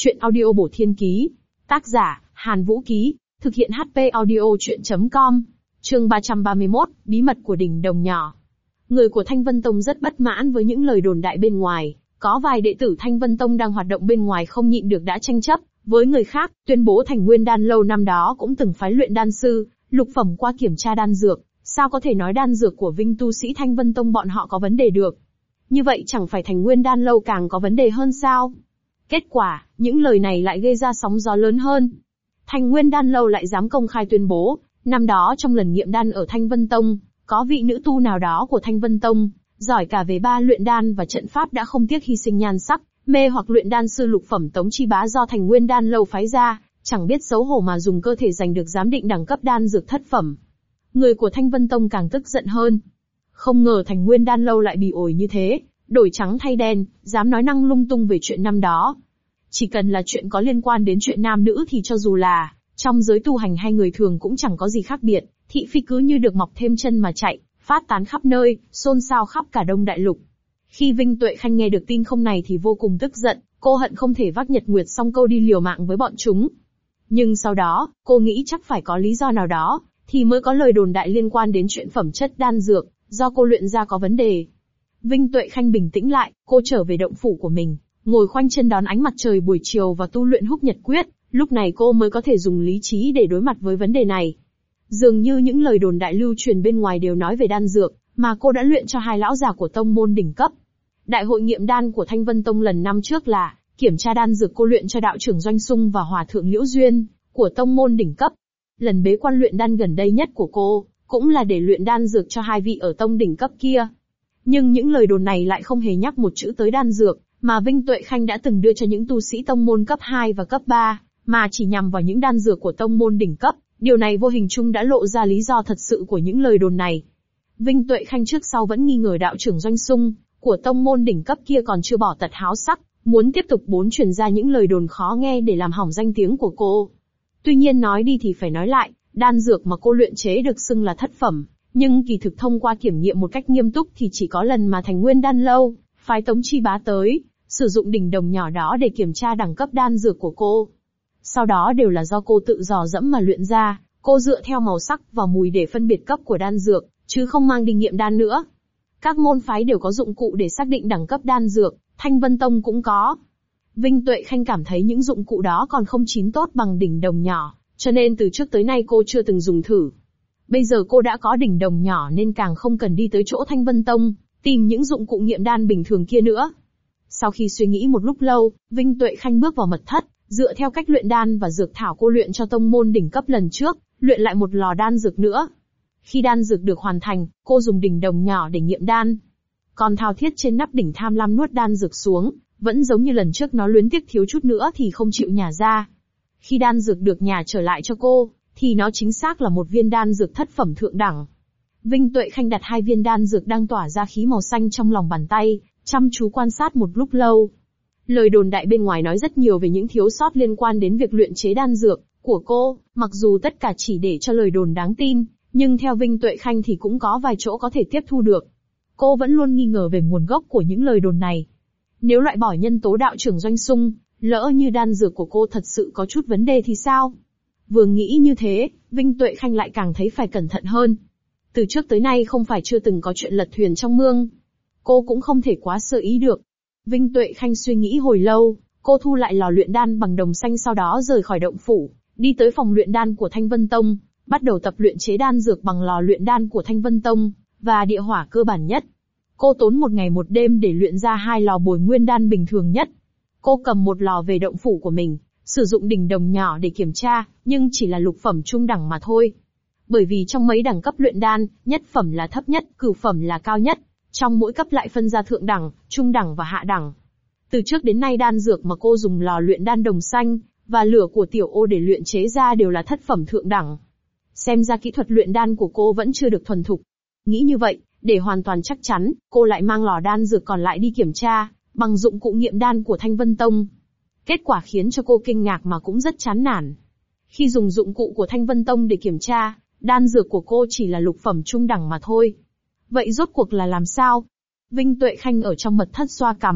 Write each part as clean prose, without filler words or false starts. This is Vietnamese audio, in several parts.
Chuyện audio bổ thiên ký. Tác giả, Hàn Vũ Ký. Thực hiện HP audio chuyện.com. Chương 331, bí mật của đỉnh đồng nhỏ. Người của Thanh Vân Tông rất bất mãn với những lời đồn đại bên ngoài. Có vài đệ tử Thanh Vân Tông đang hoạt động bên ngoài không nhịn được đã tranh chấp với người khác, tuyên bố Thành Nguyên Đan lâu năm đó cũng từng phái luyện đan sư, lục phẩm qua kiểm tra đan dược. Sao có thể nói đan dược của Vinh tu sĩ Thanh Vân Tông bọn họ có vấn đề được? Như vậy chẳng phải Thành Nguyên Đan lâu càng có vấn đề hơn sao? Kết quả, những lời này lại gây ra sóng gió lớn hơn. Thành Nguyên Đan lâu lại dám công khai tuyên bố, năm đó trong lần nghiệm đan ở Thanh Vân Tông, có vị nữ tu nào đó của Thanh Vân Tông, giỏi cả về ba luyện đan và trận pháp đã không tiếc hy sinh nhan sắc, mê hoặc luyện đan sư lục phẩm Tống Chi Bá do Thành Nguyên Đan lâu phái ra, chẳng biết xấu hổ mà dùng cơ thể giành được giám định đẳng cấp đan dược thất phẩm. Người của Thanh Vân Tông càng tức giận hơn. Không ngờ Thành Nguyên Đan lâu lại bị ổi như thế, đổi trắng thay đen, dám nói năng lung tung về chuyện năm đó. Chỉ cần là chuyện có liên quan đến chuyện nam nữ thì cho dù là trong giới tu hành hay người thường cũng chẳng có gì khác biệt, thị phi cứ như được mọc thêm chân mà chạy, phát tán khắp nơi, xôn xao khắp cả Đông Đại Lục. Khi Vinh Tuệ Khanh nghe được tin không này thì vô cùng tức giận, cô hận không thể vác Nhật Nguyệt Song Câu đi liều mạng với bọn chúng. Nhưng sau đó, cô nghĩ chắc phải có lý do nào đó, thì mới có lời đồn đại liên quan đến chuyện phẩm chất đan dược, do cô luyện ra có vấn đề. Vinh Tuệ Khanh bình tĩnh lại, cô trở về động phủ của mình, ngồi khoanh chân đón ánh mặt trời buổi chiều và tu luyện Húc Nhật Quyết, lúc này cô mới có thể dùng lý trí để đối mặt với vấn đề này. Dường như những lời đồn đại lưu truyền bên ngoài đều nói về đan dược, mà cô đã luyện cho hai lão già của tông môn đỉnh cấp. Đại hội nghiệm đan của Thanh Vân Tông lần năm trước là kiểm tra đan dược cô luyện cho đạo trưởng Doanh Sung và hòa thượng Liễu Duyên, của tông môn đỉnh cấp. Lần bế quan luyện đan gần đây nhất của cô, cũng là để luyện đan dược cho hai vị ở tông đỉnh cấp kia. Nhưng những lời đồn này lại không hề nhắc một chữ tới đan dược, mà Vinh Tuệ Khanh đã từng đưa cho những tu sĩ tông môn cấp 2 và cấp 3, mà chỉ nhằm vào những đan dược của tông môn đỉnh cấp. Điều này vô hình chung đã lộ ra lý do thật sự của những lời đồn này. Vinh Tuệ Khanh trước sau vẫn nghi ngờ đạo trưởng Doanh Sung, của tông môn đỉnh cấp kia còn chưa bỏ tật háo sắc, muốn tiếp tục truyền ra những lời đồn khó nghe để làm hỏng danh tiếng của cô. Tuy nhiên nói đi thì phải nói lại, đan dược mà cô luyện chế được xưng là thất phẩm, nhưng kỳ thực thông qua kiểm nghiệm một cách nghiêm túc thì chỉ có lần mà Thành Nguyên Đan lâu phái Tống Chi Bá tới, sử dụng đỉnh đồng nhỏ đó để kiểm tra đẳng cấp đan dược của cô. Sau đó đều là do cô tự dò dẫm mà luyện ra, cô dựa theo màu sắc và mùi để phân biệt cấp của đan dược, chứ không mang đi nghiệm đan nữa. Các môn phái đều có dụng cụ để xác định đẳng cấp đan dược, Thanh Vân Tông cũng có. Vinh Tuệ Khanh cảm thấy những dụng cụ đó còn không chín tốt bằng đỉnh đồng nhỏ, cho nên từ trước tới nay cô chưa từng dùng thử. Bây giờ cô đã có đỉnh đồng nhỏ nên càng không cần đi tới chỗ Thanh Vân Tông, tìm những dụng cụ nghiệm đan bình thường kia nữa. Sau khi suy nghĩ một lúc lâu, Vinh Tuệ Khanh bước vào mật thất, dựa theo cách luyện đan và dược thảo cô luyện cho tông môn đỉnh cấp lần trước, luyện lại một lò đan dược nữa. Khi đan dược được hoàn thành, cô dùng đỉnh đồng nhỏ để nghiệm đan. Còn thao thiết trên nắp đỉnh tham lam nuốt đan dược xuống, vẫn giống như lần trước nó luyến tiếc thiếu chút nữa thì không chịu nhả ra. Khi đan dược được nhả trở lại cho cô, thì nó chính xác là một viên đan dược thất phẩm thượng đẳng. Vinh Tuệ Khanh đặt hai viên đan dược đang tỏa ra khí màu xanh trong lòng bàn tay, chăm chú quan sát một lúc lâu. Lời đồn đại bên ngoài nói rất nhiều về những thiếu sót liên quan đến việc luyện chế đan dược của cô, mặc dù tất cả chỉ để cho lời đồn đáng tin, nhưng theo Vinh Tuệ Khanh thì cũng có vài chỗ có thể tiếp thu được. Cô vẫn luôn nghi ngờ về nguồn gốc của những lời đồn này. Nếu loại bỏ nhân tố đạo trưởng Doanh Sung, lỡ như đan dược của cô thật sự có chút vấn đề thì sao? Vừa nghĩ như thế, Vinh Tuệ Khanh lại càng thấy phải cẩn thận hơn. Từ trước tới nay không phải chưa từng có chuyện lật thuyền trong mương. Cô cũng không thể quá sơ ý được. Vinh Tuệ Khanh suy nghĩ hồi lâu, cô thu lại lò luyện đan bằng đồng xanh sau đó rời khỏi động phủ, đi tới phòng luyện đan của Thanh Vân Tông, bắt đầu tập luyện chế đan dược bằng lò luyện đan của Thanh Vân Tông, và địa hỏa cơ bản nhất. Cô tốn một ngày một đêm để luyện ra hai lò bồi nguyên đan bình thường nhất. Cô cầm một lò về động phủ của mình, sử dụng đỉnh đồng nhỏ để kiểm tra, nhưng chỉ là lục phẩm trung đẳng mà thôi. Bởi vì trong mấy đẳng cấp luyện đan, nhất phẩm là thấp nhất, cửu phẩm là cao nhất. Trong mỗi cấp lại phân ra thượng đẳng, trung đẳng và hạ đẳng. Từ trước đến nay đan dược mà cô dùng lò luyện đan đồng xanh và lửa của tiểu ô để luyện chế ra đều là thất phẩm thượng đẳng. Xem ra kỹ thuật luyện đan của cô vẫn chưa được thuần thục. Nghĩ như vậy, để hoàn toàn chắc chắn, cô lại mang lò đan dược còn lại đi kiểm tra, bằng dụng cụ nghiệm đan của Thanh Vân Tông. Kết quả khiến cho cô kinh ngạc mà cũng rất chán nản. Khi dùng dụng cụ của Thanh Vân Tông để kiểm tra, đan dược của cô chỉ là lục phẩm trung đẳng mà thôi. Vậy rốt cuộc là làm sao? Vinh Tuệ Khanh ở trong mật thất xoa cằm,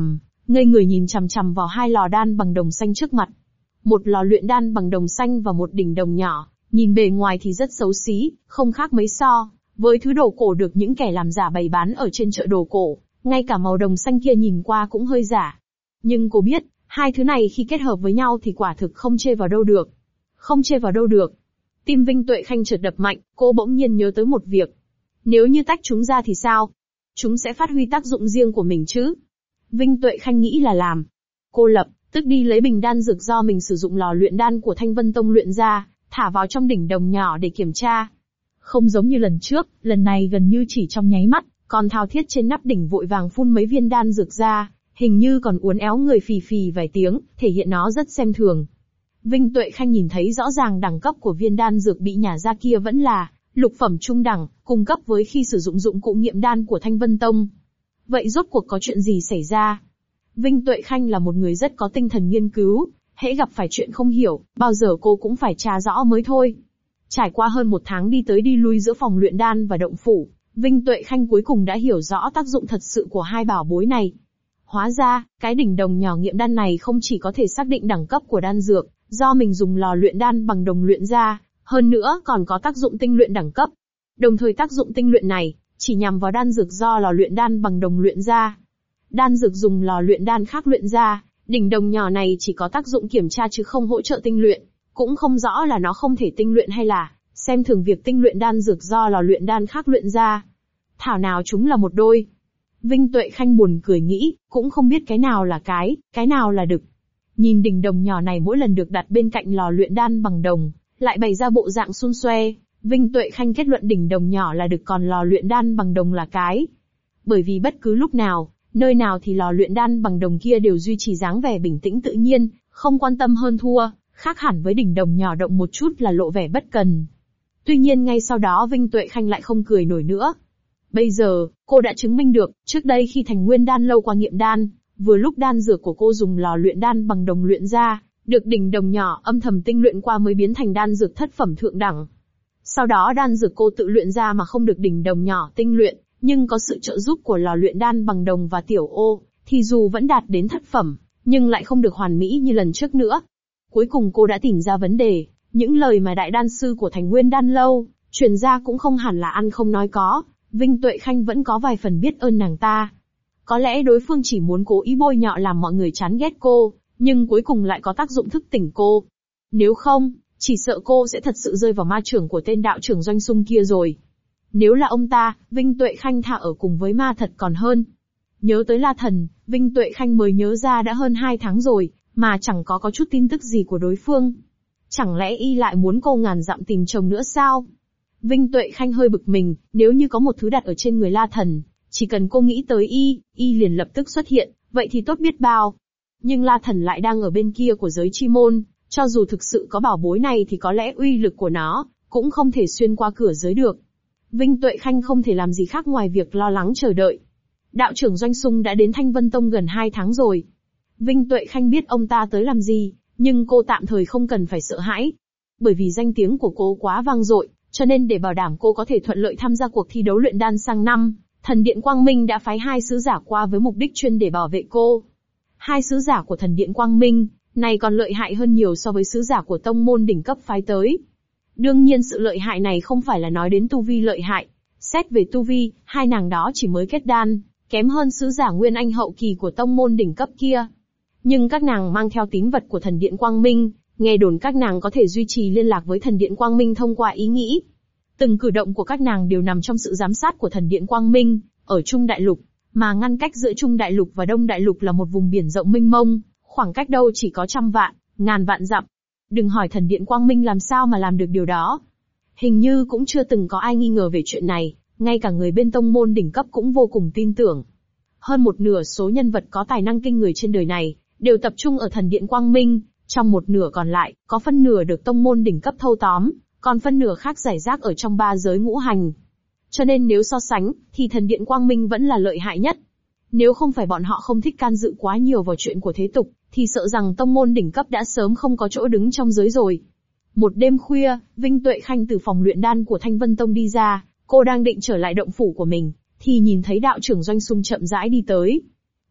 ngây người nhìn chằm chằm vào hai lò đan bằng đồng xanh trước mặt. Một lò luyện đan bằng đồng xanh và một đỉnh đồng nhỏ, nhìn bề ngoài thì rất xấu xí, không khác mấy so với thứ đồ cổ được những kẻ làm giả bày bán ở trên chợ đồ cổ, ngay cả màu đồng xanh kia nhìn qua cũng hơi giả. Nhưng cô biết, hai thứ này khi kết hợp với nhau thì quả thực không chê vào đâu được. Không chê vào đâu được. Tim Vinh Tuệ Khanh chợt đập mạnh, cô bỗng nhiên nhớ tới một việc. Nếu như tách chúng ra thì sao? Chúng sẽ phát huy tác dụng riêng của mình chứ? Vinh Tuệ Khanh nghĩ là làm. Cô lập tức đi lấy bình đan dược do mình sử dụng lò luyện đan của Thanh Vân Tông luyện ra, thả vào trong đỉnh đồng nhỏ để kiểm tra. Không giống như lần trước, lần này gần như chỉ trong nháy mắt, còn thao thiết trên nắp đỉnh vội vàng phun mấy viên đan dược ra, hình như còn uốn éo người phì phì vài tiếng, thể hiện nó rất xem thường. Vinh Tuệ Khanh nhìn thấy rõ ràng đẳng cấp của viên đan dược bị nhả ra kia vẫn là lục phẩm trung đẳng, cùng cấp với khi sử dụng dụng cụ nghiệm đan của Thanh Vân Tông. Vậy rốt cuộc có chuyện gì xảy ra? Vinh Tuệ Khanh là một người rất có tinh thần nghiên cứu, hễ gặp phải chuyện không hiểu, bao giờ cô cũng phải tra rõ mới thôi. Trải qua hơn một tháng đi tới đi lui giữa phòng luyện đan và động phủ, Vinh Tuệ Khanh cuối cùng đã hiểu rõ tác dụng thật sự của hai bảo bối này. Hóa ra, cái đỉnh đồng nhỏ nghiệm đan này không chỉ có thể xác định đẳng cấp của đan dược, do mình dùng lò luyện đan bằng đồng luyện ra, hơn nữa còn có tác dụng tinh luyện đẳng cấp. Đồng thời tác dụng tinh luyện này, chỉ nhằm vào đan dược do lò luyện đan bằng đồng luyện ra. Đan dược dùng lò luyện đan khác luyện ra, đỉnh đồng nhỏ này chỉ có tác dụng kiểm tra chứ không hỗ trợ tinh luyện, cũng không rõ là nó không thể tinh luyện hay là xem thường việc tinh luyện đan dược do lò luyện đan khác luyện ra. Thảo nào chúng là một đôi. Vinh Tuệ Khanh buồn cười nghĩ, cũng không biết cái nào là cái nào là đực. Nhìn đỉnh đồng nhỏ này mỗi lần được đặt bên cạnh lò luyện đan bằng đồng, lại bày ra bộ dạng xun xoe, Vinh Tuệ Khanh kết luận đỉnh đồng nhỏ là đực còn lò luyện đan bằng đồng là cái. Bởi vì bất cứ lúc nào, nơi nào thì lò luyện đan bằng đồng kia đều duy trì dáng vẻ bình tĩnh tự nhiên, không quan tâm hơn thua, khác hẳn với đỉnh đồng nhỏ động một chút là lộ vẻ bất cần. Tuy nhiên ngay sau đó Vinh Tuệ Khanh lại không cười nổi nữa. Bây giờ, cô đã chứng minh được, trước đây khi Thành Nguyên Đan lâu qua nghiệm đan, vừa lúc đan dược của cô dùng lò luyện đan bằng đồng luyện ra, được đỉnh đồng nhỏ âm thầm tinh luyện qua mới biến thành đan dược thất phẩm thượng đẳng. Sau đó đan dược cô tự luyện ra mà không được đỉnh đồng nhỏ tinh luyện, nhưng có sự trợ giúp của lò luyện đan bằng đồng và tiểu ô, thì dù vẫn đạt đến thất phẩm, nhưng lại không được hoàn mỹ như lần trước nữa. Cuối cùng cô đã tìm ra vấn đề, những lời mà đại đan sư của Thành Nguyên Đan lâu truyền ra cũng không hẳn là ăn không nói có, Vinh Tuệ Khanh vẫn có vài phần biết ơn nàng ta. Có lẽ đối phương chỉ muốn cố ý bôi nhọ làm mọi người chán ghét cô, nhưng cuối cùng lại có tác dụng thức tỉnh cô. Nếu không, chỉ sợ cô sẽ thật sự rơi vào ma chưởng của tên đạo trưởng Doanh Xung kia rồi. Nếu là ông ta, Vinh Tuệ Khanh thà ở cùng với ma thật còn hơn. Nhớ tới La Thần, Vinh Tuệ Khanh mới nhớ ra đã hơn 2 tháng rồi, mà chẳng có chút tin tức gì của đối phương. Chẳng lẽ y lại muốn cô ngàn dặm tìm chồng nữa sao? Vinh Tuệ Khanh hơi bực mình, nếu như có một thứ đặt ở trên người La Thần, chỉ cần cô nghĩ tới y liền lập tức xuất hiện, vậy thì tốt biết bao. Nhưng La Thần lại đang ở bên kia của giới chi môn, cho dù thực sự có bảo bối này thì có lẽ uy lực của nó cũng không thể xuyên qua cửa giới được. Vinh Tuệ Khanh không thể làm gì khác ngoài việc lo lắng chờ đợi. Đạo trưởng Doanh Xung đã đến Thanh Vân Tông gần 2 tháng rồi. Vinh Tuệ Khanh biết ông ta tới làm gì, nhưng cô tạm thời không cần phải sợ hãi. Bởi vì danh tiếng của cô quá vang dội, cho nên để bảo đảm cô có thể thuận lợi tham gia cuộc thi đấu luyện đan sang năm, Thần Điện Quang Minh đã phái 2 sứ giả qua với mục đích chuyên để bảo vệ cô. 2 sứ giả của Thần Điện Quang Minh này còn lợi hại hơn nhiều so với sứ giả của tông môn đỉnh cấp phái tới. Đương nhiên sự lợi hại này không phải là nói đến tu vi lợi hại. Xét về tu vi, 2 nàng đó chỉ mới kết đan, kém hơn sứ giả Nguyên Anh hậu kỳ của tông môn đỉnh cấp kia. Nhưng các nàng mang theo tín vật của Thần Điện Quang Minh, nghe đồn các nàng có thể duy trì liên lạc với Thần Điện Quang Minh thông qua ý nghĩ. Từng cử động của các nàng đều nằm trong sự giám sát của Thần Điện Quang Minh, ở Trung Đại Lục, mà ngăn cách giữa Trung Đại Lục và Đông Đại Lục là một vùng biển rộng mênh mông, khoảng cách đâu chỉ có trăm vạn, ngàn vạn dặm. Đừng hỏi Thần Điện Quang Minh làm sao mà làm được điều đó. Hình như cũng chưa từng có ai nghi ngờ về chuyện này, ngay cả người bên tông môn đỉnh cấp cũng vô cùng tin tưởng. Hơn một nửa số nhân vật có tài năng kinh người trên đời này, đều tập trung ở Thần Điện Quang Minh, trong một nửa còn lại, có phân nửa được tông môn đỉnh cấp thâu tóm, còn phân nửa khác rải rác ở trong 3 giới ngũ hành. Cho nên nếu so sánh, thì Thần Điện Quang Minh vẫn là lợi hại nhất. Nếu không phải bọn họ không thích can dự quá nhiều vào chuyện của thế tục, thì sợ rằng tông môn đỉnh cấp đã sớm không có chỗ đứng trong giới rồi. Một đêm khuya, Vinh Tuệ Khanh từ phòng luyện đan của Thanh Vân Tông đi ra, cô đang định trở lại động phủ của mình, thì nhìn thấy đạo trưởng Doanh Xung chậm rãi đi tới.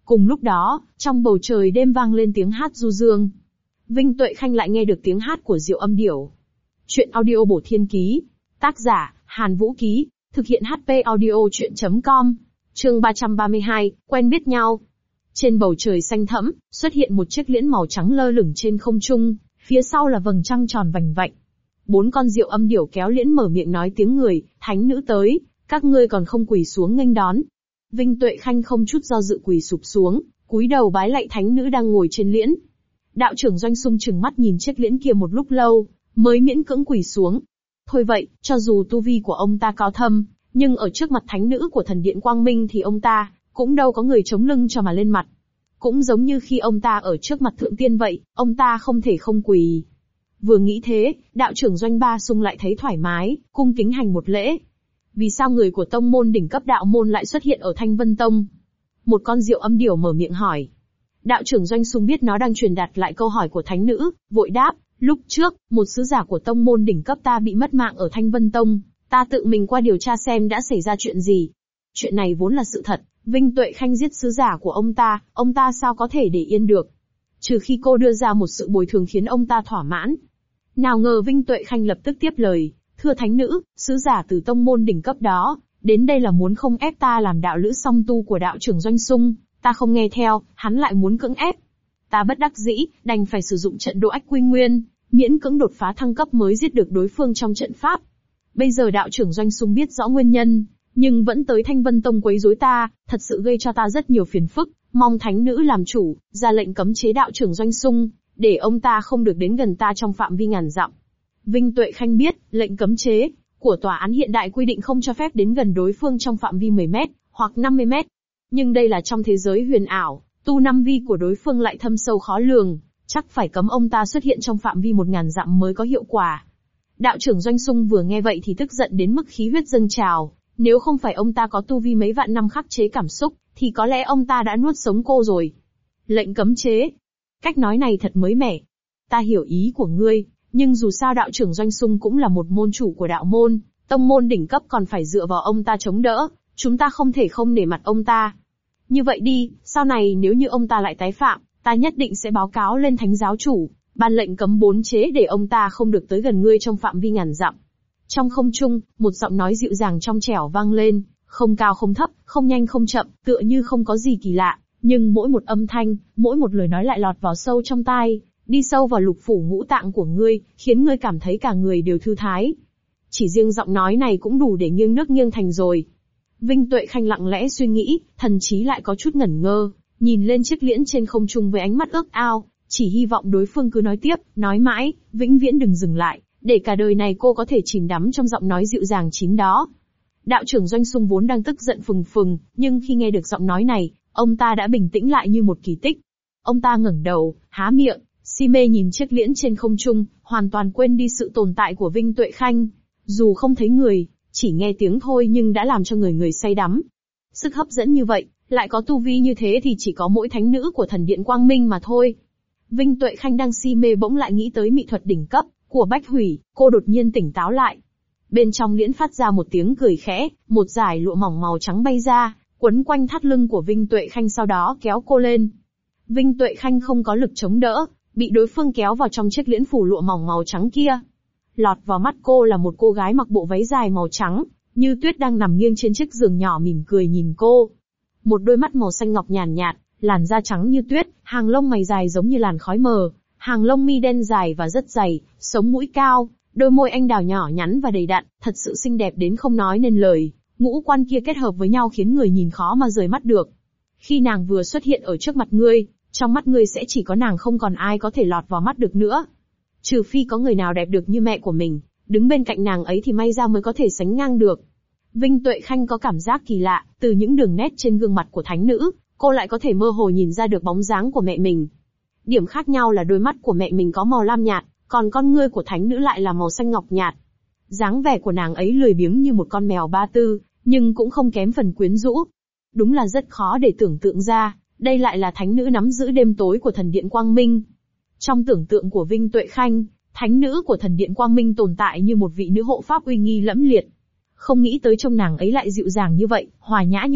Cùng lúc đó, trong bầu trời đêm vang lên tiếng hát du dương. Vinh Tuệ Khanh lại nghe được tiếng hát của Diệu Âm Điểu. Chuyện audio bổ thiên ký. Tác giả, Hàn Vũ Ký. Thực hiện HP audio chuyện.com. Chương 332, quen biết nhau. Trên bầu trời xanh thẫm, xuất hiện một chiếc liễn màu trắng lơ lửng trên không trung, phía sau là vầng trăng tròn vành vạnh. 4 con Diệu Âm Điểu kéo liễn mở miệng nói tiếng người, thánh nữ tới, các ngươi còn không quỳ xuống nghênh đón. Vinh Tuệ Khanh không chút do dự quỳ sụp xuống, cúi đầu bái lạy thánh nữ đang ngồi trên liễn. Đạo trưởng Doanh Xung trừng mắt nhìn chiếc liễn kia một lúc lâu, mới miễn cưỡng quỳ xuống. Thôi vậy, cho dù tu vi của ông ta cao thâm, nhưng ở trước mặt thánh nữ của thần điện Quang Minh thì ông ta cũng đâu có người chống lưng cho mà lên mặt. Cũng giống như khi ông ta ở trước mặt thượng tiên vậy, ông ta không thể không quỳ. Vừa nghĩ thế, đạo trưởng Doanh Ba Xung lại thấy thoải mái, cung kính hành một lễ. Vì sao người của tông môn đỉnh cấp đạo môn lại xuất hiện ở Thanh Vân Tông? Một con Diệu Âm Điểu mở miệng hỏi. Đạo trưởng Doanh Xung biết nó đang truyền đạt lại câu hỏi của thánh nữ, vội đáp, lúc trước, một sứ giả của tông môn đỉnh cấp ta bị mất mạng ở Thanh Vân Tông, ta tự mình qua điều tra xem đã xảy ra chuyện gì. Chuyện này vốn là sự thật, Vinh Tuệ Khanh giết sứ giả của ông ta sao có thể để yên được? Trừ khi cô đưa ra một sự bồi thường khiến ông ta thỏa mãn. Nào ngờ Vinh Tuệ Khanh lập tức tiếp lời, thưa thánh nữ, sứ giả từ tông môn đỉnh cấp đó, đến đây là muốn không ép ta làm đạo lữ song tu của đạo trưởng Doanh Xung, ta không nghe theo, hắn lại muốn cưỡng ép. Ta bất đắc dĩ, đành phải sử dụng trận độ ách quy nguyên, miễn cưỡng đột phá thăng cấp mới giết được đối phương trong trận pháp. Bây giờ đạo trưởng Doanh Xung biết rõ nguyên nhân, nhưng vẫn tới Thanh Vân Tông quấy rối ta, thật sự gây cho ta rất nhiều phiền phức, mong thánh nữ làm chủ, ra lệnh cấm chế đạo trưởng Doanh Xung, để ông ta không được đến gần ta trong phạm vi ngàn dặm. Vinh Tuệ Khanh biết, lệnh cấm chế của tòa án hiện đại quy định không cho phép đến gần đối phương trong phạm vi 10 mét, hoặc 50 mét. Nhưng đây là trong thế giới huyền ảo, tu năm vi của đối phương lại thâm sâu khó lường, chắc phải cấm ông ta xuất hiện trong phạm vi 1000 dặm mới có hiệu quả. Đạo trưởng Doanh Xung vừa nghe vậy thì tức giận đến mức khí huyết dâng trào, nếu không phải ông ta có tu vi mấy vạn năm khắc chế cảm xúc, thì có lẽ ông ta đã nuốt sống cô rồi. Lệnh cấm chế. Cách nói này thật mới mẻ. Ta hiểu ý của ngươi, nhưng dù sao đạo trưởng Doanh Xung cũng là một môn chủ của đạo môn, tông môn đỉnh cấp còn phải dựa vào ông ta chống đỡ, chúng ta không thể không nể mặt ông ta. Như vậy đi, sau này nếu như ông ta lại tái phạm, ta nhất định sẽ báo cáo lên thánh giáo chủ, ban lệnh cấm 4 chế để ông ta không được tới gần ngươi trong phạm vi ngàn dặm. Trong không trung, một giọng nói dịu dàng trong trẻo vang lên, không cao không thấp, không nhanh không chậm, tựa như không có gì kỳ lạ, nhưng mỗi một âm thanh, mỗi một lời nói lại lọt vào sâu trong tai, đi sâu vào lục phủ ngũ tạng của ngươi, khiến ngươi cảm thấy cả người đều thư thái. Chỉ riêng giọng nói này cũng đủ để nghiêng nước nghiêng thành rồi. Vinh Tuệ Khanh lặng lẽ suy nghĩ, thần trí lại có chút ngẩn ngơ, nhìn lên chiếc liễn trên không trung với ánh mắt ước ao, chỉ hy vọng đối phương cứ nói tiếp, nói mãi, vĩnh viễn đừng dừng lại, để cả đời này cô có thể chìm đắm trong giọng nói dịu dàng chín đó. Đạo trưởng Doanh Xung vốn đang tức giận phừng phừng, nhưng khi nghe được giọng nói này, ông ta đã bình tĩnh lại như một kỳ tích. Ông ta ngẩng đầu, há miệng, si mê nhìn chiếc liễn trên không trung, hoàn toàn quên đi sự tồn tại của Vinh Tuệ Khanh. Dù không thấy người, chỉ nghe tiếng thôi nhưng đã làm cho người say đắm. Sức hấp dẫn như vậy, lại có tu vi như thế thì chỉ có mỗi thánh nữ của thần điện Quang Minh mà thôi. Vinh Tuệ Khanh đang si mê bỗng lại nghĩ tới mỹ thuật đỉnh cấp của Bách Hủy, cô đột nhiên tỉnh táo lại. Bên trong liễn phát ra một tiếng cười khẽ, một dải lụa mỏng màu trắng bay ra, quấn quanh thắt lưng của Vinh Tuệ Khanh sau đó kéo cô lên. Vinh Tuệ Khanh không có lực chống đỡ, bị đối phương kéo vào trong chiếc liễn phủ lụa mỏng màu trắng kia. Lọt vào mắt cô là một cô gái mặc bộ váy dài màu trắng, như tuyết đang nằm nghiêng trên chiếc giường nhỏ mỉm cười nhìn cô. Một đôi mắt màu xanh ngọc nhàn nhạt, làn da trắng như tuyết, hàng lông mày dài giống như làn khói mờ, hàng lông mi đen dài và rất dày, sống mũi cao, đôi môi anh đào nhỏ nhắn và đầy đặn, thật sự xinh đẹp đến không nói nên lời. Ngũ quan kia kết hợp với nhau khiến người nhìn khó mà rời mắt được. Khi nàng vừa xuất hiện ở trước mặt ngươi, trong mắt ngươi sẽ chỉ có nàng, không còn ai có thể lọt vào mắt được nữa. Trừ phi có người nào đẹp được như mẹ của mình, đứng bên cạnh nàng ấy thì may ra mới có thể sánh ngang được. Vinh Tuệ Khanh có cảm giác kỳ lạ, từ những đường nét trên gương mặt của thánh nữ, cô lại có thể mơ hồ nhìn ra được bóng dáng của mẹ mình. Điểm khác nhau là đôi mắt của mẹ mình có màu lam nhạt, còn con ngươi của thánh nữ lại là màu xanh ngọc nhạt. Dáng vẻ của nàng ấy lười biếng như một con mèo ba tư, nhưng cũng không kém phần quyến rũ. Đúng là rất khó để tưởng tượng ra, đây lại là thánh nữ nắm giữ đêm tối của thần điện Quang Minh. Trong tưởng tượng của Vinh Tuệ Khanh, thánh nữ của thần điện Quang Minh tồn tại như một vị nữ hộ pháp uy nghi lẫm liệt. Không nghĩ tới trông nàng ấy lại dịu dàng như vậy, hòa nhã như vậy,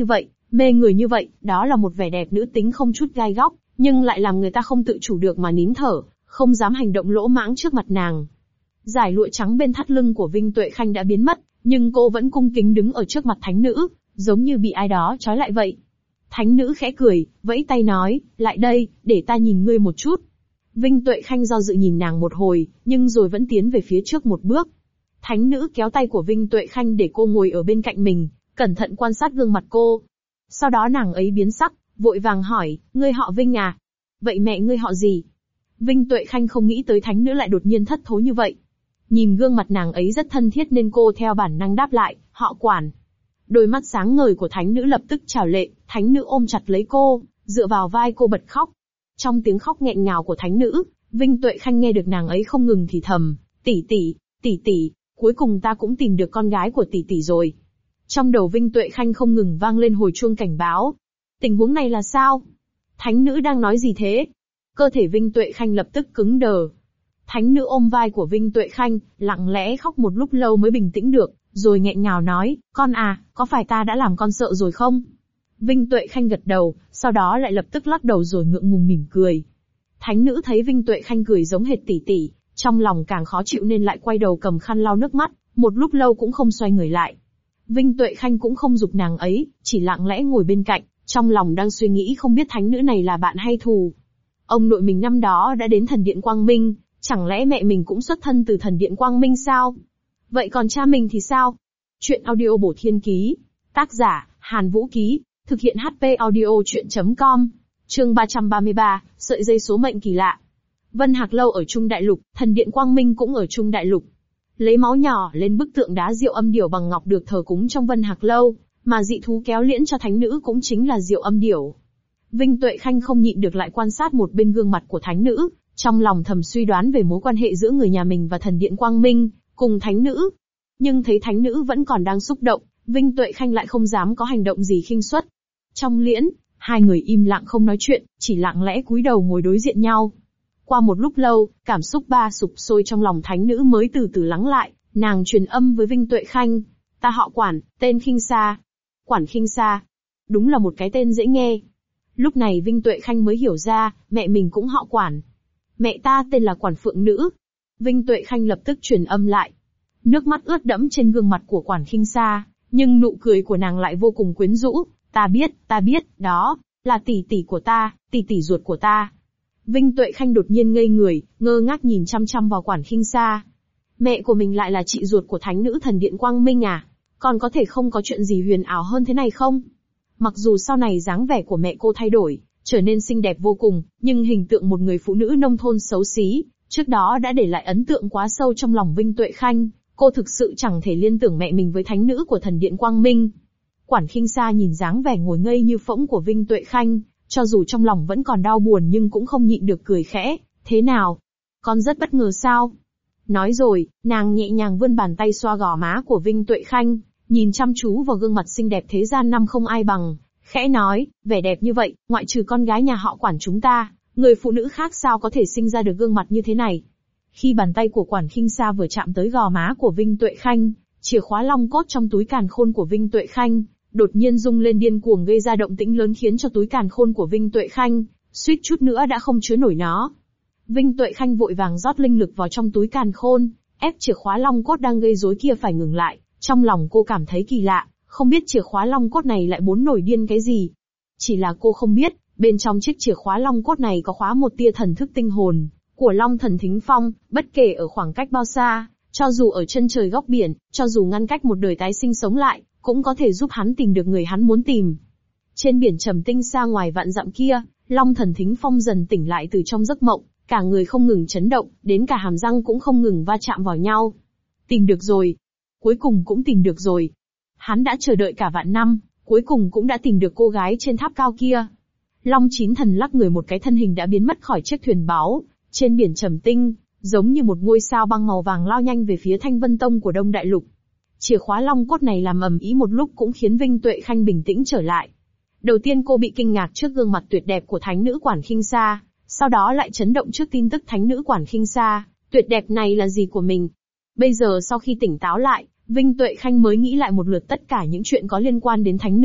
Mê người như vậy, đó là một vẻ đẹp nữ tính không chút gai góc, nhưng lại làm người ta không tự chủ được mà nín thở, không dám hành động lỗ mãng trước mặt nàng. Dải lụa trắng bên thắt lưng của Vinh Tuệ Khanh đã biến mất, nhưng cô vẫn cung kính đứng ở trước mặt thánh nữ, giống như bị ai đó trói lại vậy. Thánh nữ khẽ cười, vẫy tay nói, lại đây, để ta nhìn ngươi một chút. Vinh Tuệ Khanh do dự nhìn nàng một hồi, nhưng rồi vẫn tiến về phía trước một bước. Thánh nữ kéo tay của Vinh Tuệ Khanh để cô ngồi ở bên cạnh mình, cẩn thận quan sát gương mặt cô. Sau đó nàng ấy biến sắc, vội vàng hỏi, ngươi họ Vinh à? Vậy mẹ ngươi họ gì? Vinh Tuệ Khanh không nghĩ tới thánh nữ lại đột nhiên thất thố như vậy. Nhìn gương mặt nàng ấy rất thân thiết nên cô theo bản năng đáp lại, họ Quản. Đôi mắt sáng ngời của thánh nữ lập tức trào lệ, thánh nữ ôm chặt lấy cô, dựa vào vai cô bật khóc. Trong tiếng khóc nghẹn ngào của thánh nữ, Vinh Tuệ Khanh nghe được nàng ấy không ngừng thì thầm, tỷ tỷ, cuối cùng ta cũng tìm được con gái của tỷ tỷ rồi. Trong đầu Vinh Tuệ Khanh không ngừng vang lên hồi chuông cảnh báo. Tình huống này là sao? Thánh nữ đang nói gì thế? Cơ thể Vinh Tuệ Khanh lập tức cứng đờ. Thánh nữ ôm vai của Vinh Tuệ Khanh, lặng lẽ khóc một lúc lâu mới bình tĩnh được, rồi nghẹn ngào nói, con à, có phải ta đã làm con sợ rồi không? Vinh Tuệ Khanh gật đầu, sau đó lại lập tức lắc đầu rồi ngượng ngùng mỉm cười. Thánh nữ thấy Vinh Tuệ Khanh cười giống hệt tỷ tỷ, trong lòng càng khó chịu nên lại quay đầu cầm khăn lau nước mắt, một lúc lâu cũng không xoay người lại. Vinh Tuệ Khanh cũng không giục nàng ấy, chỉ lặng lẽ ngồi bên cạnh, trong lòng đang suy nghĩ không biết thánh nữ này là bạn hay thù. Ông nội mình năm đó đã đến thần điện Quang Minh, chẳng lẽ mẹ mình cũng xuất thân từ thần điện Quang Minh sao? Vậy còn cha mình thì sao? Chuyện audio bổ thiên ký. Tác giả, Hàn Vũ Ký. Thực hiện HP audio chuyện.com. Chương 333, sợi dây số mệnh kỳ lạ. Vân Hạc Lâu ở Trung Đại Lục, thần điện Quang Minh cũng ở Trung Đại Lục. Lấy máu nhỏ lên bức tượng đá Diệu Âm Điểu bằng ngọc được thờ cúng trong Vân Hạc Lâu, mà dị thú kéo liễn cho thánh nữ cũng chính là Diệu Âm Điểu. Vinh Tuệ Khanh không nhịn được lại quan sát một bên gương mặt của thánh nữ, trong lòng thầm suy đoán về mối quan hệ giữa người nhà mình và thần điện Quang Minh, cùng thánh nữ. Nhưng thấy thánh nữ vẫn còn đang xúc động, Vinh Tuệ Khanh lại không dám có hành động gì khinh suất. Trong liễn, hai người im lặng không nói chuyện, chỉ lặng lẽ cúi đầu ngồi đối diện nhau. Qua một lúc lâu, cảm xúc ba sụp sôi trong lòng thánh nữ mới từ từ lắng lại, nàng truyền âm với Vinh Tuệ Khanh. Ta họ Quản, tên Khinh Sa. Quản Khinh Sa. Đúng là một cái tên dễ nghe. Lúc này Vinh Tuệ Khanh mới hiểu ra, mẹ mình cũng họ Quản. Mẹ ta tên là Quản Phượng Nữ. Vinh Tuệ Khanh lập tức truyền âm lại. Nước mắt ướt đẫm trên gương mặt của Quản Khinh Sa, nhưng nụ cười của nàng lại vô cùng quyến rũ. Ta biết, đó, là tỷ tỷ của ta, tỷ tỷ ruột của ta. Vinh Tuệ Khanh đột nhiên ngây người, ngơ ngác nhìn chăm chăm vào Quản Khinh Sa. Mẹ của mình lại là chị ruột của thánh nữ thần điện Quang Minh à? Còn có thể không có chuyện gì huyền ảo hơn thế này không? Mặc dù sau này dáng vẻ của mẹ cô thay đổi, trở nên xinh đẹp vô cùng, nhưng hình tượng một người phụ nữ nông thôn xấu xí, trước đó đã để lại ấn tượng quá sâu trong lòng Vinh Tuệ Khanh, cô thực sự chẳng thể liên tưởng mẹ mình với thánh nữ của thần điện Quang Minh. Quản Khinh Sa nhìn dáng vẻ ngồi ngây như phỗng của Vinh Tuệ Khanh, cho dù trong lòng vẫn còn đau buồn nhưng cũng không nhịn được cười khẽ, thế nào? Con rất bất ngờ sao? Nói rồi, nàng nhẹ nhàng vươn bàn tay xoa gò má của Vinh Tuệ Khanh, nhìn chăm chú vào gương mặt xinh đẹp thế gian năm không ai bằng, khẽ nói, vẻ đẹp như vậy, ngoại trừ con gái nhà họ Quản chúng ta, người phụ nữ khác sao có thể sinh ra được gương mặt như thế này? Khi bàn tay của Quản Khinh Sa vừa chạm tới gò má của Vinh Tuệ Khanh, chìa khóa long cốt trong túi càn khôn của Vinh Tuệ Khanh đột nhiên rung lên điên cuồng gây ra động tĩnh lớn khiến cho túi càn khôn của Vinh Tuệ Khanh suýt chút nữa đã không chứa nổi nó. Vinh Tuệ Khanh vội vàng rót linh lực vào trong túi càn khôn, ép chìa khóa long cốt đang gây rối kia phải ngừng lại. Trong lòng cô cảm thấy kỳ lạ, không biết chìa khóa long cốt này lại bốn nổi điên cái gì. Chỉ là cô không biết, bên trong chiếc chìa khóa long cốt này có khóa một tia thần thức tinh hồn của Long Thần Thính Phong, bất kể ở khoảng cách bao xa, cho dù ở chân trời góc biển, cho dù ngăn cách một đời tái sinh sống lại, cũng có thể giúp hắn tìm được người hắn muốn tìm. Trên biển trầm tinh xa ngoài vạn dặm kia, Long Thần Thính Phong dần tỉnh lại từ trong giấc mộng, cả người không ngừng chấn động, đến cả hàm răng cũng không ngừng va chạm vào nhau. Tìm được rồi. Cuối cùng cũng tìm được rồi. Hắn đã chờ đợi cả vạn năm, cuối cùng cũng đã tìm được cô gái trên tháp cao kia. Long Chín Thần lắc người một cái thân hình đã biến mất khỏi chiếc thuyền báu, trên biển trầm tinh, giống như một ngôi sao băng màu vàng lao nhanh về phía Thanh Vân Tông của Đông Đại Lục. Chìa khóa long cốt này làm ầm ĩ một lúc cũng khiến Vinh Tuệ Khanh bình tĩnh trở lại. Đầu tiên cô bị kinh ngạc trước gương mặt tuyệt đẹp của thánh nữ Quản Khinh Sa, sau đó lại chấn động trước tin tức thánh nữ Quản Khinh Sa, tuyệt đẹp này là gì của mình. Bây giờ sau khi tỉnh táo lại, Vinh Tuệ Khanh mới nghĩ lại một lượt tất cả những chuyện có liên quan đến thánh nữ,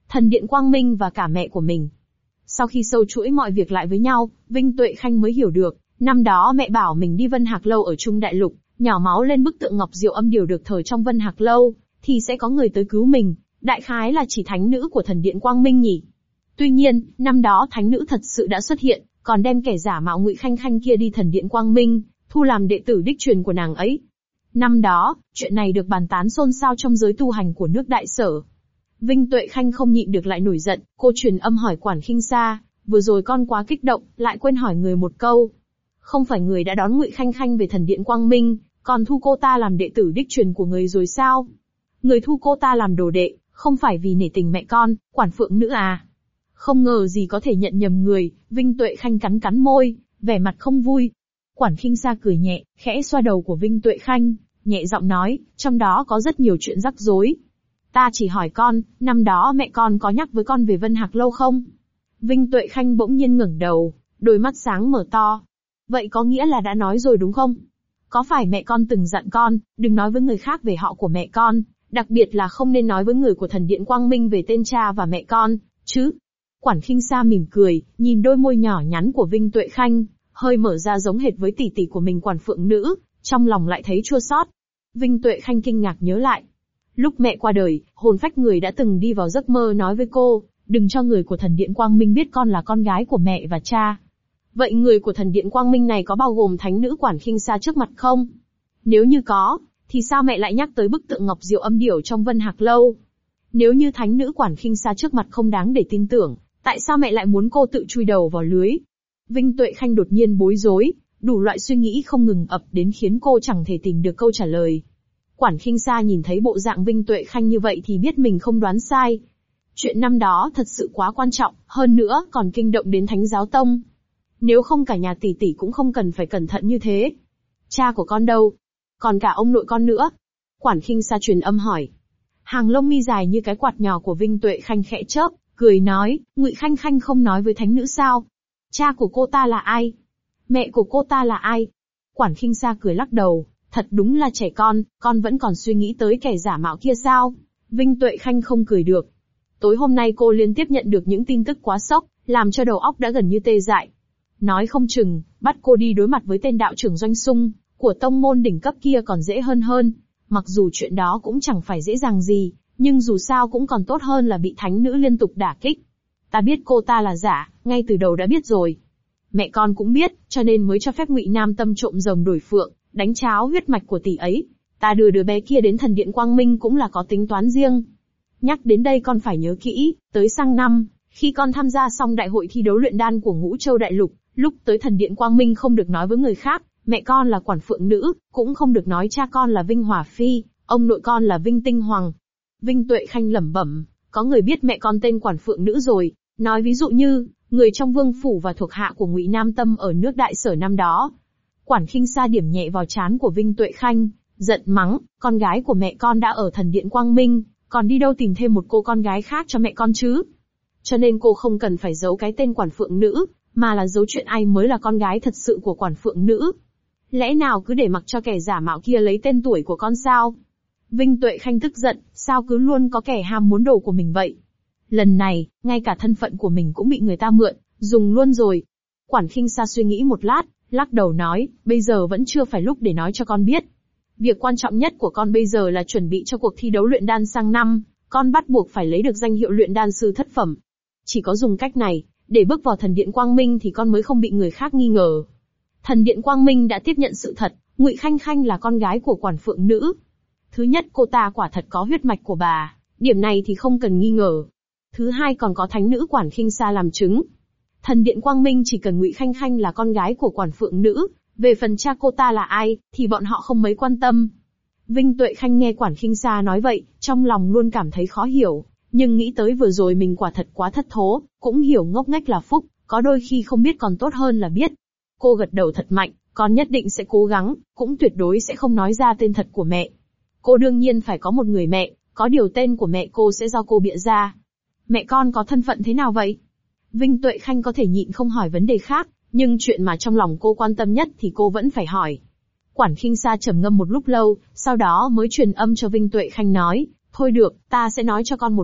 Thần Điện Quang Minh và cả mẹ của mình. Sau khi sâu chuỗi mọi việc lại với nhau, Vinh Tuệ Khanh mới hiểu được, năm đó mẹ bảo mình đi Vân Hạc Lâu ở Trung Đại Lục, nhỏ máu lên bức tượng ngọc diệu âm điều được thờ trong Vân Hạc Lâu, thì sẽ có người tới cứu mình, đại khái là chỉ thánh nữ của Thần Điện Quang Minh nhỉ. Tuy nhiên, năm đó thánh nữ thật sự đã xuất hiện, còn đem kẻ giả mạo Ngụy Khanh Khanh kia đi Thần Điện Quang Minh, thu làm đệ tử đích truyền của nàng ấy. Năm đó, chuyện này được bàn tán xôn xao trong giới tu hành của nước Đại Sở. Vinh Tuệ Khanh không nhịn được lại nổi giận, cô truyền âm hỏi Quản Khinh Sa, vừa rồi con quá kích động, lại quên hỏi người một câu. Không phải người đã đón Ngụy Khanh Khanh về Thần Điện Quang Minh, còn thu cô ta làm đệ tử đích truyền của người rồi sao? Người thu cô ta làm đồ đệ, không phải vì nể tình mẹ con, Quản Phượng Nữ à? Không ngờ gì có thể nhận nhầm người, Vinh Tuệ Khanh cắn cắn môi, vẻ mặt không vui. Quản Khinh Sa cười nhẹ, khẽ xoa đầu của Vinh Tuệ Khanh, nhẹ giọng nói, trong đó có rất nhiều chuyện rắc rối. Ta chỉ hỏi con, năm đó mẹ con có nhắc với con về Vân Hạc Lâu không? Vinh Tuệ Khanh bỗng nhiên ngẩng đầu, đôi mắt sáng mở to. Vậy có nghĩa là đã nói rồi đúng không? Có phải mẹ con từng dặn con, đừng nói với người khác về họ của mẹ con, đặc biệt là không nên nói với người của Thần Điện Quang Minh về tên cha và mẹ con, chứ? Quản Khinh Sa mỉm cười, nhìn đôi môi nhỏ nhắn của Vinh Tuệ Khanh, hơi mở ra giống hệt với tỷ tỷ của mình Quản Phượng Nữ, trong lòng lại thấy chua xót. Vinh Tuệ Khanh kinh ngạc nhớ lại. Lúc mẹ qua đời, hồn phách người đã từng đi vào giấc mơ nói với cô, đừng cho người của Thần Điện Quang Minh biết con là con gái của mẹ và cha. Vậy người của Thần Điện Quang Minh này có bao gồm thánh nữ Quản Khinh Sa trước mặt không? Nếu như có, thì sao mẹ lại nhắc tới bức tượng ngọc diệu âm điểu trong Vân Hạc Lâu? Nếu như thánh nữ Quản Khinh Sa trước mặt không đáng để tin tưởng, tại sao mẹ lại muốn cô tự chui đầu vào lưới? Vinh Tuệ Khanh đột nhiên bối rối, đủ loại suy nghĩ không ngừng ập đến khiến cô chẳng thể tìm được câu trả lời. Quản Khinh Sa nhìn thấy bộ dạng Vinh Tuệ Khanh như vậy thì biết mình không đoán sai. Chuyện năm đó thật sự quá quan trọng, hơn nữa còn kinh động đến Thánh Giáo Tông. Nếu không cả nhà tỷ tỷ cũng không cần phải cẩn thận như thế. Cha của con đâu? Còn cả ông nội con nữa? Quản Khinh Sa truyền âm hỏi. Hàng lông mi dài như cái quạt nhỏ của Vinh Tuệ Khanh khẽ chớp, cười nói, Ngụy Khanh Khanh không nói với thánh nữ sao? Cha của cô ta là ai? Mẹ của cô ta là ai? Quản Khinh Sa cười lắc đầu, thật đúng là trẻ con vẫn còn suy nghĩ tới kẻ giả mạo kia sao? Vinh Tuệ Khanh không cười được. Tối hôm nay cô liên tiếp nhận được những tin tức quá sốc, làm cho đầu óc đã gần như tê dại. Nói không chừng, bắt cô đi đối mặt với tên đạo trưởng Doanh Sung, của tông môn đỉnh cấp kia còn dễ hơn. Mặc dù chuyện đó cũng chẳng phải dễ dàng gì, nhưng dù sao cũng còn tốt hơn là bị thánh nữ liên tục đả kích. Ta biết cô ta là giả, ngay từ đầu đã biết rồi. Mẹ con cũng biết, cho nên mới cho phép Ngụy Nam Tâm trộm rồng đổi phượng, đánh cháo huyết mạch của tỷ ấy. Ta đưa đứa bé kia đến Thần Điện Quang Minh cũng là có tính toán riêng. Nhắc đến đây con phải nhớ kỹ, tới sang năm, khi con tham gia xong đại hội thi đấu luyện đan của Ngũ Châu Đại Lục, lúc tới Thần Điện Quang Minh không được nói với người khác, mẹ con là Quản Phượng Nữ, cũng không được nói cha con là Vinh Hỏa Phi, ông nội con là Vinh Tinh Hoàng. Vinh Tuệ Khanh lẩm bẩm, có người biết mẹ con tên Quản Phượng Nữ rồi, nói ví dụ như, người trong vương phủ và thuộc hạ của Ngụy Nam Tâm ở nước Đại Sở năm đó. Quản Khinh Sa điểm nhẹ vào trán của Vinh Tuệ Khanh, giận mắng, con gái của mẹ con đã ở Thần Điện Quang Minh, còn đi đâu tìm thêm một cô con gái khác cho mẹ con chứ? Cho nên cô không cần phải giấu cái tên Quản Phượng Nữ, mà là giấu chuyện ai mới là con gái thật sự của Quản Phượng Nữ. Lẽ nào cứ để mặc cho kẻ giả mạo kia lấy tên tuổi của con sao? Vinh Tuệ Khanh tức giận, sao cứ luôn có kẻ ham muốn đồ của mình vậy? Lần này, ngay cả thân phận của mình cũng bị người ta mượn, dùng luôn rồi. Quản Khinh Sa suy nghĩ một lát, lắc đầu nói, bây giờ vẫn chưa phải lúc để nói cho con biết. Việc quan trọng nhất của con bây giờ là chuẩn bị cho cuộc thi đấu luyện đan sang năm, con bắt buộc phải lấy được danh hiệu luyện đan sư thất phẩm. Chỉ có dùng cách này, để bước vào Thần Điện Quang Minh thì con mới không bị người khác nghi ngờ. Thần Điện Quang Minh đã tiếp nhận sự thật, Ngụy Khanh Khanh là con gái của Quản Phượng Nữ. Thứ nhất, cô ta quả thật có huyết mạch của bà, điểm này thì không cần nghi ngờ. Thứ hai, còn có thánh nữ Quản Khinh Sa làm chứng. Thần Điện Quang Minh chỉ cần Ngụy Khanh Khanh là con gái của Quản Phượng Nữ, về phần cha cô ta là ai, thì bọn họ không mấy quan tâm. Vinh Tuệ Khanh nghe Quản Khinh Sa nói vậy, trong lòng luôn cảm thấy khó hiểu, nhưng nghĩ tới vừa rồi mình quả thật quá thất thố, cũng hiểu ngốc nghếch là phúc, có đôi khi không biết còn tốt hơn là biết. Cô gật đầu thật mạnh, con nhất định sẽ cố gắng, cũng tuyệt đối sẽ không nói ra tên thật của mẹ. Cô đương nhiên phải có một người mẹ, có điều tên của mẹ cô sẽ do cô bịa ra. Mẹ con có thân phận thế nào vậy? Vinh Tuệ Khanh có thể nhịn không hỏi vấn đề khác, nhưng chuyện mà trong lòng cô quan tâm nhất thì cô vẫn phải hỏi. Quản Khinh Sa trầm ngâm một lúc lâu, sau đó mới truyền âm cho Vinh Tuệ Khanh nói, thôi được, ta sẽ nói cho con một việc,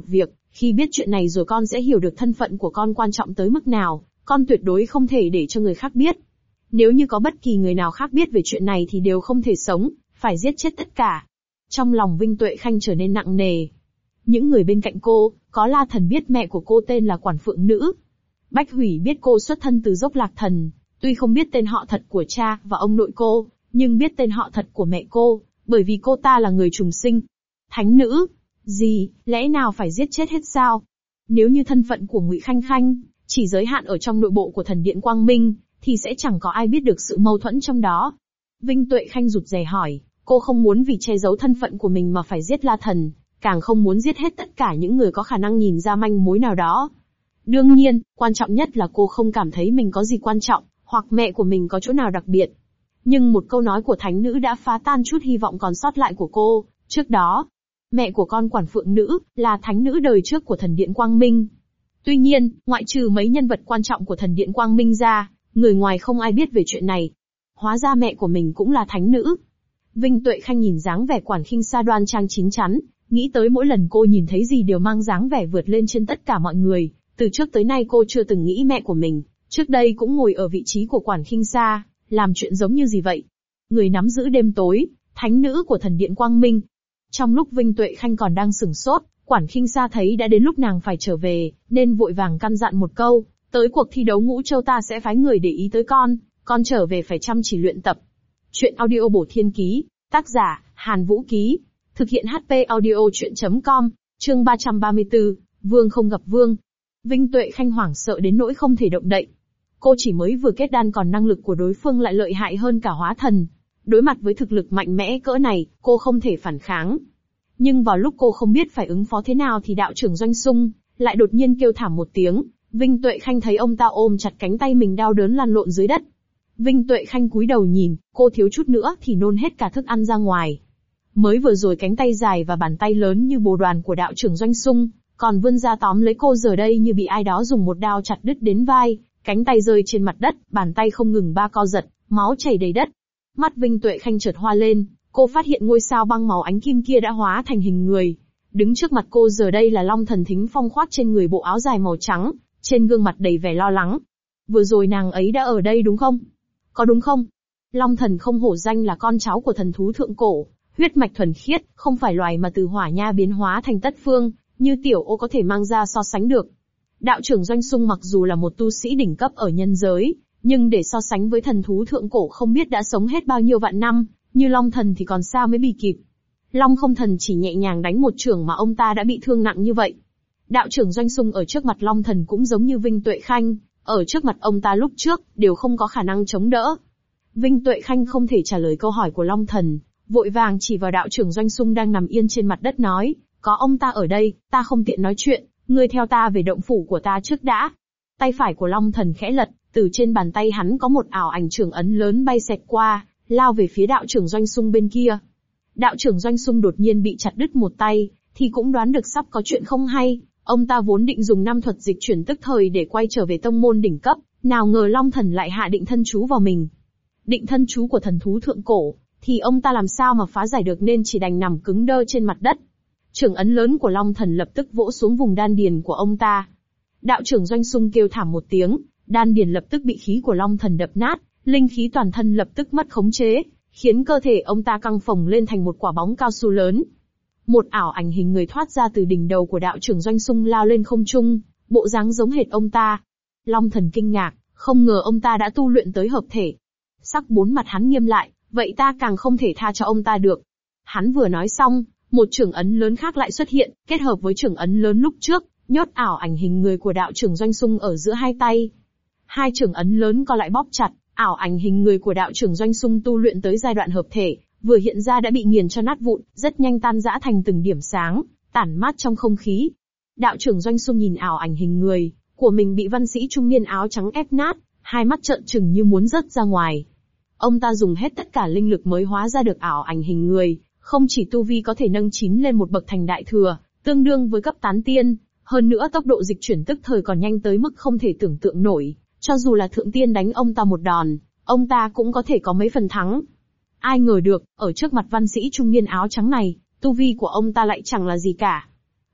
Khi biết chuyện này rồi con sẽ hiểu được thân phận của con quan trọng tới mức nào, con tuyệt đối không thể để cho người khác biết. Nếu như có bất kỳ người nào khác biết về chuyện này thì đều không thể sống, phải giết chết tất cả. Trong lòng Vinh Tuệ Khanh trở nên nặng nề. Những người bên cạnh cô, có La Thần biết mẹ của cô tên là Quản Phượng Nữ. Bách Hủy biết cô xuất thân từ Dốc Lạc Thần, tuy không biết tên họ thật của cha và ông nội cô, nhưng biết tên họ thật của mẹ cô, bởi vì cô ta là người trùng sinh. Thánh nữ? Gì, lẽ nào phải giết chết hết sao? Nếu như thân phận của Ngụy Khanh Khanh chỉ giới hạn ở trong nội bộ của thần điện Quang Minh, thì sẽ chẳng có ai biết được sự mâu thuẫn trong đó. Vinh Tuệ Khanh rụt rè hỏi, cô không muốn vì che giấu thân phận của mình mà phải giết La Thần, càng không muốn giết hết tất cả những người có khả năng nhìn ra manh mối nào đó. Đương nhiên, quan trọng nhất là cô không cảm thấy mình có gì quan trọng, hoặc mẹ của mình có chỗ nào đặc biệt. Nhưng một câu nói của thánh nữ đã phá tan chút hy vọng còn sót lại của cô. Trước đó, mẹ của con Quản Phượng Nữ là thánh nữ đời trước của thần điện Quang Minh. Tuy nhiên, ngoại trừ mấy nhân vật quan trọng của thần điện Quang Minh ra, người ngoài không ai biết về chuyện này. Hóa ra mẹ của mình cũng là thánh nữ. Vinh Tuệ Khanh nhìn dáng vẻ Quản Khinh Sa đoan trang chín chắn, nghĩ tới mỗi lần cô nhìn thấy gì đều mang dáng vẻ vượt lên trên tất cả mọi người. Từ trước tới nay cô chưa từng nghĩ mẹ của mình, trước đây cũng ngồi ở vị trí của Quản Khinh Sa, làm chuyện giống như gì vậy. Người nắm giữ đêm tối, thánh nữ của thần điện Quang Minh. Trong lúc Vinh Tuệ Khanh còn đang sửng sốt, Quản Khinh Sa thấy đã đến lúc nàng phải trở về, nên vội vàng căn dặn một câu, tới cuộc thi đấu Ngũ Châu ta sẽ phái người để ý tới con trở về phải chăm chỉ luyện tập. Chuyện audio bổ thiên ký, tác giả, Hàn Vũ Ký, thực hiện HP audio chuyện.com, chương 334, Vương không gặp Vương. Vinh Tuệ Khanh hoảng sợ đến nỗi không thể động đậy. Cô chỉ mới vừa kết đan còn năng lực của đối phương lại lợi hại hơn cả hóa thần. Đối mặt với thực lực mạnh mẽ cỡ này, cô không thể phản kháng. Nhưng vào lúc cô không biết phải ứng phó thế nào thì đạo trưởng Doanh Sung lại đột nhiên kêu thảm một tiếng. Vinh Tuệ Khanh thấy ông ta ôm chặt cánh tay mình đau đớn lăn lộn dưới đất. Vinh Tuệ Khanh cúi đầu nhìn, cô thiếu chút nữa thì nôn hết cả thức ăn ra ngoài. Mới vừa rồi cánh tay dài và bàn tay lớn như bồ đoàn của đạo trưởng Doanh Sung còn vươn ra tóm lấy cô, giờ đây như bị ai đó dùng một đao chặt đứt đến vai, cánh tay rơi trên mặt đất, bàn tay không ngừng ba co giật, máu chảy đầy đất. Mắt Vinh Tuệ Khanh chợt hoa lên, cô phát hiện ngôi sao băng màu ánh kim kia đã hóa thành hình người. Đứng trước mặt cô giờ đây là Long Thần Thính Phong khoác trên người bộ áo dài màu trắng, trên gương mặt đầy vẻ lo lắng. Vừa rồi nàng ấy đã ở đây đúng không? Có đúng không? Long Thần không hổ danh là con cháu của thần thú thượng cổ, huyết mạch thuần khiết, không phải loài mà từ hỏa nha biến hóa thành tất phương, như tiểu ô có thể mang ra so sánh được. Đạo trưởng Doanh Sung mặc dù là một tu sĩ đỉnh cấp ở nhân giới, nhưng để so sánh với thần thú thượng cổ không biết đã sống hết bao nhiêu vạn năm, như Long Thần thì còn xa mới bị kịp. Long Không Thần chỉ nhẹ nhàng đánh một chưởng mà ông ta đã bị thương nặng như vậy. Đạo trưởng Doanh Sung ở trước mặt Long Thần cũng giống như Vinh Tuệ Khanh, ở trước mặt ông ta lúc trước, đều không có khả năng chống đỡ. Vinh Tuệ Khanh không thể trả lời câu hỏi của Long Thần, vội vàng chỉ vào đạo trưởng Doanh Sung đang nằm yên trên mặt đất nói, có ông ta ở đây, ta không tiện nói chuyện, ngươi theo ta về động phủ của ta trước đã. Tay phải của Long Thần khẽ lật, từ trên bàn tay hắn có một ảo ảnh trưởng ấn lớn bay xẹt qua, lao về phía đạo trưởng Doanh Sung bên kia. Đạo trưởng Doanh Sung đột nhiên bị chặt đứt một tay, thì cũng đoán được sắp có chuyện không hay. Ông ta vốn định dùng 5 thuật dịch chuyển tức thời để quay trở về tông môn đỉnh cấp, nào ngờ Long Thần lại hạ định thân chú vào mình. Định thân chú của thần thú thượng cổ, thì ông ta làm sao mà phá giải được nên chỉ đành nằm cứng đơ trên mặt đất. Trưởng ấn lớn của Long Thần lập tức vỗ xuống vùng đan điền của ông ta. Đạo trưởng Doanh Sung kêu thảm một tiếng, đan điền lập tức bị khí của Long Thần đập nát, linh khí toàn thân lập tức mất khống chế, khiến cơ thể ông ta căng phồng lên thành một quả bóng cao su lớn. Một ảo ảnh hình người thoát ra từ đỉnh đầu của đạo trưởng Doanh Sung lao lên không trung, bộ dáng giống hệt ông ta. Long Thần kinh ngạc, không ngờ ông ta đã tu luyện tới hợp thể. Sắc bốn mặt hắn nghiêm lại, vậy ta càng không thể tha cho ông ta được. Hắn vừa nói xong, một trưởng ấn lớn khác lại xuất hiện, kết hợp với trưởng ấn lớn lúc trước, nhốt ảo ảnh hình người của đạo trưởng Doanh Sung ở giữa hai tay. Hai trưởng ấn lớn co lại bóp chặt, ảo ảnh hình người của đạo trưởng Doanh Sung tu luyện tới giai đoạn hợp thể, vừa hiện ra đã bị nghiền cho nát vụn, rất nhanh tan rã thành từng điểm sáng, tản mát trong không khí. Đạo trưởng Doanh Sung nhìn ảo ảnh hình người của mình bị văn sĩ trung niên áo trắng ép nát, hai mắt trợn trừng như muốn rớt ra ngoài. Ông ta dùng hết tất cả linh lực mới hóa ra được ảo ảnh hình người, không chỉ tu vi có thể nâng 9 lên một bậc thành đại thừa, tương đương với cấp tán tiên, hơn nữa tốc độ dịch chuyển tức thời còn nhanh tới mức không thể tưởng tượng nổi, cho dù là thượng tiên đánh ông ta một đòn, ông ta cũng có thể có mấy phần thắng. Ai ngờ được, ở trước mặt văn sĩ trung niên áo trắng này, tu vi của ông ta lại chẳng là gì cả.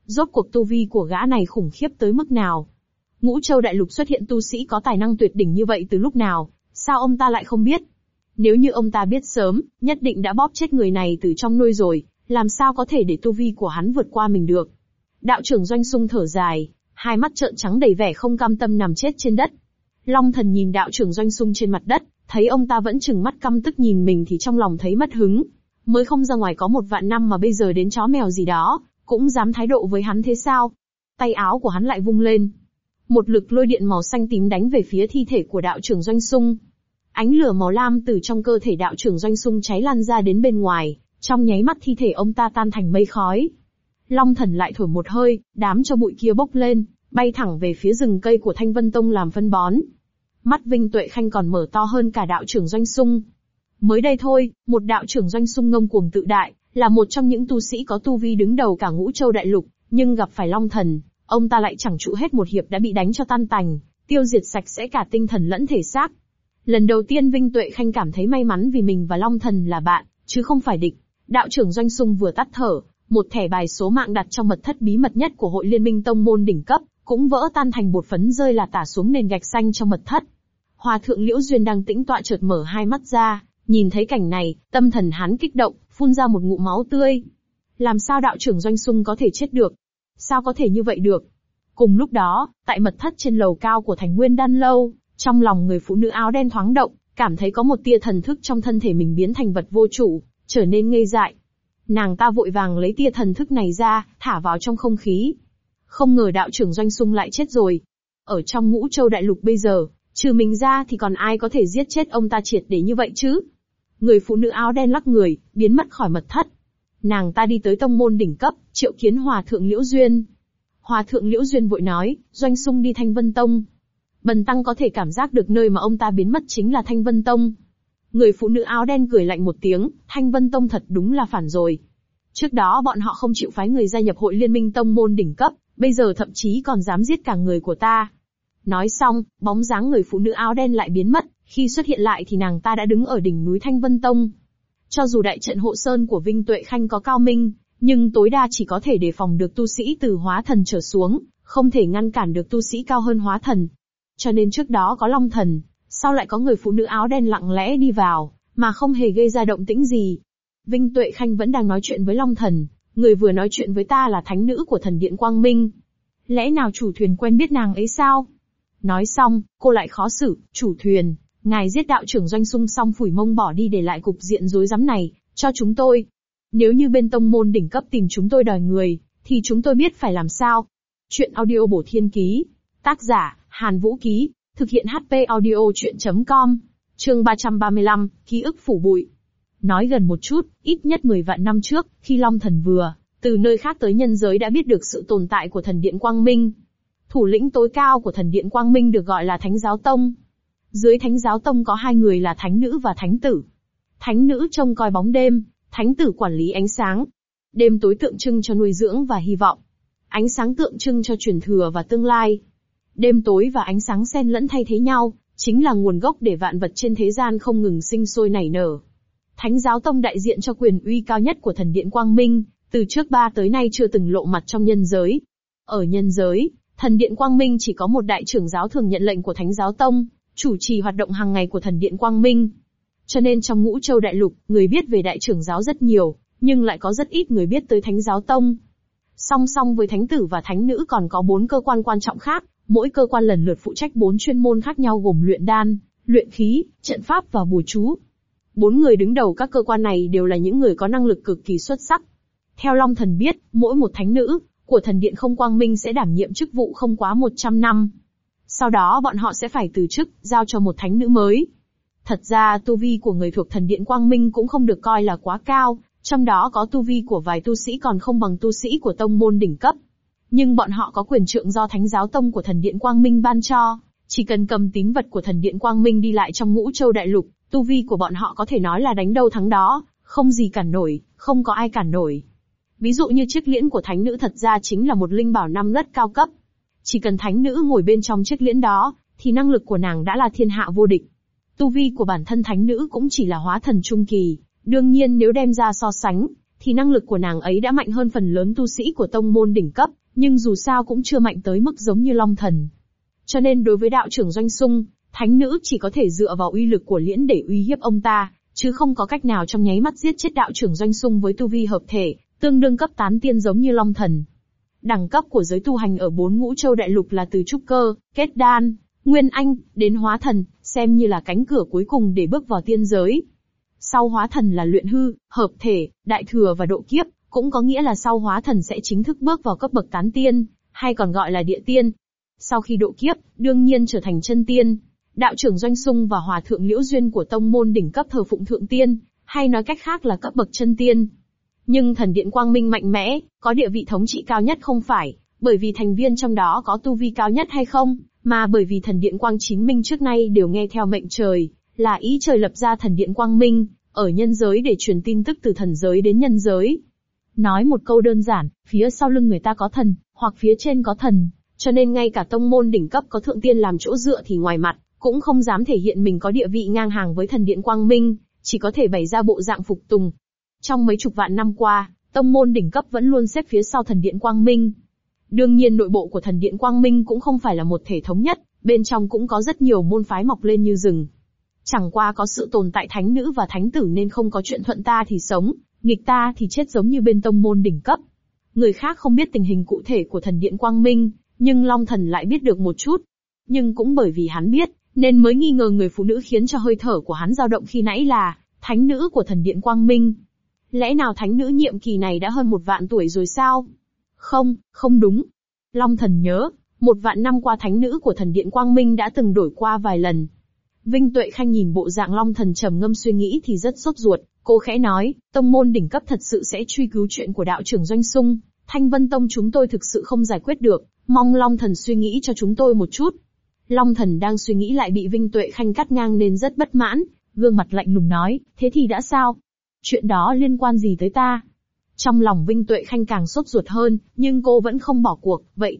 Rốt cuộc tu vi của gã này khủng khiếp tới mức nào? Ngũ Châu Đại Lục xuất hiện tu sĩ có tài năng tuyệt đỉnh như vậy từ lúc nào, sao ông ta lại không biết? Nếu như ông ta biết sớm, nhất định đã bóp chết người này từ trong nuôi rồi, làm sao có thể để tu vi của hắn vượt qua mình được? Đạo trưởng Doanh Xung thở dài, hai mắt trợn trắng đầy vẻ không cam tâm nằm chết trên đất. Long Thần nhìn đạo trưởng Doanh Xung trên mặt đất, thấy ông ta vẫn trừng mắt căm tức nhìn mình thì trong lòng thấy mất hứng. Mới không ra ngoài có 1 vạn năm mà bây giờ đến chó mèo gì đó, cũng dám thái độ với hắn thế sao? Tay áo của hắn lại vung lên. Một lực lôi điện màu xanh tím đánh về phía thi thể của đạo trưởng Doanh Xung. Ánh lửa màu lam từ trong cơ thể đạo trưởng Doanh Xung cháy lan ra đến bên ngoài, trong nháy mắt thi thể ông ta tan thành mây khói. Long Thần lại thổi một hơi, đám cho bụi kia bốc lên, bay thẳng về phía rừng cây của Thanh Vân Tông làm phân bón. Mắt Vinh Tuệ Khanh còn mở to hơn cả đạo trưởng Doanh Xung. Mới đây thôi, một đạo trưởng Doanh Xung ngông cuồng tự đại, là một trong những tu sĩ có tu vi đứng đầu cả Ngũ Châu Đại Lục, nhưng gặp phải Long Thần, ông ta lại chẳng trụ hết một hiệp đã bị đánh cho tan tành, tiêu diệt sạch sẽ cả tinh thần lẫn thể xác. Lần đầu tiên Vinh Tuệ Khanh cảm thấy may mắn vì mình và Long Thần là bạn, chứ không phải địch. Đạo trưởng Doanh Xung vừa tắt thở, một thẻ bài số mạng đặt trong mật thất bí mật nhất của Hội Liên minh Tông môn đỉnh cấp, cũng vỡ tan thành bột phấn rơi là tả xuống nền gạch xanh trong mật thất. Hòa thượng Liễu Duyên đang tĩnh tọa chợt mở hai mắt ra, nhìn thấy cảnh này, tâm thần hắn kích động, phun ra một ngụm máu tươi. Làm sao đạo trưởng Doanh Xung có thể chết được? Sao có thể như vậy được? Cùng lúc đó, tại mật thất trên lầu cao của Thành Nguyên Đan Lâu, trong lòng người phụ nữ áo đen thoáng động, cảm thấy có một tia thần thức trong thân thể mình biến thành vật vô chủ, trở nên ngây dại. Nàng ta vội vàng lấy tia thần thức này ra, thả vào trong không khí. Không ngờ đạo trưởng Doanh Xung lại chết rồi. Ở trong Ngũ Châu Đại Lục bây giờ, trừ mình ra thì còn ai có thể giết chết ông ta triệt để như vậy chứ? Người phụ nữ áo đen lắc người, biến mất khỏi mật thất. Nàng ta đi tới tông môn đỉnh cấp, triệu kiến Hòa thượng Liễu Duyên. Hòa thượng Liễu Duyên vội nói, Doanh Xung đi Thanh Vân Tông. Bần tăng có thể cảm giác được nơi mà ông ta biến mất chính là Thanh Vân Tông. Người phụ nữ áo đen cười lạnh một tiếng, Thanh Vân Tông thật đúng là phản rồi. Trước đó bọn họ không chịu phái người gia nhập Hội Liên minh Tông môn đỉnh cấp, bây giờ thậm chí còn dám giết cả người của ta. Nói xong, bóng dáng người phụ nữ áo đen lại biến mất, khi xuất hiện lại thì nàng ta đã đứng ở đỉnh núi Thanh Vân Tông. Cho dù đại trận hộ sơn của Vinh Tuệ Khanh có cao minh, nhưng tối đa chỉ có thể đề phòng được tu sĩ từ hóa thần trở xuống, không thể ngăn cản được tu sĩ cao hơn hóa thần. Cho nên trước đó có Long Thần, sau lại có người phụ nữ áo đen lặng lẽ đi vào, mà không hề gây ra động tĩnh gì. Vinh Tuệ Khanh vẫn đang nói chuyện với Long Thần, người vừa nói chuyện với ta là thánh nữ của thần điện Quang Minh. Lẽ nào chủ thuyền quen biết nàng ấy sao? Nói xong, cô lại khó xử, chủ thuyền, ngài giết đạo trưởng Doanh Xung xong phủi mông bỏ đi để lại cục diện rối rắm này, cho chúng tôi. Nếu như bên tông môn đỉnh cấp tìm chúng tôi đòi người, thì chúng tôi biết phải làm sao. Chuyện audio bổ thiên ký. Tác giả, Hàn Vũ Ký. Thực hiện HP audio chuyện.com. Chương 335, ký ức phủ bụi. Nói gần một chút, ít nhất 10 vạn năm trước, khi Long Thần vừa từ nơi khác tới nhân giới đã biết được sự tồn tại của thần điện Quang Minh. Thủ lĩnh tối cao của thần điện Quang Minh được gọi là Thánh Giáo Tông. Dưới Thánh Giáo Tông có 2 người là Thánh Nữ và Thánh Tử. Thánh Nữ trông coi bóng đêm, Thánh Tử quản lý ánh sáng. Đêm tối tượng trưng cho nuôi dưỡng và hy vọng. Ánh sáng tượng trưng cho truyền thừa và tương lai. Đêm tối và ánh sáng xen lẫn thay thế nhau, chính là nguồn gốc để vạn vật trên thế gian không ngừng sinh sôi nảy nở. Thánh Giáo Tông đại diện cho quyền uy cao nhất của thần điện Quang Minh, từ trước 3 tới nay chưa từng lộ mặt trong nhân giới. Ở nhân giới, thần điện Quang Minh chỉ có một đại trưởng giáo thường nhận lệnh của Thánh Giáo Tông, chủ trì hoạt động hàng ngày của thần điện Quang Minh. Cho nên trong Ngũ Châu Đại Lục, người biết về đại trưởng giáo rất nhiều, nhưng lại có rất ít người biết tới Thánh Giáo Tông. Song song với Thánh Tử và Thánh Nữ còn có 4 cơ quan quan trọng khác, mỗi cơ quan lần lượt phụ trách 4 chuyên môn khác nhau gồm luyện đan, luyện khí, trận pháp và bùa chú. 4 người đứng đầu các cơ quan này đều là những người có năng lực cực kỳ xuất sắc. Theo Long Thần biết, mỗi một thánh nữ của thần điện không Quang Minh sẽ đảm nhiệm chức vụ không quá 100 năm. Sau đó bọn họ sẽ phải từ chức, giao cho một thánh nữ mới. Thật ra tu vi của người thuộc thần điện Quang Minh cũng không được coi là quá cao, trong đó có tu vi của vài tu sĩ còn không bằng tu sĩ của tông môn đỉnh cấp. Nhưng bọn họ có quyền trượng do Thánh Giáo Tông của thần điện Quang Minh ban cho, chỉ cần cầm tín vật của thần điện Quang Minh đi lại trong Ngũ Châu Đại Lục, tu vi của bọn họ có thể nói là đánh đâu thắng đó, không gì cản nổi, không có ai cản nổi. Ví dụ như chiếc liễn của thánh nữ thật ra chính là một linh bảo 5 đất cao cấp. Chỉ cần thánh nữ ngồi bên trong chiếc liễn đó, thì năng lực của nàng đã là thiên hạ vô địch. Tu vi của bản thân thánh nữ cũng chỉ là hóa thần trung kỳ, đương nhiên nếu đem ra so sánh, thì năng lực của nàng ấy đã mạnh hơn phần lớn tu sĩ của tông môn đỉnh cấp, nhưng dù sao cũng chưa mạnh tới mức giống như Long Thần. Cho nên đối với đạo trưởng Doanh Xung, thánh nữ chỉ có thể dựa vào uy lực của liễn để uy hiếp ông ta, chứ không có cách nào trong nháy mắt giết chết đạo trưởng Doanh Xung với tu vi hợp thể, tương đương cấp tán tiên giống như Long Thần. Đẳng cấp của giới tu hành ở 4 ngũ châu đại lục là từ trúc cơ, kết đan, nguyên anh, đến hóa thần, xem như là cánh cửa cuối cùng để bước vào tiên giới. Sau hóa thần là luyện hư, hợp thể, đại thừa và độ kiếp, cũng có nghĩa là sau hóa thần sẽ chính thức bước vào cấp bậc tán tiên, hay còn gọi là địa tiên. Sau khi độ kiếp, đương nhiên trở thành chân tiên. Đạo trưởng Doanh Xung và hòa thượng Liễu Duyên của tông môn đỉnh cấp thờ phụng thượng tiên, hay nói cách khác là cấp bậc chân tiên. Nhưng thần điện Quang Minh mạnh mẽ, có địa vị thống trị cao nhất không phải, bởi vì thành viên trong đó có tu vi cao nhất hay không, mà bởi vì thần điện Quang Chính Minh trước nay đều nghe theo mệnh trời, là ý trời lập ra thần điện Quang Minh, ở nhân giới để truyền tin tức từ thần giới đến nhân giới. Nói một câu đơn giản, phía sau lưng người ta có thần, hoặc phía trên có thần, cho nên ngay cả tông môn đỉnh cấp có thượng tiên làm chỗ dựa thì ngoài mặt, cũng không dám thể hiện mình có địa vị ngang hàng với thần điện Quang Minh, chỉ có thể bày ra bộ dạng phục tùng. Trong mấy chục vạn năm qua, tông môn đỉnh cấp vẫn luôn xếp phía sau thần điện Quang Minh. Đương nhiên nội bộ của thần điện Quang Minh cũng không phải là một thể thống nhất, bên trong cũng có rất nhiều môn phái mọc lên như rừng. Chẳng qua có sự tồn tại thánh nữ và thánh tử nên không có chuyện thuận ta thì sống, nghịch ta thì chết giống như bên tông môn đỉnh cấp. Người khác không biết tình hình cụ thể của thần điện Quang Minh, nhưng Long Thần lại biết được một chút. Nhưng cũng bởi vì hắn biết, nên mới nghi ngờ người phụ nữ khiến cho hơi thở của hắn dao động khi nãy là thánh nữ của thần điện Quang Minh. Lẽ nào thánh nữ nhiệm kỳ này đã hơn 1 vạn tuổi rồi sao? Không đúng. Long Thần nhớ, 1 vạn năm qua thánh nữ của thần điện Quang Minh đã từng đổi qua vài lần. Vinh Tuệ Khanh nhìn bộ dạng Long Thần trầm ngâm suy nghĩ thì rất sốt ruột, cô khẽ nói, tông môn đỉnh cấp thật sự sẽ truy cứu chuyện của đạo trưởng Doanh Xung, Thanh Vân Tông chúng tôi thực sự không giải quyết được, mong Long Thần suy nghĩ cho chúng tôi một chút. Long Thần đang suy nghĩ lại bị Vinh Tuệ Khanh cắt ngang nên rất bất mãn, gương mặt lạnh lùng nói, thế thì đã sao? Chuyện đó liên quan gì tới ta? Trong lòng Vinh Tuệ Khanh càng sốt ruột hơn, nhưng cô vẫn không bỏ cuộc, vậy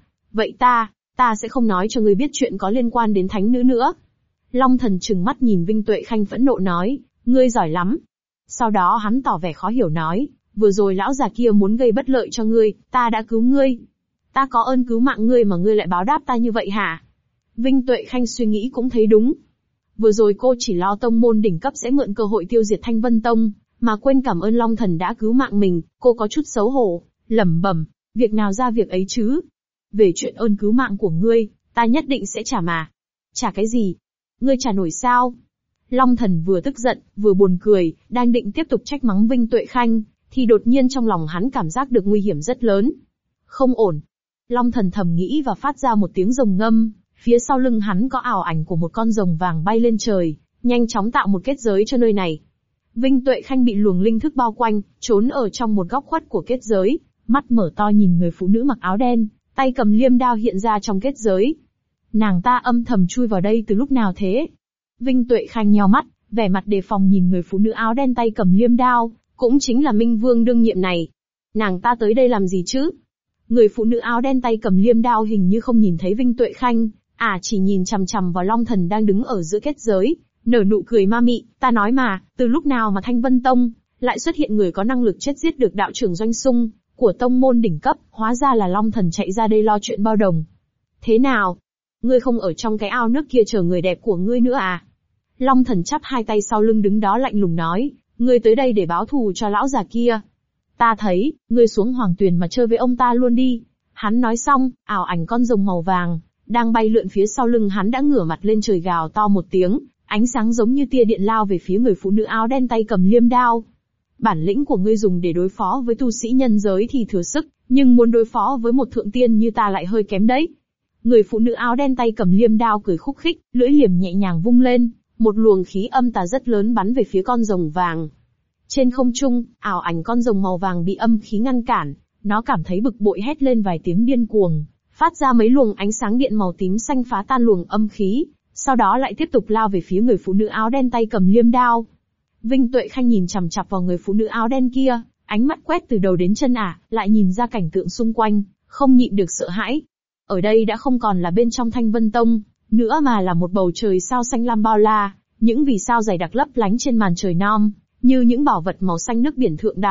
ta sẽ không nói cho ngươi biết chuyện có liên quan đến thánh nữ nữa. Long Thần trừng mắt nhìn Vinh Tuệ Khanh phẫn nộ nói, ngươi giỏi lắm. Sau đó hắn tỏ vẻ khó hiểu nói, vừa rồi lão già kia muốn gây bất lợi cho ngươi, ta đã cứu ngươi. Ta có ơn cứu mạng ngươi mà ngươi lại báo đáp ta như vậy hả? Vinh Tuệ Khanh suy nghĩ cũng thấy đúng. Vừa rồi cô chỉ lo tông môn đỉnh cấp sẽ mượn cơ hội tiêu diệt Thanh Vân Tông, mà quên cảm ơn Long Thần đã cứu mạng mình, cô có chút xấu hổ, lẩm bẩm, việc nào ra việc ấy chứ. Về chuyện ơn cứu mạng của ngươi, ta nhất định sẽ trả mà. Trả cái gì? Ngươi trả nổi sao? Long Thần vừa tức giận, vừa buồn cười, đang định tiếp tục trách mắng Vinh Tuệ Khanh, thì đột nhiên trong lòng hắn cảm giác được nguy hiểm rất lớn. Không ổn. Long Thần thầm nghĩ và phát ra một tiếng rồng ngâm, phía sau lưng hắn có ảo ảnh của một con rồng vàng bay lên trời, nhanh chóng tạo một kết giới cho nơi này. Vinh Tuệ Khanh bị luồng linh thức bao quanh, trốn ở trong một góc khuất của kết giới, mắt mở to nhìn người phụ nữ mặc áo đen, tay cầm liêm đao hiện ra trong kết giới. Nàng ta âm thầm chui vào đây từ lúc nào thế? Vinh Tuệ Khanh nheo mắt, vẻ mặt đề phòng nhìn người phụ nữ áo đen tay cầm liêm đao, cũng chính là Minh Vương đương nhiệm này. Nàng ta tới đây làm gì chứ? Người phụ nữ áo đen tay cầm liêm đao hình như không nhìn thấy Vinh Tuệ Khanh, chỉ nhìn chằm chằm vào Long Thần đang đứng ở giữa kết giới, nở nụ cười ma mị, ta nói mà, từ lúc nào mà Thanh Vân Tông lại xuất hiện người có năng lực chết giết được đạo trưởng Doanh Xung của tông môn đỉnh cấp, hóa ra là Long Thần chạy ra đây lo chuyện bao đồng. Thế nào? Ngươi không ở trong cái ao nước kia chờ người đẹp của ngươi nữa à? Long Thần chắp hai tay sau lưng đứng đó lạnh lùng nói, ngươi tới đây để báo thù cho lão già kia. Ta thấy, ngươi xuống Hoàng Tuyền mà chơi với ông ta luôn đi. Hắn nói xong, ảo ảnh con rồng màu vàng đang bay lượn phía sau lưng hắn đã ngửa mặt lên trời gào to một tiếng, ánh sáng giống như tia điện lao về phía người phụ nữ áo đen tay cầm liêm đao. Bản lĩnh của ngươi dùng để đối phó với tu sĩ nhân giới thì thừa sức, nhưng muốn đối phó với một thượng tiên như ta lại hơi kém đấy. Người phụ nữ áo đen tay cầm liêm đao cười khúc khích, lưỡi liềm nhẹ nhàng vung lên, một luồng khí âm tà rất lớn bắn về phía con rồng vàng. Trên không trung, ảo ảnh con rồng màu vàng bị âm khí ngăn cản, nó cảm thấy bực bội hét lên vài tiếng điên cuồng, phát ra mấy luồng ánh sáng điện màu tím xanh phá tan luồng âm khí, sau đó lại tiếp tục lao về phía người phụ nữ áo đen tay cầm liêm đao. Vinh Tuệ Khanh nhìn chằm chằm vào người phụ nữ áo đen kia, ánh mắt quét từ đầu đến chân lại nhìn ra cảnh tượng xung quanh, không nhịn được sợ hãi. Ở đây đã không còn là bên trong Thanh Vân Tông, nữa mà là một bầu trời sao xanh lam bao la, những vì sao dày đặc lấp lánh trên màn trời non, như những bảo vật màu xanh nước biển thượng đẳng.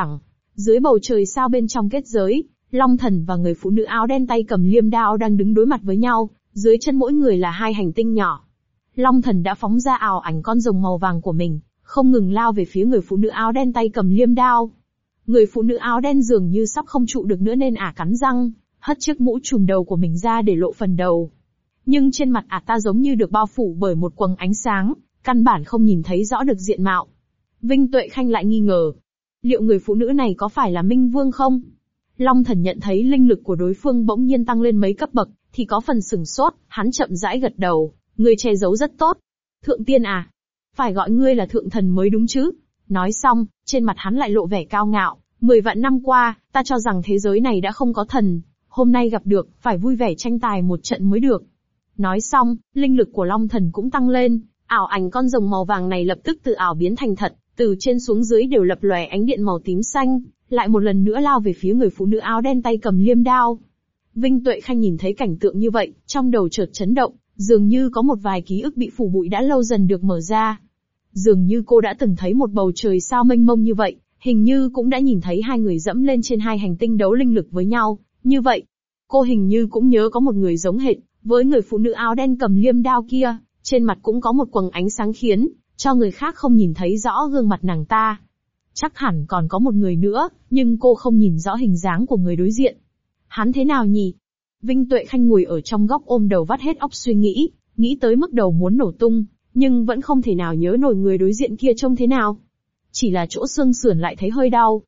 Dưới bầu trời sao bên trong kết giới, Long Thần và người phụ nữ áo đen tay cầm liêm đao đang đứng đối mặt với nhau, dưới chân mỗi người là hai hành tinh nhỏ. Long Thần đã phóng ra ảo ảnh con rồng màu vàng của mình, không ngừng lao về phía người phụ nữ áo đen tay cầm liêm đao. Người phụ nữ áo đen dường như sắp không trụ được nữa nên ả cắn răng, hất chiếc mũ trùm đầu của mình ra để lộ phần đầu. Nhưng trên mặt ả ta giống như được bao phủ bởi một quầng ánh sáng, căn bản không nhìn thấy rõ được diện mạo. Vinh Tuệ Khanh lại nghi ngờ. Liệu người phụ nữ này có phải là Minh Vương không? Long Thần nhận thấy linh lực của đối phương bỗng nhiên tăng lên mấy cấp bậc, thì có phần sửng sốt, hắn chậm rãi gật đầu. Ngươi che giấu rất tốt. Thượng tiên à? Phải gọi ngươi là thượng thần mới đúng chứ? Nói xong, trên mặt hắn lại lộ vẻ cao ngạo. 10 vạn năm qua, ta cho rằng thế giới này đã không có thần. Hôm nay gặp được, phải vui vẻ tranh tài một trận mới được. Nói xong, linh lực của Long Thần cũng tăng lên. Ảo ảnh con rồng màu vàng này lập tức từ ảo biến thành thật, từ trên xuống dưới đều lập lòe ánh điện màu tím xanh, lại một lần nữa lao về phía người phụ nữ áo đen tay cầm liêm đao. Vinh Tuệ Khanh nhìn thấy cảnh tượng như vậy, trong đầu chợt chấn động, dường như có một vài ký ức bị phủ bụi đã lâu dần được mở ra. Dường như cô đã từng thấy một bầu trời sao mênh mông như vậy, hình như cũng đã nhìn thấy hai người dẫm lên trên hai hành tinh đấu linh lực với nhau, như vậy. Cô hình như cũng nhớ có một người giống hệt, với người phụ nữ áo đen cầm liêm đao kia, trên mặt cũng có một quầng ánh sáng khiến cho người khác không nhìn thấy rõ gương mặt nàng ta. Chắc hẳn còn có một người nữa, nhưng cô không nhìn rõ hình dáng của người đối diện. Hắn thế nào nhỉ? Vinh Tuệ Khanh ngồi ở trong góc ôm đầu vắt hết óc suy nghĩ tới mức đầu muốn nổ tung, nhưng vẫn không thể nào nhớ nổi người đối diện kia trông thế nào. Chỉ là chỗ xương sườn lại thấy hơi đau.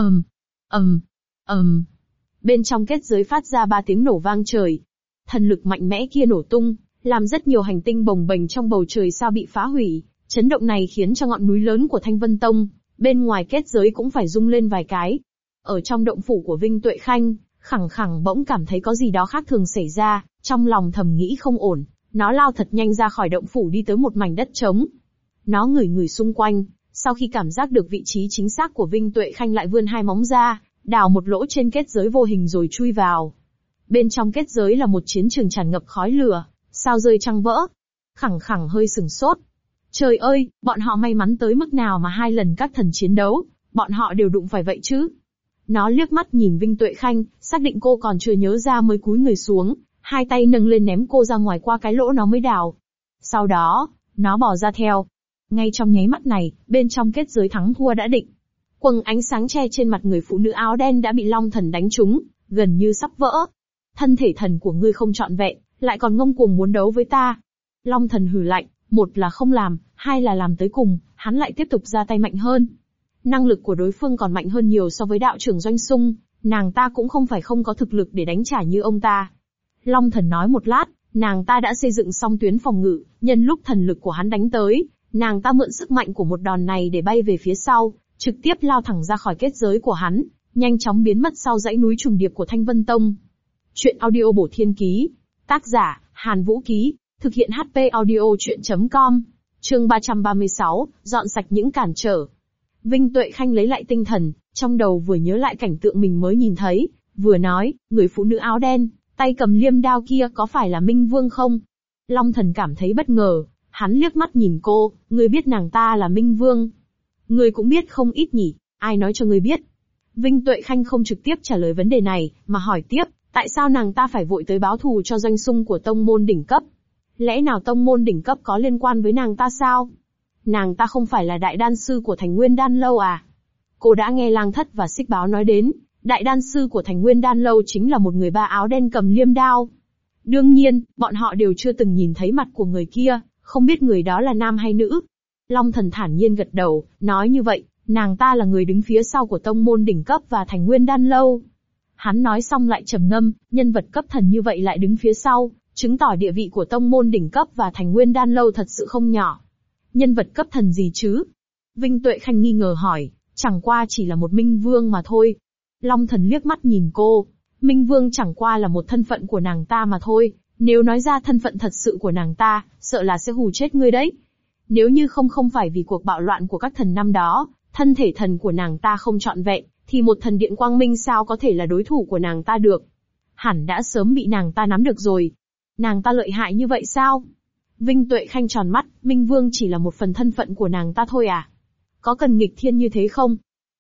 Bên trong kết giới phát ra 3 tiếng nổ vang trời. Thần lực mạnh mẽ kia nổ tung, làm rất nhiều hành tinh bồng bềnh trong bầu trời sao bị phá hủy. Chấn động này khiến cho ngọn núi lớn của Thanh Vân Tông, bên ngoài kết giới cũng phải rung lên vài cái. Ở trong động phủ của Vinh Tuệ Khanh, Khẳng Khẳng bỗng cảm thấy có gì đó khác thường xảy ra, trong lòng thầm nghĩ không ổn. Nó lao thật nhanh ra khỏi động phủ đi tới một mảnh đất trống. Nó ngửi xung quanh, sau khi cảm giác được vị trí chính xác của Vinh Tuệ Khanh lại vươn hai móng ra, đào một lỗ trên kết giới vô hình rồi chui vào. Bên trong kết giới là một chiến trường tràn ngập khói lửa, sao rơi trăng vỡ. Khẳng Khẳng hơi sửng sốt. Trời ơi, bọn họ may mắn tới mức nào mà 2 lần các thần chiến đấu, bọn họ đều đụng phải vậy chứ. Nó liếc mắt nhìn Vinh Tuệ Khanh, xác định cô còn chưa nhớ ra mới cúi người xuống, hai tay nâng lên ném cô ra ngoài qua cái lỗ nó mới đào. Sau đó, nó bò ra theo. Ngay trong nháy mắt này, bên trong kết giới thắng thua đã định. Quầng ánh sáng che trên mặt người phụ nữ áo đen đã bị Long Thần đánh trúng, gần như sắp vỡ. Thân thể thần của ngươi không trọn vẹn, lại còn ngông cuồng muốn đấu với ta. Long Thần hừ lạnh, một là không làm, hai là làm tới cùng, hắn lại tiếp tục ra tay mạnh hơn. Năng lực của đối phương còn mạnh hơn nhiều so với đạo trưởng Doanh Sung, nàng ta cũng không phải không có thực lực để đánh trả như ông ta. Long Thần nói một lát, nàng ta đã xây dựng xong tuyến phòng ngự, nhân lúc thần lực của hắn đánh tới, nàng ta mượn sức mạnh của một đòn này để bay về phía sau, trực tiếp lao thẳng ra khỏi kết giới của hắn, nhanh chóng biến mất sau dãy núi trùng điệp của Thanh Vân Tông. Chuyện audio bổ thiên ký, tác giả, Hàn Vũ Ký, thực hiện HP audio chuyện.com, chương 336, dọn sạch những cản trở. Vinh Tuệ Khanh lấy lại tinh thần, trong đầu vừa nhớ lại cảnh tượng mình mới nhìn thấy, vừa nói, người phụ nữ áo đen, tay cầm liêm đao kia có phải là Minh Vương không? Long Thần cảm thấy bất ngờ, hắn liếc mắt nhìn cô, ngươi biết nàng ta là Minh Vương. Ngươi cũng biết không ít nhỉ, ai nói cho ngươi biết? Vinh Tuệ Khanh không trực tiếp trả lời vấn đề này, mà hỏi tiếp, tại sao nàng ta phải vội tới báo thù cho Doanh Sung của tông môn đỉnh cấp? Lẽ nào tông môn đỉnh cấp có liên quan với nàng ta sao? Nàng ta không phải là đại đan sư của Thành Nguyên Đan Lâu à? Cô đã nghe Lang Thất và Xích Báo nói đến, đại đan sư của Thành Nguyên Đan Lâu chính là một người ba áo đen cầm liêm đao. Đương nhiên, bọn họ đều chưa từng nhìn thấy mặt của người kia, không biết người đó là nam hay nữ. Long Thần thản nhiên gật đầu, nói như vậy, nàng ta là người đứng phía sau của tông môn đỉnh cấp và Thành Nguyên Đan Lâu. Hắn nói xong lại trầm ngâm, nhân vật cấp thần như vậy lại đứng phía sau, chứng tỏ địa vị của tông môn đỉnh cấp và Thành Nguyên Đan Lâu thật sự không nhỏ. Nhân vật cấp thần gì chứ? Vinh Tuệ Khanh nghi ngờ hỏi, chẳng qua chỉ là một Minh Vương mà thôi. Long Thần liếc mắt nhìn cô, Minh Vương chẳng qua là một thân phận của nàng ta mà thôi, nếu nói ra thân phận thật sự của nàng ta, sợ là sẽ hù chết ngươi đấy. Nếu như không phải vì cuộc bạo loạn của các thần năm đó, thân thể thần của nàng ta không trọn vẹn, thì một thần điện quang minh sao có thể là đối thủ của nàng ta được? Hẳn đã sớm bị nàng ta nắm được rồi. Nàng ta lợi hại như vậy sao? Vinh Tuệ Khanh tròn mắt, Minh Vương chỉ là một phần thân phận của nàng ta thôi à? Có cần nghịch thiên như thế không?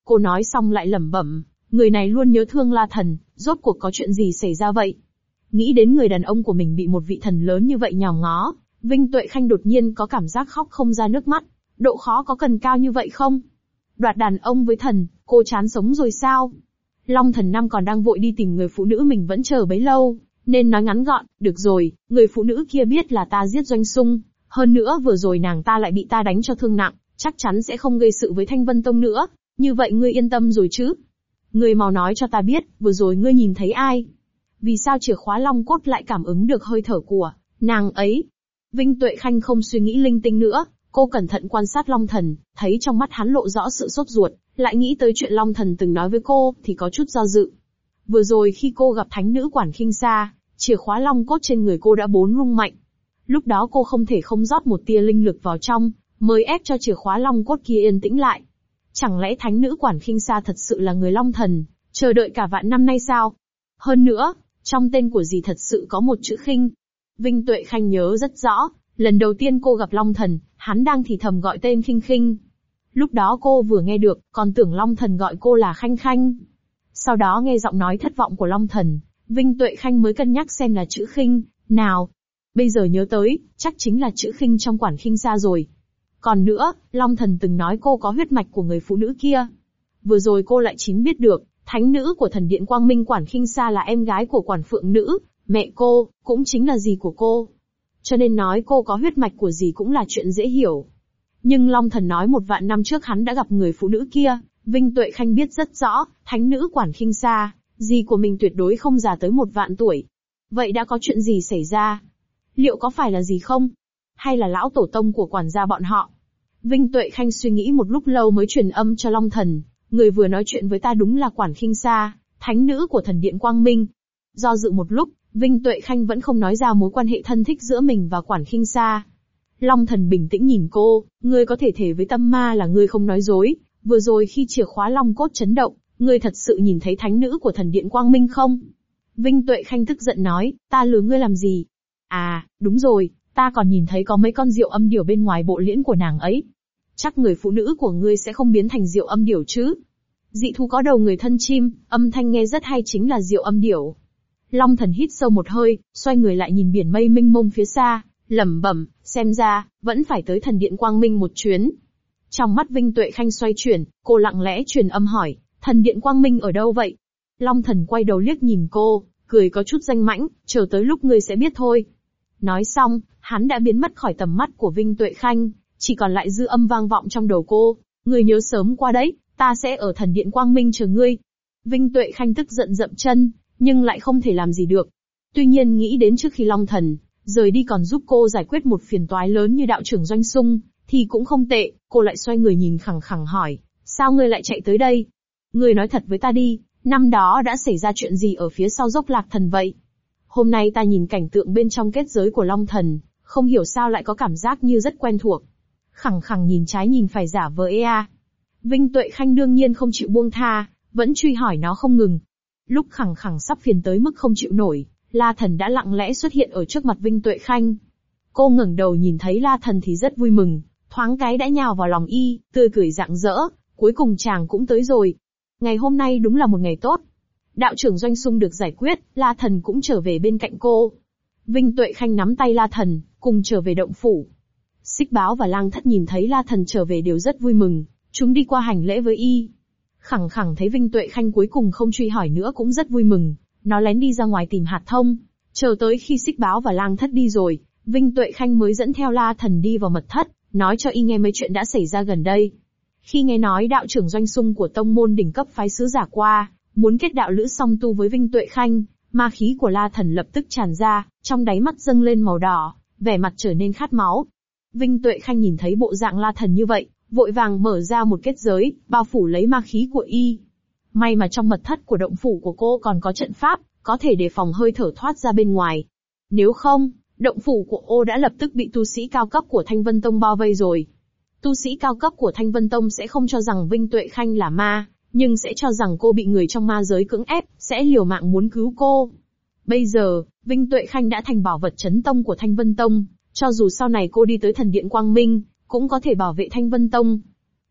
Cô nói xong lại lẩm bẩm, người này luôn nhớ thương La Thần, rốt cuộc có chuyện gì xảy ra vậy? Nghĩ đến người đàn ông của mình bị một vị thần lớn như vậy nhòm ngó, Vinh Tuệ Khanh đột nhiên có cảm giác khóc không ra nước mắt. Độ khó có cần cao như vậy không? Đoạt đàn ông với thần, cô chán sống rồi sao? Long Thần Năm còn đang vội đi tìm người phụ nữ mình vẫn chờ bấy lâu, nên nói ngắn gọn, được rồi, người phụ nữ kia biết là ta giết Doanh Xung, hơn nữa vừa rồi nàng ta lại bị ta đánh cho thương nặng, chắc chắn sẽ không gây sự với Thanh Vân Tông nữa, như vậy ngươi yên tâm rồi chứ? Ngươi mau nói cho ta biết, vừa rồi ngươi nhìn thấy ai? Vì sao chìa khóa long cốt lại cảm ứng được hơi thở của nàng ấy? Vinh Tuệ Khanh không suy nghĩ linh tinh nữa, cô cẩn thận quan sát Long Thần, thấy trong mắt hắn lộ rõ sự sốt ruột, lại nghĩ tới chuyện Long Thần từng nói với cô, thì có chút do dự. Vừa rồi khi cô gặp thánh nữ Quản Khinh Sa, chìa khóa long cốt trên người cô đã bốn rung mạnh. Lúc đó cô không thể không rót một tia linh lực vào trong, mới ép cho chìa khóa long cốt kia yên tĩnh lại. Chẳng lẽ thánh nữ Quản Khinh Sa thật sự là người Long Thần, chờ đợi cả vạn năm nay sao? Hơn nữa, trong tên của dì thật sự có một chữ Khinh. Vinh Tuệ Khanh nhớ rất rõ, lần đầu tiên cô gặp Long Thần, hắn đang thì thầm gọi tên Khinh Khinh. Lúc đó cô vừa nghe được, còn tưởng Long Thần gọi cô là Khanh Khanh. Sau đó nghe giọng nói thất vọng của Long Thần, Vinh Tuệ Khanh mới cân nhắc xem là chữ Khinh nào. Bây giờ nhớ tới, chắc chính là chữ Khinh trong Quản Khinh Sa rồi. Còn nữa, Long Thần từng nói cô có huyết mạch của người phụ nữ kia. Vừa rồi cô lại chính biết được, thánh nữ của thần điện Quang Minh Quản Khinh Sa là em gái của Quản Phượng Nữ, mẹ cô, cũng chính là dì của cô. Cho nên nói cô có huyết mạch của dì cũng là chuyện dễ hiểu. Nhưng Long Thần nói 1.000 năm trước hắn đã gặp người phụ nữ kia, Vinh Tuệ Khanh biết rất rõ, thánh nữ Quản Khinh Sa, dì của mình tuyệt đối không già tới 1.000 tuổi. Vậy đã có chuyện gì xảy ra? Liệu có phải là gì không? Hay là lão tổ tông của quản gia bọn họ? Vinh Tuệ Khanh suy nghĩ một lúc lâu mới truyền âm cho Long Thần, người vừa nói chuyện với ta đúng là Quản Khinh Sa, thánh nữ của thần điện Quang Minh. Do dự một lúc, Vinh Tuệ Khanh vẫn không nói ra mối quan hệ thân thích giữa mình và Quản Khinh Sa. Long Thần bình tĩnh nhìn cô, ngươi có thể thề với tâm ma là ngươi không nói dối, vừa rồi khi chìa khóa long cốt chấn động, ngươi thật sự nhìn thấy thánh nữ của thần điện Quang Minh không? Vinh Tuệ Khanh tức giận nói, ta lừa ngươi làm gì? À, đúng rồi, ta còn nhìn thấy có mấy con diệu âm điểu bên ngoài bộ liễn của nàng ấy. Chắc người phụ nữ của ngươi sẽ không biến thành diệu âm điểu chứ? Dị thú có đầu người thân chim, âm thanh nghe rất hay chính là diệu âm điểu. Long Thần hít sâu một hơi, xoay người lại nhìn biển mây mênh mông phía xa, lẩm bẩm, xem ra, vẫn phải tới thần điện Quang Minh một chuyến. Trong mắt Vinh Tuệ Khanh xoay chuyển, cô lặng lẽ truyền âm hỏi, thần điện Quang Minh ở đâu vậy? Long Thần quay đầu liếc nhìn cô, cười có chút danh mãnh, chờ tới lúc ngươi sẽ biết thôi. Nói xong, hắn đã biến mất khỏi tầm mắt của Vinh Tuệ Khanh, chỉ còn lại dư âm vang vọng trong đầu cô, ngươi nhớ sớm qua đấy, ta sẽ ở thần điện Quang Minh chờ ngươi. Vinh Tuệ Khanh tức giận dậm chân, nhưng lại không thể làm gì được. Tuy nhiên nghĩ đến trước khi Long Thần rời đi còn giúp cô giải quyết một phiền toái lớn như đạo trưởng Doanh Xung, thì cũng không tệ, cô lại xoay người nhìn khẳng khẳng hỏi, sao ngươi lại chạy tới đây? Ngươi nói thật với ta đi, năm đó đã xảy ra chuyện gì ở phía sau dốc Lạc Thần vậy? Hôm nay ta nhìn cảnh tượng bên trong kết giới của Long Thần, không hiểu sao lại có cảm giác như rất quen thuộc. Khẳng khẳng nhìn trái nhìn phải giả vờ ea. Vinh Tuệ Khanh đương nhiên không chịu buông tha, vẫn truy hỏi nó không ngừng. Lúc khẳng khẳng sắp phiền tới mức không chịu nổi, La Thần đã lặng lẽ xuất hiện ở trước mặt Vinh Tuệ Khanh. Cô ngẩng đầu nhìn thấy La Thần thì rất vui mừng, thoáng cái đã nhào vào lòng y, tươi cười rạng rỡ, cuối cùng chàng cũng tới rồi. Ngày hôm nay đúng là một ngày tốt. Đạo trưởng Doanh Xung được giải quyết, La Thần cũng trở về bên cạnh cô. Vinh Tuệ Khanh nắm tay La Thần, cùng trở về động phủ. Xích Báo và Lang Thất nhìn thấy La Thần trở về đều rất vui mừng, chúng đi qua hành lễ với y. Khẳng khẳng thấy Vinh Tuệ Khanh cuối cùng không truy hỏi nữa cũng rất vui mừng, nó lén đi ra ngoài tìm hạt thông. Chờ tới khi Xích Báo và Lang Thất đi rồi, Vinh Tuệ Khanh mới dẫn theo La Thần đi vào mật thất, nói cho y nghe mấy chuyện đã xảy ra gần đây. Khi nghe nói đạo trưởng Doanh Xung của tông môn đỉnh cấp phái sứ giả qua, muốn kết đạo lữ song tu với Vinh Tuệ Khanh, ma khí của La Thần lập tức tràn ra, trong đáy mắt dâng lên màu đỏ, vẻ mặt trở nên khát máu. Vinh Tuệ Khanh nhìn thấy bộ dạng La Thần như vậy, vội vàng mở ra một kết giới, bao phủ lấy ma khí của y. May mà trong mật thất của động phủ của cô còn có trận pháp, có thể đề phòng hơi thở thoát ra bên ngoài. Nếu không, động phủ của ô đã lập tức bị tu sĩ cao cấp của Thanh Vân Tông bao vây rồi. Tu sĩ cao cấp của Thanh Vân Tông sẽ không cho rằng Vinh Tuệ Khanh là ma, nhưng sẽ cho rằng cô bị người trong ma giới cưỡng ép, sẽ liều mạng muốn cứu cô. Bây giờ, Vinh Tuệ Khanh đã thành bảo vật chấn tông của Thanh Vân Tông, cho dù sau này cô đi tới thần điện Quang Minh, cũng có thể bảo vệ Thanh Vân Tông.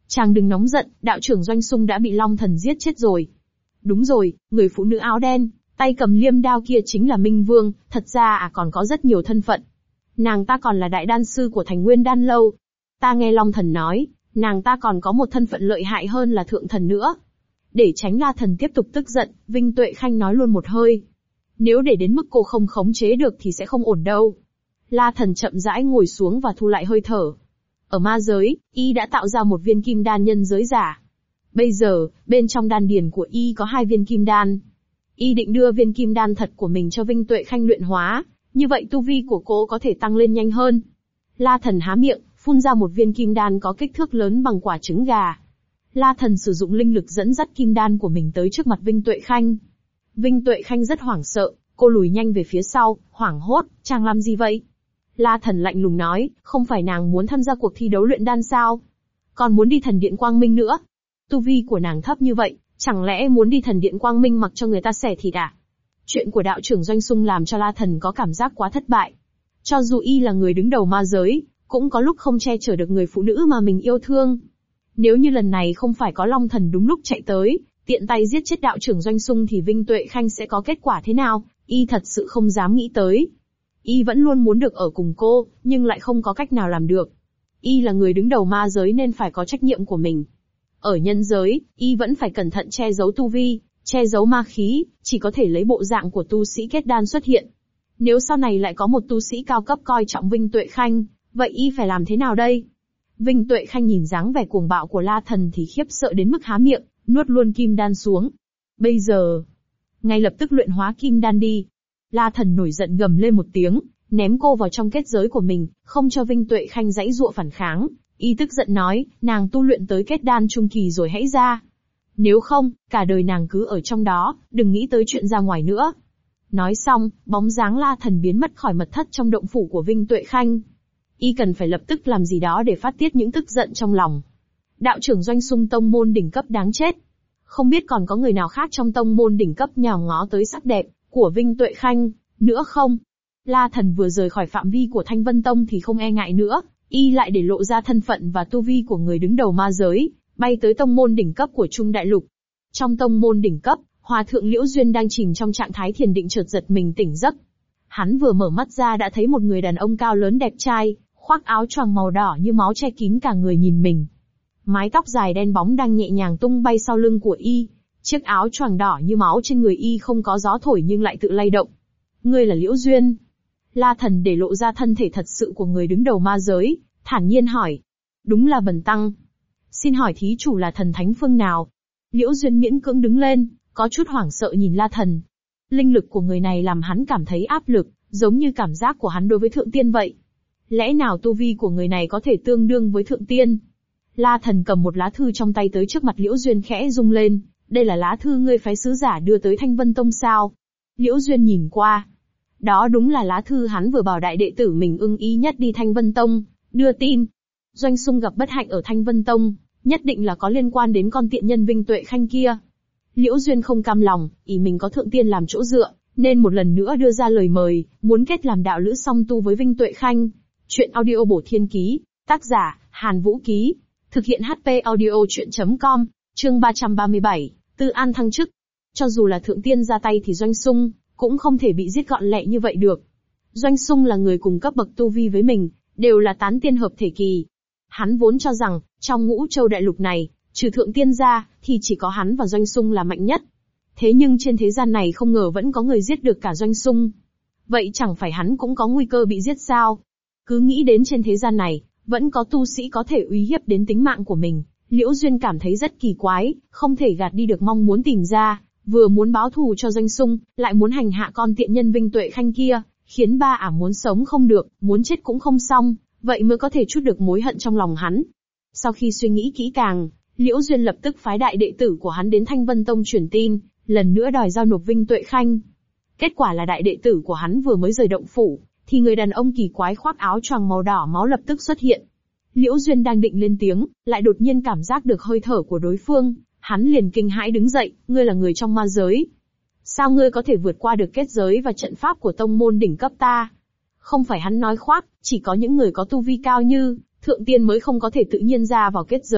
Chàng đừng nóng giận, đạo trưởng Doanh Xung đã bị Long Thần giết chết rồi. Đúng rồi, người phụ nữ áo đen, tay cầm liêm đao kia chính là Minh Vương, thật ra còn có rất nhiều thân phận. Nàng ta còn là đại đan sư của Thành Nguyên Đan Lâu. Ta nghe Long Thần nói, nàng ta còn có một thân phận lợi hại hơn là thượng thần nữa. Để tránh La Thần tiếp tục tức giận, Vinh Tuệ Khanh nói luôn một hơi. Nếu để đến mức cô không khống chế được thì sẽ không ổn đâu. La Thần chậm rãi ngồi xuống và thu lại hơi thở. Ở ma giới, y đã tạo ra một viên kim đan nhân giới giả. Bây giờ, bên trong đan điền của y có 2 viên kim đan. Y định đưa viên kim đan thật của mình cho Vinh Tuệ Khanh luyện hóa, như vậy tu vi của cô có thể tăng lên nhanh hơn. La Thần há miệng, phun ra một viên kim đan có kích thước lớn bằng quả trứng gà. La Thần sử dụng linh lực dẫn dắt kim đan của mình tới trước mặt Vinh Tuệ Khanh. Vinh Tuệ Khanh rất hoảng sợ, cô lùi nhanh về phía sau, hoảng hốt, chàng làm gì vậy? La Thần lạnh lùng nói, không phải nàng muốn tham gia cuộc thi đấu luyện đan sao? Còn muốn đi thần điện Quang Minh nữa. Tu vi của nàng thấp như vậy, chẳng lẽ muốn đi thần điện Quang Minh mặc cho người ta xẻ thịt à? Chuyện của đạo trưởng Doanh Xung làm cho La Thần có cảm giác quá thất bại. Cho dù y là người đứng đầu ma giới, cũng có lúc không che chở được người phụ nữ mà mình yêu thương. Nếu như lần này không phải có Long Thần đúng lúc chạy tới, tiện tay giết chết đạo trưởng Doanh Xung thì Vinh Tuệ Khanh sẽ có kết quả thế nào, y thật sự không dám nghĩ tới. Y vẫn luôn muốn được ở cùng cô, nhưng lại không có cách nào làm được. Y là người đứng đầu ma giới nên phải có trách nhiệm của mình. Ở nhân giới, y vẫn phải cẩn thận che giấu tu vi, che giấu ma khí, chỉ có thể lấy bộ dạng của tu sĩ kết đan xuất hiện. Nếu sau này lại có một tu sĩ cao cấp coi trọng Vinh Tuệ Khanh, vậy y phải làm thế nào đây? Vinh Tuệ Khanh nhìn dáng vẻ cuồng bạo của La Thần thì khiếp sợ đến mức há miệng, nuốt luôn kim đan xuống. Bây giờ, ngay lập tức luyện hóa kim đan đi. La Thần nổi giận gầm lên một tiếng, ném cô vào trong kết giới của mình, không cho Vinh Tuệ Khanh giãy giụa phản kháng. Y tức giận nói, nàng tu luyện tới kết đan trung kỳ rồi hãy ra. Nếu không, cả đời nàng cứ ở trong đó, đừng nghĩ tới chuyện ra ngoài nữa. Nói xong, bóng dáng La Thần biến mất khỏi mật thất trong động phủ của Vinh Tuệ Khanh. Y cần phải lập tức làm gì đó để phát tiết những tức giận trong lòng. Đạo trưởng Doanh Xung tông môn đỉnh cấp đáng chết. Không biết còn có người nào khác trong tông môn đỉnh cấp nhào ngó tới sắc đẹp của Vinh Tuệ Khanh nữa không? La Thần vừa rời khỏi phạm vi của Thanh Vân Tông thì không e ngại nữa, y lại để lộ ra thân phận và tu vi của người đứng đầu ma giới, bay tới tông môn đỉnh cấp của Trung Đại Lục. Trong tông môn đỉnh cấp, Hòa thượng Liễu Duyên đang chìm trong trạng thái thiền định chợt giật mình tỉnh giấc. Hắn vừa mở mắt ra đã thấy một người đàn ông cao lớn đẹp trai, khoác áo choàng màu đỏ như máu che kín cả người nhìn mình. Mái tóc dài đen bóng đang nhẹ nhàng tung bay sau lưng của y. Chiếc áo choàng đỏ như máu trên người y không có gió thổi nhưng lại tự lay động. Ngươi là Liễu Duyên? La Thần để lộ ra thân thể thật sự của người đứng đầu ma giới, thản nhiên hỏi. Đúng là bần tăng. Xin hỏi thí chủ là thần thánh phương nào? Liễu Duyên miễn cưỡng đứng lên, có chút hoảng sợ nhìn La Thần. Linh lực của người này làm hắn cảm thấy áp lực, giống như cảm giác của hắn đối với thượng tiên vậy. Lẽ nào tu vi của người này có thể tương đương với thượng tiên? La Thần cầm một lá thư trong tay tới trước mặt Liễu Duyên khẽ rung lên. Đây là lá thư ngươi phái sứ giả đưa tới Thanh Vân Tông sao? Liễu Duyên nhìn qua. Đó đúng là lá thư hắn vừa bảo đại đệ tử mình ưng ý nhất đi Thanh Vân Tông, đưa tin. Doanh Xung gặp bất hạnh ở Thanh Vân Tông, nhất định là có liên quan đến con tiện nhân Vinh Tuệ Khanh kia. Liễu Duyên không cam lòng, ý mình có thượng tiên làm chỗ dựa, nên một lần nữa đưa ra lời mời, muốn kết làm đạo lữ song tu với Vinh Tuệ Khanh. Chuyện audio bổ thiên ký, tác giả, Hàn Vũ Ký. Thực hiện HP audio chuyện.com, chương 337, Tư An thăng chức. Cho dù là thượng tiên ra tay thì Doanh Xung cũng không thể bị giết gọn lẹ như vậy được. Doanh Xung là người cùng cấp bậc tu vi với mình, đều là tán tiên hợp thể kỳ. Hắn vốn cho rằng, trong Ngũ Châu đại lục này, trừ thượng tiên ra, thì chỉ có hắn và Doanh Xung là mạnh nhất. Thế nhưng trên thế gian này không ngờ vẫn có người giết được cả Doanh Xung. Vậy chẳng phải hắn cũng có nguy cơ bị giết sao? Cứ nghĩ đến trên thế gian này, vẫn có tu sĩ có thể uy hiếp đến tính mạng của mình. Liễu Duyên cảm thấy rất kỳ quái, không thể gạt đi được mong muốn tìm ra, vừa muốn báo thù cho Doanh Xung, lại muốn hành hạ con tiện nhân Vinh Tuệ Khanh kia, khiến ba ả muốn sống không được, muốn chết cũng không xong, vậy mới có thể trút được mối hận trong lòng hắn. Sau khi suy nghĩ kỹ càng, Liễu Duyên lập tức phái đại đệ tử của hắn đến Thanh Vân Tông truyền tin, lần nữa đòi giao nộp Vinh Tuệ Khanh. Kết quả là đại đệ tử của hắn vừa mới rời động phủ, thì người đàn ông kỳ quái khoác áo choàng màu đỏ máu lập tức xuất hiện. Liễu Duyên đang định lên tiếng, lại đột nhiên cảm giác được hơi thở của đối phương, hắn liền kinh hãi đứng dậy, ngươi là người trong ma giới. Sao ngươi có thể vượt qua được kết giới và trận pháp của tông môn đỉnh cấp ta? Không phải hắn nói khoác, chỉ có những người có tu vi cao như thượng tiên mới không có thể tự nhiên ra vào kết giới,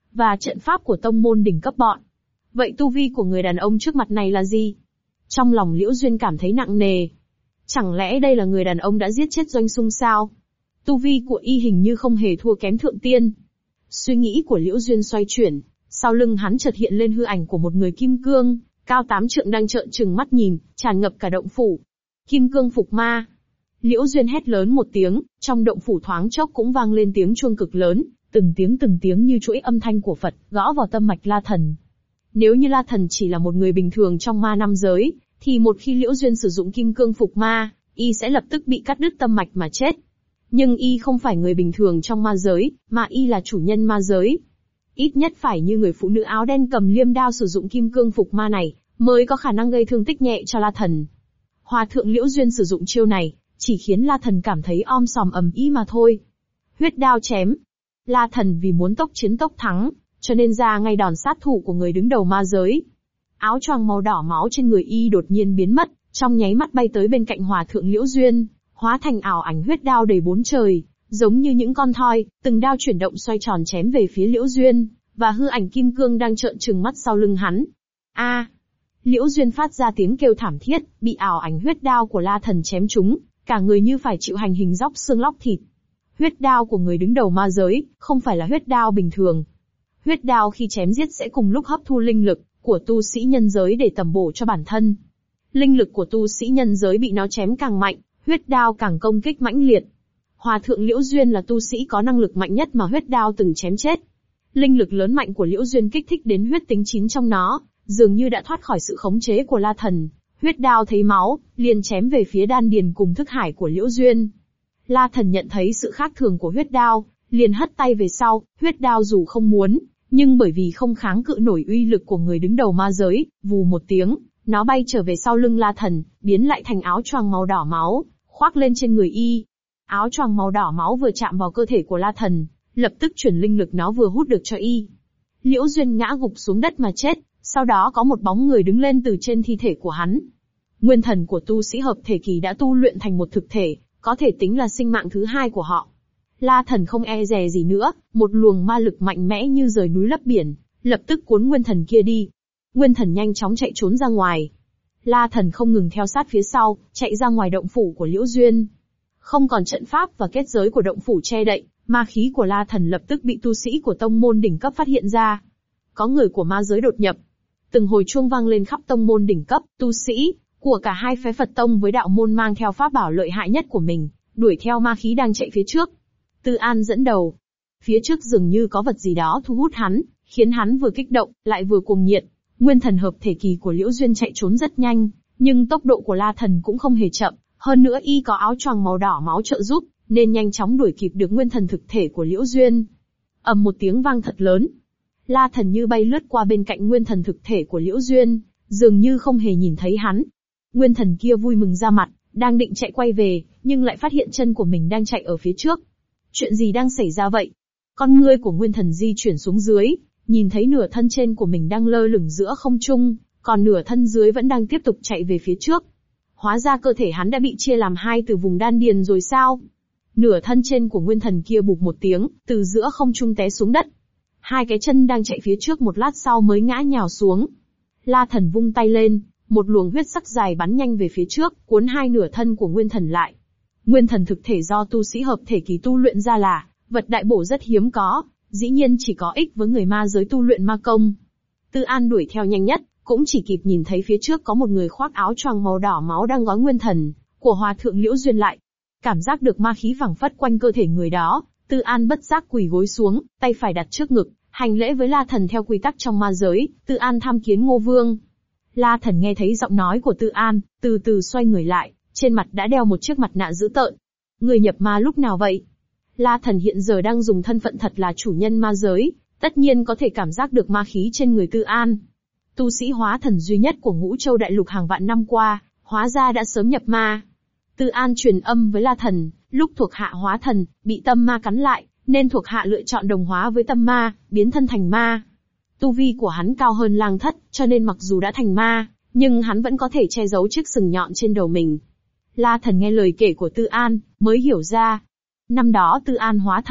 và trận pháp của tông môn đỉnh cấp bọn. Vậy tu vi của người đàn ông trước mặt này là gì? Trong lòng Liễu Duyên cảm thấy nặng nề. Chẳng lẽ đây là người đàn ông đã giết chết Doanh Xung sao? Tu vi của y hình như không hề thua kém thượng tiên. Suy nghĩ của Liễu Duyên xoay chuyển, sau lưng hắn chợt hiện lên hư ảnh của một người kim cương, cao 8 trượng đang trợn trừng mắt nhìn, tràn ngập cả động phủ. Kim cương phục ma. Liễu Duyên hét lớn một tiếng, trong động phủ thoáng chốc cũng vang lên tiếng chuông cực lớn, từng tiếng như chuỗi âm thanh của Phật, gõ vào tâm mạch La Thần. Nếu như La Thần chỉ là một người bình thường trong ma năm giới, thì một khi Liễu Duyên sử dụng kim cương phục ma, y sẽ lập tức bị cắt đứt tâm mạch mà chết. Nhưng y không phải người bình thường trong ma giới, mà y là chủ nhân ma giới. Ít nhất phải như người phụ nữ áo đen cầm liêm đao sử dụng kim cương phục ma này, mới có khả năng gây thương tích nhẹ cho La Thần. Hòa thượng Liễu Duyên sử dụng chiêu này, chỉ khiến La Thần cảm thấy om sòm ầm ĩ mà thôi. Huyết đao chém. La Thần vì muốn tốc chiến tốc thắng, cho nên ra ngay đòn sát thủ của người đứng đầu ma giới. Áo choàng màu đỏ máu trên người y đột nhiên biến mất, trong nháy mắt bay tới bên cạnh Hòa thượng Liễu Duyên, hóa thành ảo ảnh huyết đao đầy bốn trời, giống như những con thoi, từng đao chuyển động xoay tròn chém về phía Liễu Duyên, và hư ảnh kim cương đang trợn trừng mắt sau lưng hắn. A! Liễu Duyên phát ra tiếng kêu thảm thiết, bị ảo ảnh huyết đao của La Thần chém trúng, cả người như phải chịu hành hình róc xương lóc thịt. Huyết đao của người đứng đầu ma giới, không phải là huyết đao bình thường. Huyết đao khi chém giết sẽ cùng lúc hấp thu linh lực của tu sĩ nhân giới để tầm bổ cho bản thân. Linh lực của tu sĩ nhân giới bị nó chém càng mạnh, huyết đao càng công kích mãnh liệt. Hòa thượng Liễu Duyên là tu sĩ có năng lực mạnh nhất mà huyết đao từng chém chết. Linh lực lớn mạnh của Liễu Duyên kích thích đến huyết tính 9 trong nó, dường như đã thoát khỏi sự khống chế của La Thần. Huyết đao thấy máu, liền chém về phía đan điền cùng thức hải của Liễu Duyên. La Thần nhận thấy sự khác thường của huyết đao, liền hất tay về sau, huyết đao dù không muốn, nhưng bởi vì không kháng cự nổi uy lực của người đứng đầu ma giới, vù một tiếng, nó bay trở về sau lưng La Thần, biến lại thành áo choàng màu đỏ máu, khoác lên trên người y. Áo choàng màu đỏ máu vừa chạm vào cơ thể của La Thần, lập tức chuyển linh lực nó vừa hút được cho y. Liễu Duyên ngã gục xuống đất mà chết, sau đó có một bóng người đứng lên từ trên thi thể của hắn. Nguyên thần của tu sĩ hợp thể kỳ đã tu luyện thành một thực thể, có thể tính là sinh mạng thứ hai của họ. La Thần không e dè gì nữa, một luồng ma lực mạnh mẽ như rời núi lấp biển, lập tức cuốn nguyên thần kia đi. Nguyên thần nhanh chóng chạy trốn ra ngoài. La Thần không ngừng theo sát phía sau, chạy ra ngoài động phủ của Liễu Duyên. Không còn trận pháp và kết giới của động phủ che đậy, ma khí của La Thần lập tức bị tu sĩ của tông môn đỉnh cấp phát hiện ra. Có người của ma giới đột nhập. Từng hồi chuông vang lên khắp tông môn đỉnh cấp, tu sĩ của cả hai phái Phật tông với đạo môn mang theo pháp bảo lợi hại nhất của mình, đuổi theo ma khí đang chạy phía trước. Tư An dẫn đầu. Phía trước dường như có vật gì đó thu hút hắn, khiến hắn vừa kích động, lại vừa cuồng nhiệt. Nguyên thần hợp thể kỳ của Liễu Duyên chạy trốn rất nhanh, nhưng tốc độ của La Thần cũng không hề chậm, hơn nữa y có áo choàng màu đỏ máu trợ giúp, nên nhanh chóng đuổi kịp được nguyên thần thực thể của Liễu Duyên. Ầm một tiếng vang thật lớn. La Thần như bay lướt qua bên cạnh nguyên thần thực thể của Liễu Duyên, dường như không hề nhìn thấy hắn. Nguyên thần kia vui mừng ra mặt, đang định chạy quay về, nhưng lại phát hiện chân của mình đang chạy ở phía trước. Chuyện gì đang xảy ra vậy? Con ngươi của nguyên thần di chuyển xuống dưới, nhìn thấy nửa thân trên của mình đang lơ lửng giữa không trung, còn nửa thân dưới vẫn đang tiếp tục chạy về phía trước. Hóa ra cơ thể hắn đã bị chia làm hai từ vùng đan điền rồi sao? Nửa thân trên của nguyên thần kia bụp một tiếng, từ giữa không trung té xuống đất. Hai cái chân đang chạy phía trước một lát sau mới ngã nhào xuống. La Thần vung tay lên, một luồng huyết sắc dài bắn nhanh về phía trước, cuốn hai nửa thân của nguyên thần lại. Nguyên thần thực thể do tu sĩ hợp thể kỳ tu luyện ra là vật đại bổ rất hiếm có, dĩ nhiên chỉ có ích với người ma giới tu luyện ma công. Tư An đuổi theo nhanh nhất, cũng chỉ kịp nhìn thấy phía trước có một người khoác áo choàng màu đỏ máu đang gói nguyên thần của Hòa thượng Liễu Duyên lại. Cảm giác được ma khí phảng phất quanh cơ thể người đó, Tư An bất giác quỳ gối xuống, tay phải đặt trước ngực, hành lễ với La Thần theo quy tắc trong ma giới. Tư An tham kiến Ngô Vương. La Thần nghe thấy giọng nói của Tư An, từ từ xoay người lại, trên mặt đã đeo một chiếc mặt nạ dữ tợn. Người nhập ma lúc nào vậy? La Thần hiện giờ đang dùng thân phận thật là chủ nhân ma giới, tất nhiên có thể cảm giác được ma khí trên người Tư An. Tu sĩ hóa thần duy nhất của Ngũ Châu Đại Lục hàng vạn năm qua, hóa ra đã sớm nhập ma. Tư An truyền âm với La Thần, lúc thuộc hạ hóa thần, bị tâm ma cắn lại, nên thuộc hạ lựa chọn đồng hóa với tâm ma, biến thân thành ma. Tu vi của hắn cao hơn Lang Thất, cho nên mặc dù đã thành ma, nhưng hắn vẫn có thể che giấu chiếc sừng nhọn trên đầu mình. La Thần nghe lời kể của Tư An, mới hiểu ra. Năm đó Tư An hóa thần,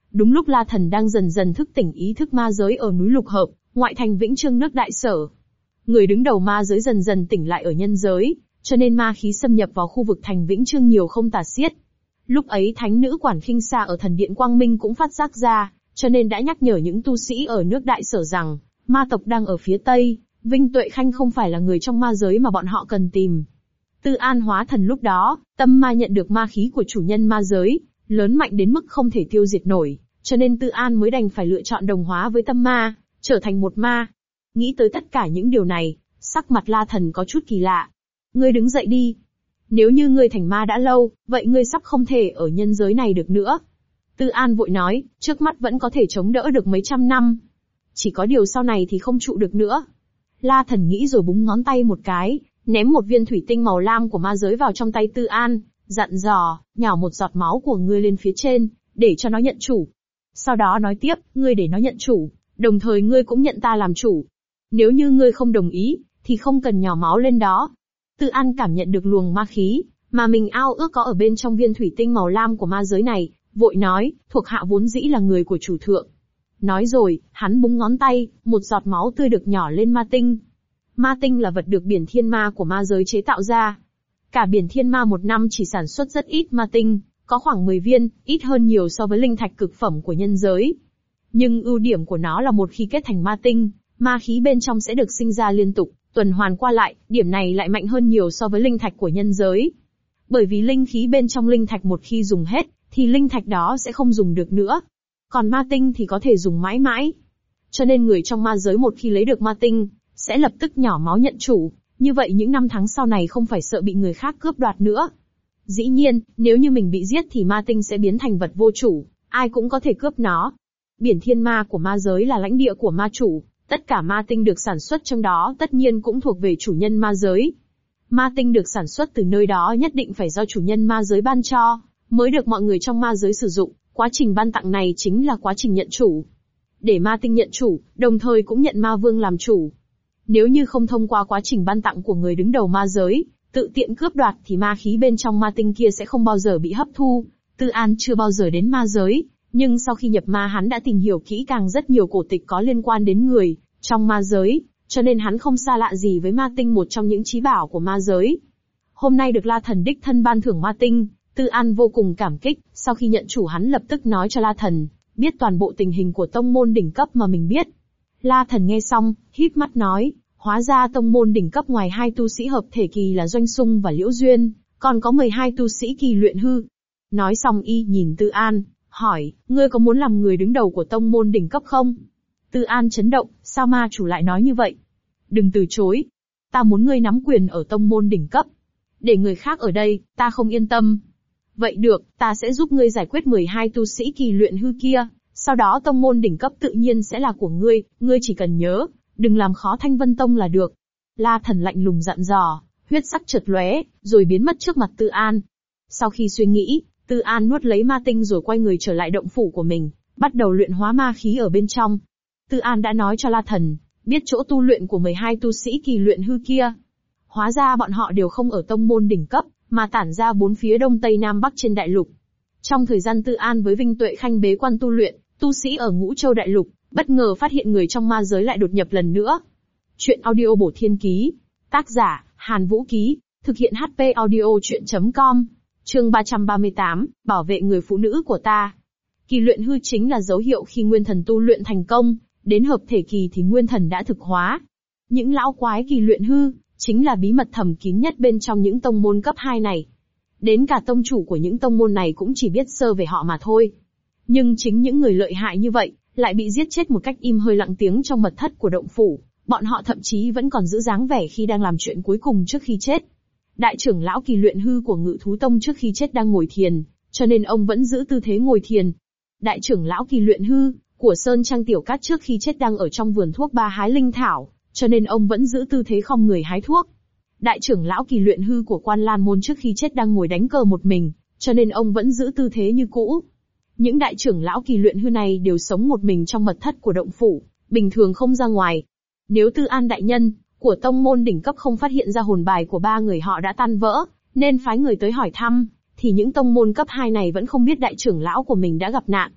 Đúng lúc La Thần đang dần dần thức tỉnh ý thức ma giới ở núi Lục Hợp, ngoại thành Vĩnh Chương nước Đại Sở. Người đứng đầu ma giới dần dần tỉnh lại ở nhân giới, cho nên ma khí xâm nhập vào khu vực thành Vĩnh Chương nhiều không tả xiết. Lúc ấy thánh nữ Quản Khinh Sa ở thần điện Quang Minh cũng phát giác ra, cho nên đã nhắc nhở những tu sĩ ở nước Đại Sở rằng, ma tộc đang ở phía Tây, Vinh Tuệ Khanh không phải là người trong ma giới mà bọn họ cần tìm. Tư An hóa thần lúc đó, tâm ma nhận được ma khí của chủ nhân ma giới, lớn mạnh đến mức không thể tiêu diệt nổi, cho nên Tư An mới đành phải lựa chọn đồng hóa với tâm ma, trở thành một ma. Nghĩ tới tất cả những điều này, sắc mặt La Thần có chút kỳ lạ. Ngươi đứng dậy đi. Nếu như ngươi thành ma đã lâu, vậy ngươi sắp không thể ở nhân giới này được nữa. Tư An vội nói, trước mắt vẫn có thể chống đỡ được mấy trăm năm. Chỉ có điều sau này thì không trụ được nữa. La Thần nghĩ rồi búng ngón tay một cái, ném một viên thủy tinh màu lam của ma giới vào trong tay Tư An, dặn dò, nhào một giọt máu của ngươi lên phía trên, để cho nó nhận chủ. Sau đó nói tiếp, ngươi để nó nhận chủ, đồng thời ngươi cũng nhận ta làm chủ. Nếu như ngươi không đồng ý, thì không cần nhỏ máu lên đó. Tư An cảm nhận được luồng ma khí, mà mình ao ước có ở bên trong viên thủy tinh màu lam của ma giới này, vội nói, thuộc hạ vốn dĩ là người của chủ thượng. Nói rồi, hắn búng ngón tay, một giọt máu tươi được nhỏ lên ma tinh. Ma tinh là vật được biển thiên ma của ma giới chế tạo ra. Cả biển thiên ma một năm chỉ sản xuất rất ít ma tinh, có khoảng 10 viên, ít hơn nhiều so với linh thạch cực phẩm của nhân giới. Nhưng ưu điểm của nó là một khi kết thành ma tinh, ma khí bên trong sẽ được sinh ra liên tục, tuần hoàn qua lại, điểm này lại mạnh hơn nhiều so với linh thạch của nhân giới. Bởi vì linh khí bên trong linh thạch một khi dùng hết, thì linh thạch đó sẽ không dùng được nữa. Còn ma tinh thì có thể dùng mãi mãi. Cho nên người trong ma giới một khi lấy được ma tinh, sẽ lập tức nhỏ máu nhận chủ, như vậy những năm tháng sau này không phải sợ bị người khác cướp đoạt nữa. Dĩ nhiên, nếu như mình bị giết thì ma tinh sẽ biến thành vật vô chủ, ai cũng có thể cướp nó. Biển thiên ma của ma giới là lãnh địa của ma chủ, tất cả ma tinh được sản xuất trong đó tất nhiên cũng thuộc về chủ nhân ma giới. Ma tinh được sản xuất từ nơi đó nhất định phải do chủ nhân ma giới ban cho, mới được mọi người trong ma giới sử dụng, quá trình ban tặng này chính là quá trình nhận chủ. Để ma tinh nhận chủ, đồng thời cũng nhận ma vương làm chủ. Nếu như không thông qua quá trình ban tặng của người đứng đầu ma giới, tự tiện cướp đoạt thì ma khí bên trong ma tinh kia sẽ không bao giờ bị hấp thu. Tư An chưa bao giờ đến ma giới, nhưng sau khi nhập ma hắn đã tìm hiểu kỹ càng rất nhiều cổ tịch có liên quan đến người trong ma giới, cho nên hắn không xa lạ gì với ma tinh, một trong những chí bảo của ma giới. Hôm nay được La Thần đích thân ban thưởng ma tinh, Tư An vô cùng cảm kích, sau khi nhận chủ hắn lập tức nói cho La Thần biết toàn bộ tình hình của tông môn đỉnh cấp mà mình biết. La Thần nghe xong, híp mắt nói, hóa ra tông môn đỉnh cấp ngoài 2 tu sĩ hợp thể kỳ là Doanh Sung và Liễu Duyên, còn có 12 tu sĩ kỳ luyện hư. Nói xong y nhìn Tư An, hỏi, ngươi có muốn làm người đứng đầu của tông môn đỉnh cấp không? Tư An chấn động, sao ma chủ lại nói như vậy? Đừng từ chối. Ta muốn ngươi nắm quyền ở tông môn đỉnh cấp. Để người khác ở đây, ta không yên tâm. Vậy được, ta sẽ giúp ngươi giải quyết 12 tu sĩ kỳ luyện hư kia, sau đó tông môn đỉnh cấp tự nhiên sẽ là của ngươi chỉ cần nhớ, đừng làm khó Thanh Vân Tông là được. La Thần lạnh lùng dặn dò, huyết sắc chợt lóe, rồi biến mất trước mặt Tư An. Sau khi suy nghĩ, Tư An nuốt lấy ma tinh rồi quay người trở lại động phủ của mình, bắt đầu luyện hóa ma khí ở bên trong. Tư An đã nói cho La Thần biết chỗ tu luyện của 12 tu sĩ kỳ luyện hư kia. Hóa ra bọn họ đều không ở tông môn đỉnh cấp, mà tản ra bốn phía đông tây nam bắc trên đại lục. Trong thời gian Tư An với Vinh Tuệ Khanh bế quan tu luyện, tu sĩ ở Ngũ Châu đại lục bất ngờ phát hiện người trong ma giới lại đột nhập lần nữa. Chuyện audio bổ thiên ký, tác giả Hàn Vũ Ký, thực hiện HP audio chuyện.com. Chương 338, bảo vệ người phụ nữ của ta. Kỳ luyện hư chính là dấu hiệu khi nguyên thần tu luyện thành công, đến hợp thể kỳ thì nguyên thần đã thực hóa. Những lão quái kỳ luyện hư chính là bí mật thầm kín nhất bên trong những tông môn cấp 2 này. Đến cả tông chủ của những tông môn này cũng chỉ biết sơ về họ mà thôi. Nhưng chính những người lợi hại như vậy lại bị giết chết một cách im hơi lặng tiếng trong mật thất của động phủ. Bọn họ thậm chí vẫn còn giữ dáng vẻ khi đang làm chuyện cuối cùng trước khi chết. Đại trưởng lão kỳ luyện hư của Ngự Thú Tông trước khi chết đang ngồi thiền, cho nên ông vẫn giữ tư thế ngồi thiền. Đại trưởng lão kỳ luyện hư của Sơn Trang Tiểu Cát trước khi chết đang ở trong vườn thuốc ba hái linh thảo, cho nên ông vẫn giữ tư thế khom người hái thuốc. Đại trưởng lão kỳ luyện hư của Quan Lan Môn trước khi chết đang ngồi đánh cờ một mình, cho nên ông vẫn giữ tư thế như cũ. Những đại trưởng lão kỳ luyện hư này đều sống một mình trong mật thất của động phủ, bình thường không ra ngoài. Nếu Tư An đại nhân của tông môn đỉnh cấp không phát hiện ra hồn bài của 3 người họ đã tan vỡ, nên phái người tới hỏi thăm, thì những tông môn cấp 2 này vẫn không biết đại trưởng lão của mình đã gặp nạn.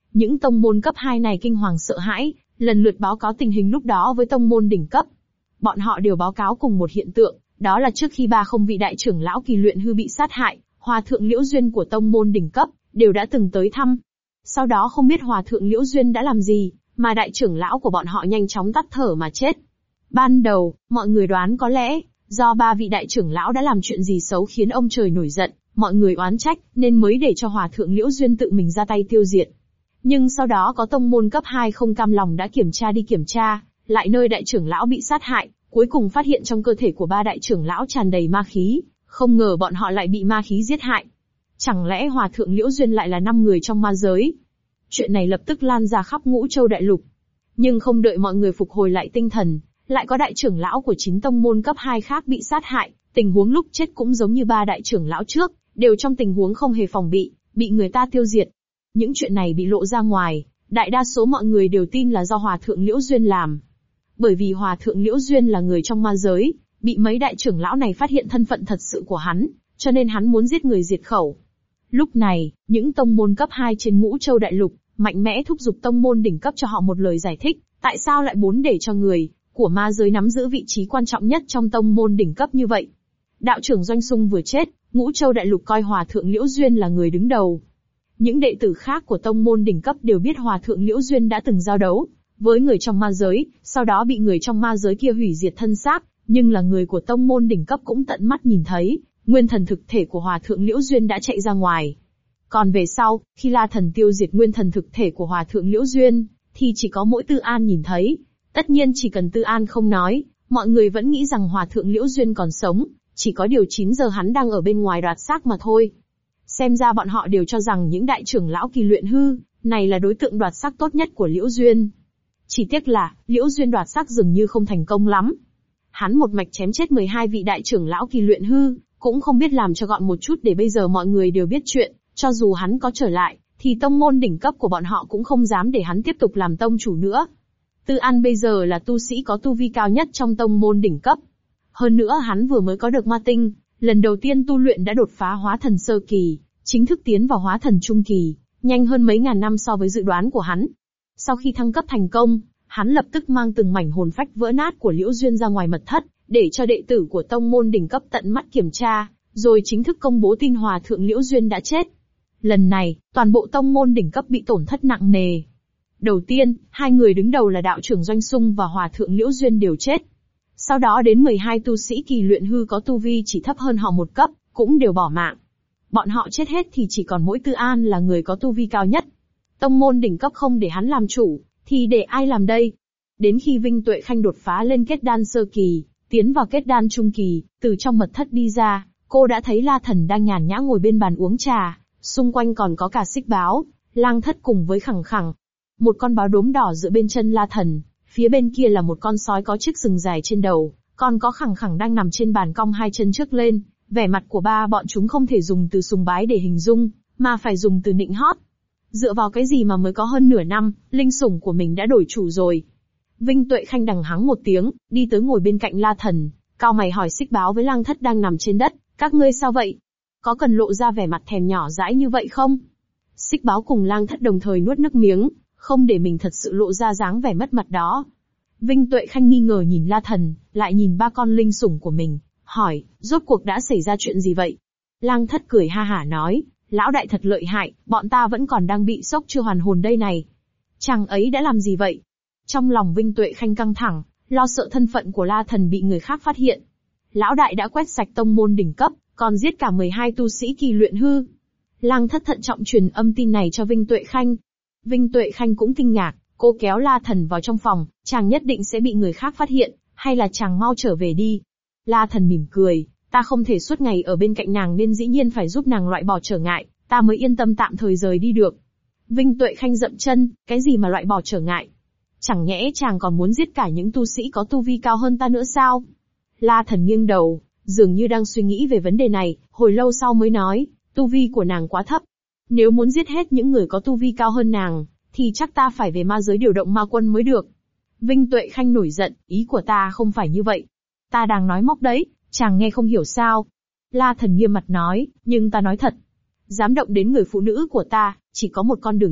Những tông môn cấp 2 này kinh hoàng sợ hãi, lần lượt báo cáo tình hình lúc đó với tông môn đỉnh cấp. Bọn họ đều báo cáo cùng một hiện tượng, đó là trước khi 30 vị đại trưởng lão Kỳ Luyện Hư bị sát hại, Hòa thượng Liễu Duyên của tông môn đỉnh cấp đều đã từng tới thăm. Sau đó không biết Hòa thượng Liễu Duyên đã làm gì, mà đại trưởng lão của bọn họ nhanh chóng tắt thở mà chết. Ban đầu, mọi người đoán có lẽ do 3 vị đại trưởng lão đã làm chuyện gì xấu khiến ông trời nổi giận, mọi người oán trách, nên mới để cho Hòa thượng Liễu Duyên tự mình ra tay tiêu diệt. Nhưng sau đó có tông môn cấp 2 không cam lòng đã kiểm tra lại nơi đại trưởng lão bị sát hại, cuối cùng phát hiện trong cơ thể của 3 đại trưởng lão tràn đầy ma khí, không ngờ bọn họ lại bị ma khí giết hại. Chẳng lẽ Hòa thượng Liễu Duyên lại là 5 người trong ma giới? Chuyện này lập tức lan ra khắp Ngũ Châu đại lục. Nhưng không đợi mọi người phục hồi lại tinh thần, lại có đại trưởng lão của 9 tông môn cấp 2 khác bị sát hại, tình huống lúc chết cũng giống như 3 đại trưởng lão trước, đều trong tình huống không hề phòng bị người ta tiêu diệt. Những chuyện này bị lộ ra ngoài, đại đa số mọi người đều tin là do Hòa thượng Liễu Duyên làm. Bởi vì Hòa thượng Liễu Duyên là người trong ma giới, bị mấy đại trưởng lão này phát hiện thân phận thật sự của hắn, cho nên hắn muốn giết người diệt khẩu. Lúc này, những tông môn cấp 2 trên Ngũ Châu đại lục, mạnh mẽ thúc giục tông môn đỉnh cấp cho họ một lời giải thích, tại sao lại muốn để cho người của ma giới nắm giữ vị trí quan trọng nhất trong tông môn đỉnh cấp như vậy. Đạo trưởng Doanh Sung vừa chết, Ngũ Châu đại lục coi Hòa thượng Liễu Duyên là người đứng đầu. Những đệ tử khác của tông môn đỉnh cấp đều biết Hòa thượng Liễu Duyên đã từng giao đấu với người trong ma giới, sau đó bị người trong ma giới kia hủy diệt thân xác, nhưng là người của tông môn đỉnh cấp cũng tận mắt nhìn thấy, nguyên thần thực thể của Hòa thượng Liễu Duyên đã chạy ra ngoài. Còn về sau, khi La Thần tiêu diệt nguyên thần thực thể của Hòa thượng Liễu Duyên, thì chỉ có mỗi Tư An nhìn thấy. Tất nhiên chỉ cần Tư An không nói, mọi người vẫn nghĩ rằng Hòa thượng Liễu Duyên còn sống, chỉ có điều 9 giờ hắn đang ở bên ngoài đoạt xác mà thôi. Xem ra bọn họ đều cho rằng những đại trưởng lão Kỳ Luyện Hư này là đối tượng đoạt xác tốt nhất của Liễu Duyên. Chỉ tiếc là, Liễu Duyên đoạt xác dường như không thành công lắm. Hắn một mạch chém chết 12 vị đại trưởng lão Kỳ Luyện Hư, cũng không biết làm cho gọn một chút để bây giờ mọi người đều biết chuyện, cho dù hắn có trở lại, thì tông môn đỉnh cấp của bọn họ cũng không dám để hắn tiếp tục làm tông chủ nữa. Tư An bây giờ là tu sĩ có tu vi cao nhất trong tông môn đỉnh cấp. Hơn nữa hắn vừa mới có được ma tinh, lần đầu tiên tu luyện đã đột phá hóa thần sơ kỳ, chính thức tiến vào hóa thần trung kỳ, nhanh hơn mấy ngàn năm so với dự đoán của hắn. Sau khi thăng cấp thành công, hắn lập tức mang từng mảnh hồn phách vỡ nát của Liễu Duyên ra ngoài mật thất, để cho đệ tử của tông môn đỉnh cấp tận mắt kiểm tra, rồi chính thức công bố tin Hòa thượng Liễu Duyên đã chết. Lần này, toàn bộ tông môn đỉnh cấp bị tổn thất nặng nề. Đầu tiên, 2 người đứng đầu là đạo trưởng Doanh Sung và Hòa thượng Liễu Duyên đều chết. Sau đó đến 12 tu sĩ Kỳ Luyện Hư có tu vi chỉ thấp hơn họ một cấp, cũng đều bỏ mạng. Bọn họ chết hết thì chỉ còn mỗi Tư An là người có tu vi cao nhất. Tông môn đỉnh cấp không để hắn làm chủ, thì để ai làm đây? Đến khi Vinh Tuệ Khanh đột phá lên kết đan sơ kỳ, tiến vào kết đan trung kỳ, từ trong mật thất đi ra, cô đã thấy La Thần đang nhàn nhã ngồi bên bàn uống trà, xung quanh còn có cả Xích Báo, Lang Thất cùng với Khẳng Khẳng. Một con báo đốm đỏ dựa bên chân La Thần, phía bên kia là một con sói có chiếc sừng dài trên đầu, còn có Khẳng Khẳng đang nằm trên bàn cong 2 chân trước lên. Vẻ mặt của ba bọn chúng không thể dùng từ sùng bái để hình dung, mà phải dùng từ nịnh hót. Dựa vào cái gì mà mới có hơn nửa năm, linh sủng của mình đã đổi chủ rồi. Vinh Tuệ Khanh đằng hắng một tiếng, đi tới ngồi bên cạnh La Thần, cau mày hỏi Xích Báo với Lang Thất đang nằm trên đất, các ngươi sao vậy? Có cần lộ ra vẻ mặt thèm nhỏ dãi như vậy không? Xích Báo cùng Lang Thất đồng thời nuốt nước miếng, không để mình thật sự lộ ra dáng vẻ mất mặt đó. Vinh Tuệ Khanh nghi ngờ nhìn La Thần, lại nhìn 3 con linh sủng của mình, hỏi, rốt cuộc đã xảy ra chuyện gì vậy? Lang Thất cười ha hả nói, lão đại thật lợi hại, bọn ta vẫn còn đang bị sốc chưa hoàn hồn đây này. Chàng ấy đã làm gì vậy? Trong lòng Vinh Tuệ Khanh căng thẳng, lo sợ thân phận của La Thần bị người khác phát hiện. Lão đại đã quét sạch tông môn đỉnh cấp, còn giết cả 12 tu sĩ Kỳ Luyện Hư. Lang Thất thận trọng truyền âm tin này cho Vinh Tuệ Khanh. Vinh Tuệ Khanh cũng kinh ngạc, cô kéo La Thần vào trong phòng, chàng nhất định sẽ bị người khác phát hiện, hay là chàng mau trở về đi. La Thần mỉm cười, ta không thể suốt ngày ở bên cạnh nàng nên dĩ nhiên phải giúp nàng loại bỏ trở ngại, ta mới yên tâm tạm thời rời đi được. Vinh Tuệ Khanh dậm chân, cái gì mà loại bỏ trở ngại? Chẳng nhẽ chàng còn muốn giết cả những tu sĩ có tu vi cao hơn ta nữa sao? La Thần nghiêng đầu, dường như đang suy nghĩ về vấn đề này, hồi lâu sau mới nói, tu vi của nàng quá thấp. Nếu muốn giết hết những người có tu vi cao hơn nàng, thì chắc ta phải về ma giới điều động ma quân mới được. Vinh Tuệ Khanh nổi giận, ý của ta không phải như vậy. Ta đang nói móc đấy, chàng nghe không hiểu sao? La Thần nghiêm mặt nói, nhưng ta nói thật. Dám động đến người phụ nữ của ta, chỉ có một con đường chết,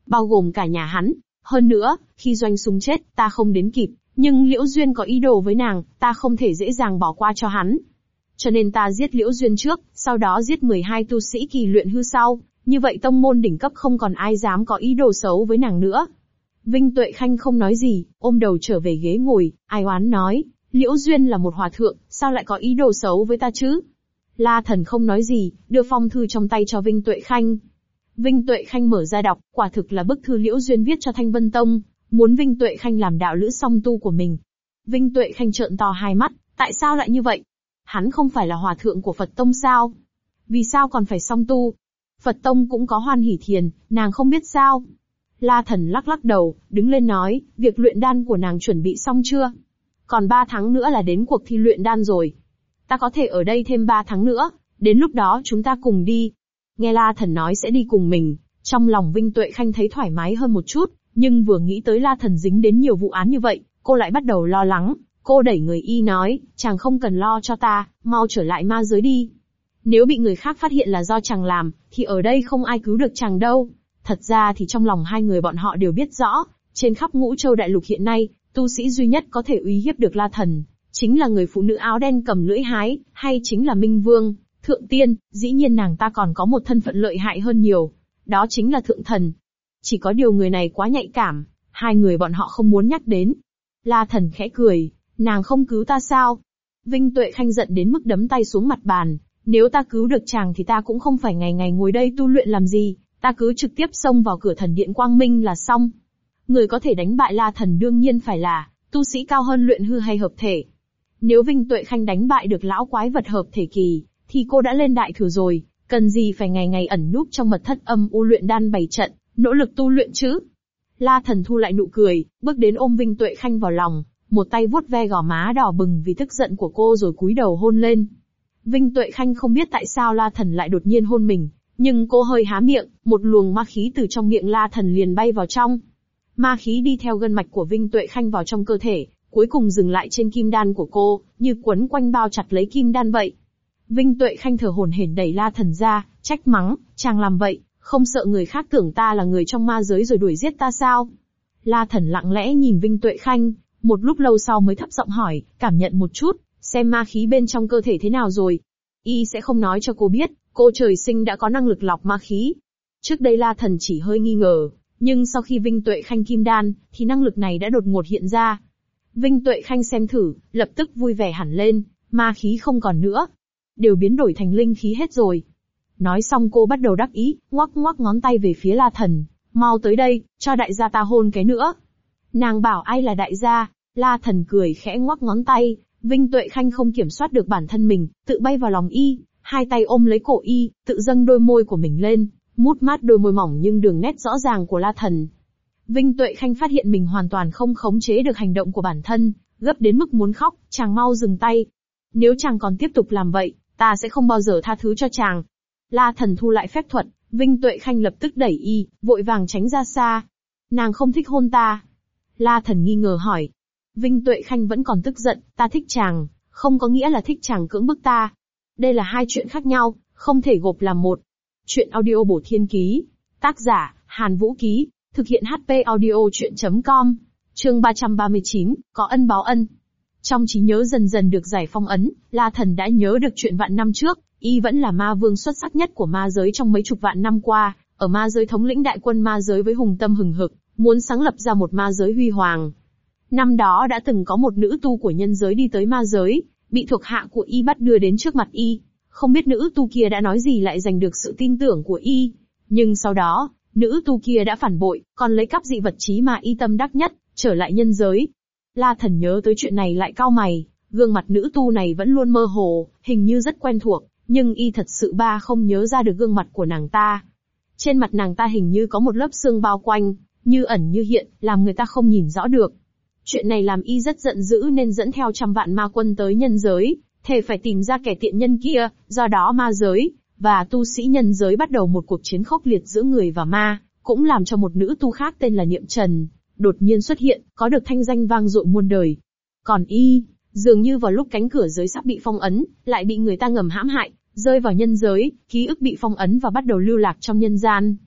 bao gồm cả nhà hắn. Hơn nữa, khi Doanh Sung chết, ta không đến kịp, nhưng Liễu Duyên có ý đồ với nàng, ta không thể dễ dàng bỏ qua cho hắn. Cho nên ta giết Liễu Duyên trước, sau đó giết 12 tu sĩ kỳ luyện hư sau, như vậy tông môn đỉnh cấp không còn ai dám có ý đồ xấu với nàng nữa. Vinh Tuệ Khanh không nói gì, ôm đầu trở về ghế ngồi, ai oán nói, Liễu Duyên là một hòa thượng, sao lại có ý đồ xấu với ta chứ? La Thần không nói gì, đưa phong thư trong tay cho Vinh Tuệ Khanh. Vinh Tuệ Khanh mở ra đọc, quả thực là bức thư Liễu Duyên viết cho Thanh Vân Tông, muốn Vinh Tuệ Khanh làm đạo lữ song tu của mình. Vinh Tuệ Khanh trợn to hai mắt, tại sao lại như vậy? Hắn không phải là hòa thượng của Phật Tông sao? Vì sao còn phải song tu? Phật Tông cũng có Hoan Hỷ Thiền, nàng không biết sao? La Thần lắc lắc đầu, đứng lên nói, việc luyện đan của nàng chuẩn bị xong chưa? Còn 3 tháng nữa là đến cuộc thi luyện đan rồi. Ta có thể ở đây thêm 3 tháng nữa, đến lúc đó chúng ta cùng đi. Nghe La Thần nói sẽ đi cùng mình, trong lòng Vinh Tuệ Khanh thấy thoải mái hơn một chút, nhưng vừa nghĩ tới La Thần dính đến nhiều vụ án như vậy, cô lại bắt đầu lo lắng. Cô đẩy người y nói, chàng không cần lo cho ta, mau trở lại ma giới đi. Nếu bị người khác phát hiện là do chàng làm, thì ở đây không ai cứu được chàng đâu. Thật ra thì trong lòng hai người bọn họ đều biết rõ, trên khắp Ngũ Châu Đại Lục hiện nay, tu sĩ duy nhất có thể uy hiếp được La Thần, chính là người phụ nữ áo đen cầm lưỡi hái, hay chính là Minh Vương, Thượng Tiên. Dĩ nhiên nàng ta còn có một thân phận lợi hại hơn nhiều, đó chính là Thượng Thần. Chỉ có điều người này quá nhạy cảm, hai người bọn họ không muốn nhắc đến. La Thần khẽ cười, nàng không cứu ta sao? Vinh Tuệ Khanh giận đến mức đấm tay xuống mặt bàn, nếu ta cứu được chàng thì ta cũng không phải ngày ngày ngồi đây tu luyện làm gì, ta cứ trực tiếp xông vào cửa thần điện Quang Minh là xong. Người có thể đánh bại La Thần đương nhiên phải là tu sĩ cao hơn luyện hư hay hợp thể. Nếu Vinh Tuệ Khanh đánh bại được lão quái vật hợp thể kỳ, thì cô đã lên đại thừa rồi, cần gì phải ngày ngày ẩn núp trong mật thất âm u luyện đan bày trận, nỗ lực tu luyện chứ? La Thần thu lại nụ cười, bước đến ôm Vinh Tuệ Khanh vào lòng, một tay vuốt ve gò má đỏ bừng vì tức giận của cô rồi cúi đầu hôn lên. Vinh Tuệ Khanh không biết tại sao La Thần lại đột nhiên hôn mình, nhưng cô hơi há miệng, một luồng ma khí từ trong miệng La Thần liền bay vào trong. Ma khí đi theo gân mạch của Vinh Tuệ Khanh vào trong cơ thể, cuối cùng dừng lại trên kim đan của cô, như quấn quanh bao chặt lấy kim đan vậy. Vinh Tuệ Khanh thở hổn hển đẩy La Thần ra, trách mắng, chàng làm vậy, không sợ người khác tưởng ta là người trong ma giới rồi đuổi giết ta sao? La Thần lặng lẽ nhìn Vinh Tuệ Khanh, một lúc lâu sau mới thấp giọng hỏi, cảm nhận một chút, xem ma khí bên trong cơ thể thế nào rồi. Y sẽ không nói cho cô biết, cô trời sinh đã có năng lực lọc ma khí. Trước đây La Thần chỉ hơi nghi ngờ, nhưng sau khi Vinh Tuệ Khanh kim đan, thì năng lực này đã đột ngột hiện ra. Vinh Tuệ Khanh xem thử, lập tức vui vẻ hẳn lên, ma khí không còn nữa, đều biến đổi thành linh khí hết rồi. Nói xong cô bắt đầu đắc ý, ngoắc ngoắc ngón tay về phía La Thần, mau tới đây, cho đại gia ta hôn cái nữa. Nàng bảo ai là đại gia? La Thần cười khẽ ngoắc ngón tay, Vinh Tuệ Khanh không kiểm soát được bản thân mình, tự bay vào lòng y, hai tay ôm lấy cổ y, tự dâng đôi môi của mình lên, mút mát đôi môi mỏng nhưng đường nét rõ ràng của La Thần. Vinh Tuệ Khanh phát hiện mình hoàn toàn không khống chế được hành động của bản thân, gấp đến mức muốn khóc, chàng mau dừng tay. Nếu chàng còn tiếp tục làm vậy, ta sẽ không bao giờ tha thứ cho chàng. La Thần thu lại phép thuật, Vinh Tuệ Khanh lập tức đẩy y, vội vàng tránh ra xa. Nàng không thích hôn ta. La Thần nghi ngờ hỏi. Vinh Tuệ Khanh vẫn còn tức giận, ta thích chàng, không có nghĩa là thích chàng cưỡng bức ta. Đây là hai chuyện khác nhau, không thể gộp làm một. Chuyện audio bổ thiên ký. Tác giả, Hàn Vũ Ký. Thực hiện HP audio chuyện.com. Chương 339, có ân báo ân. Trong trí nhớ dần dần được giải phong ấn, La Thần đã nhớ được chuyện vạn năm trước, y vẫn là ma vương xuất sắc nhất của ma giới trong mấy chục vạn năm qua, ở ma giới thống lĩnh đại quân ma giới với hùng tâm hừng hực, muốn sáng lập ra một ma giới huy hoàng. Năm đó đã từng có một nữ tu của nhân giới đi tới ma giới, bị thuộc hạ của y bắt đưa đến trước mặt y. Không biết nữ tu kia đã nói gì lại giành được sự tin tưởng của y. Nhưng sau đó, nữ tu kia đã phản bội, còn lấy cắp dị vật chí mà y tâm đắc nhất, trở lại nhân giới. La Thần nhớ tới chuyện này lại cau mày, gương mặt nữ tu này vẫn luôn mơ hồ, hình như rất quen thuộc, nhưng y thật sự không nhớ ra được gương mặt của nàng ta. Trên mặt nàng ta hình như có một lớp xương bao quanh, như ẩn như hiện, làm người ta không nhìn rõ được. Chuyện này làm y rất giận dữ nên dẫn theo trăm vạn ma quân tới nhân giới, thề phải tìm ra kẻ tiện nhân kia, do đó ma giới và tu sĩ nhân giới bắt đầu một cuộc chiến khốc liệt giữa người và ma, cũng làm cho một nữ tu khác tên là Niệm Trần đột nhiên xuất hiện, có được thanh danh vang dội muôn đời. Còn y, dường như vào lúc cánh cửa giới sắp bị phong ấn, lại bị người ta ngầm hãm hại, rơi vào nhân giới, ký ức bị phong ấn và bắt đầu lưu lạc trong nhân gian.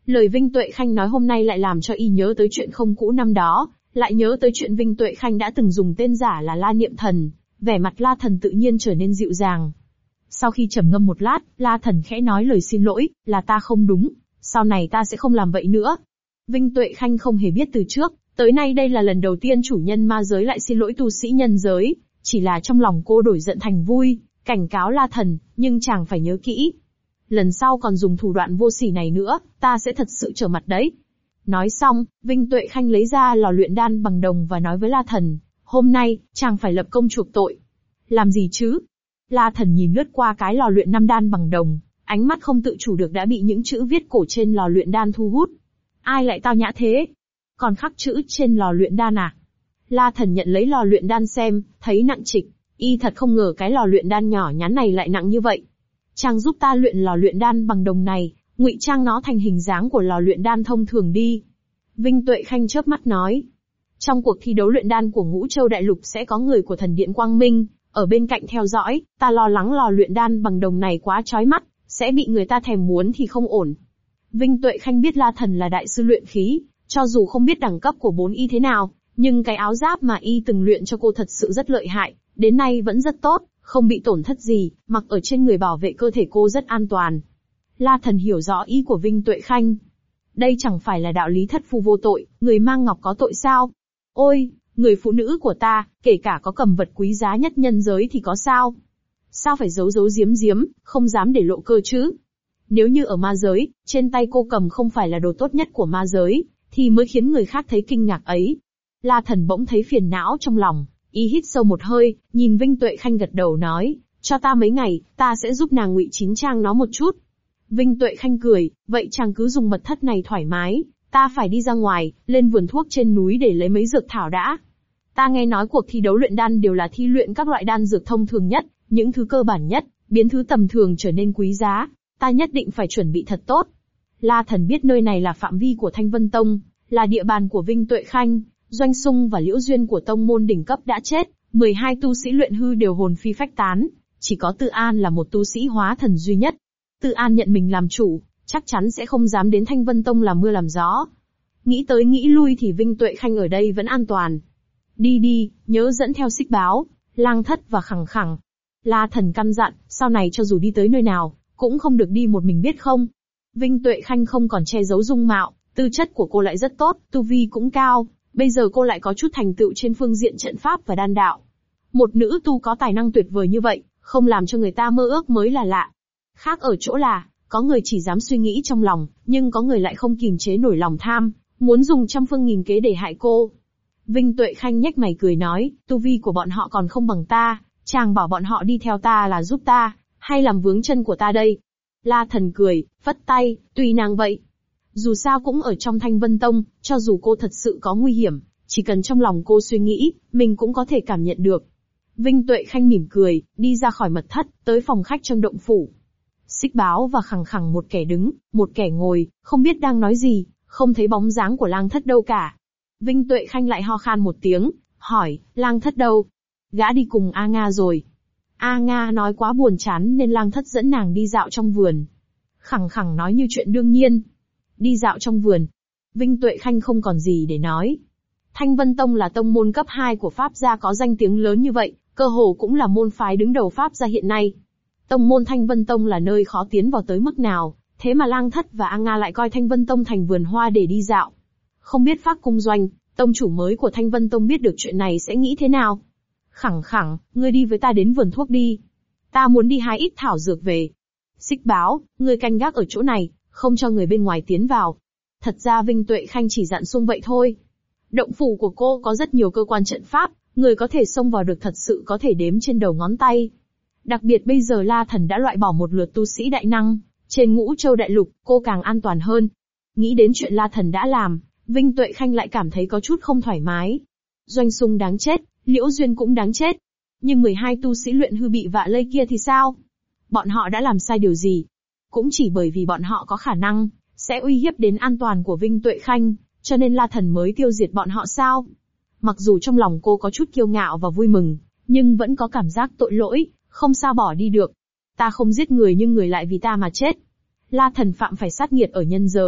Lời Vinh Tuệ Khanh nói hôm nay lại làm cho y nhớ tới chuyện không cũ năm đó, lại nhớ tới chuyện Vinh Tuệ Khanh đã từng dùng tên giả là La Niệm Thần, vẻ mặt La Thần tự nhiên trở nên dịu dàng. Sau khi trầm ngâm một lát, La Thần khẽ nói lời xin lỗi, là ta không đúng, sau này ta sẽ không làm vậy nữa. Vinh Tuệ Khanh không hề biết từ trước, tới nay đây là lần đầu tiên chủ nhân ma giới lại xin lỗi tu sĩ nhân giới, chỉ là trong lòng cô đổi giận thành vui, cảnh cáo La Thần, nhưng chàng phải nhớ kỹ. Lần sau còn dùng thủ đoạn vô sỉ này nữa, ta sẽ thật sự trở mặt đấy. Nói xong, Vinh Tuệ Khanh lấy ra lò luyện đan bằng đồng và nói với La Thần, hôm nay, chàng phải lập công chuộc tội. Làm gì chứ? La Thần nhìn lướt qua cái lò luyện 5 đan bằng đồng, ánh mắt không tự chủ được đã bị những chữ viết cổ trên lò luyện đan thu hút. Ai lại tao nhã thế? Còn khắc chữ trên lò luyện đan à? La Thần nhận lấy lò luyện đan xem, thấy nặng trịch, y thật không ngờ cái lò luyện đan nhỏ nhắn này lại nặng như vậy. Chàng giúp ta luyện lò luyện đan bằng đồng này, ngụy trang nó thành hình dáng của lò luyện đan thông thường đi. Vinh Tuệ Khanh chớp mắt nói. Trong cuộc thi đấu luyện đan của Ngũ Châu Đại Lục sẽ có người của Thần Điện Quang Minh ở bên cạnh theo dõi, ta lo lắng lò luyện đan bằng đồng này quá chói mắt, sẽ bị người ta thèm muốn thì không ổn. Vinh Tuệ Khanh biết La Thần là đại sư luyện khí, cho dù không biết đẳng cấp của 4 y thế nào, nhưng cái áo giáp mà y từng luyện cho cô thật sự rất lợi hại, đến nay vẫn rất tốt, không bị tổn thất gì, mặc ở trên người bảo vệ cơ thể cô rất an toàn. La Thần hiểu rõ ý của Vinh Tuệ Khanh. Đây chẳng phải là đạo lý thất phu vô tội, người mang ngọc có tội sao? Ôi, người phụ nữ của ta, kể cả có cầm vật quý giá nhất nhân giới thì có sao? Sao phải giấu giấu giếm giếm, không dám để lộ cơ chứ? Nếu như ở ma giới, trên tay cô cầm không phải là đồ tốt nhất của ma giới, thì mới khiến người khác thấy kinh ngạc ấy. La Thần bỗng thấy phiền não trong lòng, y hít sâu một hơi, nhìn Vinh Tuệ Khanh gật đầu nói, cho ta mấy ngày, ta sẽ giúp nàng ngụy chín trang nó một chút. Vinh Tuệ Khanh cười, vậy chàng cứ dùng mật thất này thoải mái, ta phải đi ra ngoài, lên vườn thuốc trên núi để lấy mấy dược thảo đã. Ta nghe nói cuộc thi đấu luyện đan đều là thi luyện các loại đan dược thông thường nhất, những thứ cơ bản nhất, biến thứ tầm thường trở nên quý giá, ta nhất định phải chuẩn bị thật tốt. La Thần biết nơi này là phạm vi của Thanh Vân Tông, là địa bàn của Vinh Tuệ Khanh, Doanh Sung và Liễu Duyên của tông môn đỉnh cấp đã chết, 12 tu sĩ luyện hư đều hồn phi phách tán, chỉ có Tư An là một tu sĩ hóa thần duy nhất. Tư An nhận mình làm chủ, chắc chắn sẽ không dám đến Thanh Vân Tông làm mưa làm gió. Nghĩ tới nghĩ lui thì Vinh Tuệ Khanh ở đây vẫn an toàn. Đi đi, nhớ dẫn theo Xích Báo, Lang Thất và Khẳng Khẳng. La Thần căn dặn, sau này cho dù đi tới nơi nào, cũng không được đi một mình biết không. Vinh Tuệ Khanh không còn che giấu dung mạo, tư chất của cô lại rất tốt, tu vi cũng cao, bây giờ cô lại có chút thành tựu trên phương diện trận pháp và đan đạo. Một nữ tu có tài năng tuyệt vời như vậy, không làm cho người ta mơ ước mới là lạ. Khác ở chỗ là, có người chỉ dám suy nghĩ trong lòng, nhưng có người lại không kìm chế nổi lòng tham, muốn dùng trăm phương nghìn kế để hại cô. Vinh Tuệ Khanh nhếch mày cười nói, tu vi của bọn họ còn không bằng ta, chàng bảo bọn họ đi theo ta là giúp ta, hay làm vướng chân của ta đây? La Thần cười, phất tay, tùy nàng vậy. Dù sao cũng ở trong Thanh Vân Tông, cho dù cô thật sự có nguy hiểm, chỉ cần trong lòng cô suy nghĩ, mình cũng có thể cảm nhận được. Vinh Tuệ Khanh mỉm cười, đi ra khỏi mật thất, tới phòng khách trong động phủ. Xích Báo và Khẳng Khẳng một kẻ đứng, một kẻ ngồi, không biết đang nói gì, không thấy bóng dáng của Lang Thất đâu cả. Vinh Tuệ Khanh lại ho khan một tiếng, hỏi, Lang Thất đâu? Gã đi cùng A Nga rồi. A Nga nói quá buồn chán nên Lang Thất dẫn nàng đi dạo trong vườn. Khẳng Khẳng nói như chuyện đương nhiên. Đi dạo trong vườn. Vinh Tuệ Khanh không còn gì để nói. Thanh Vân Tông là tông môn cấp 2 của Pháp gia có danh tiếng lớn như vậy, cơ hồ cũng là môn phái đứng đầu Pháp gia hiện nay. Tông môn Thanh Vân Tông là nơi khó tiến vào tới mức nào, thế mà Lang Thất và A Nga lại coi Thanh Vân Tông thành vườn hoa để đi dạo. Không biết Phác Cung Doanh, tông chủ mới của Thanh Vân Tông biết được chuyện này sẽ nghĩ thế nào? Khẳng Khẳng, ngươi đi với ta đến vườn thuốc đi. Ta muốn đi hái ít thảo dược về. Xích Báo, ngươi canh gác ở chỗ này, không cho người bên ngoài tiến vào. Thật ra Vinh Tuệ Khanh chỉ dặn Sung vậy thôi. Động phủ của cô có rất nhiều cơ quan trận pháp, người có thể xông vào được thật sự có thể đếm trên đầu ngón tay. Đặc biệt bây giờ La Thần đã loại bỏ một lượt tu sĩ đại năng, trên Ngũ Châu Đại Lục, cô càng an toàn hơn. Nghĩ đến chuyện La Thần đã làm, Vinh Tuệ Khanh lại cảm thấy có chút không thoải mái. Doanh Sung đáng chết, Liễu Duyên cũng đáng chết. Nhưng 12 tu sĩ luyện hư bị vạ lây kia thì sao? Bọn họ đã làm sai điều gì? Cũng chỉ bởi vì bọn họ có khả năng sẽ uy hiếp đến an toàn của Vinh Tuệ Khanh, cho nên La Thần mới tiêu diệt bọn họ sao? Mặc dù trong lòng cô có chút kiêu ngạo và vui mừng, nhưng vẫn có cảm giác tội lỗi, không sao bỏ đi được. Ta không giết người nhưng người lại vì ta mà chết. La Thần phạm phải sát nghiệt ở nhân giới,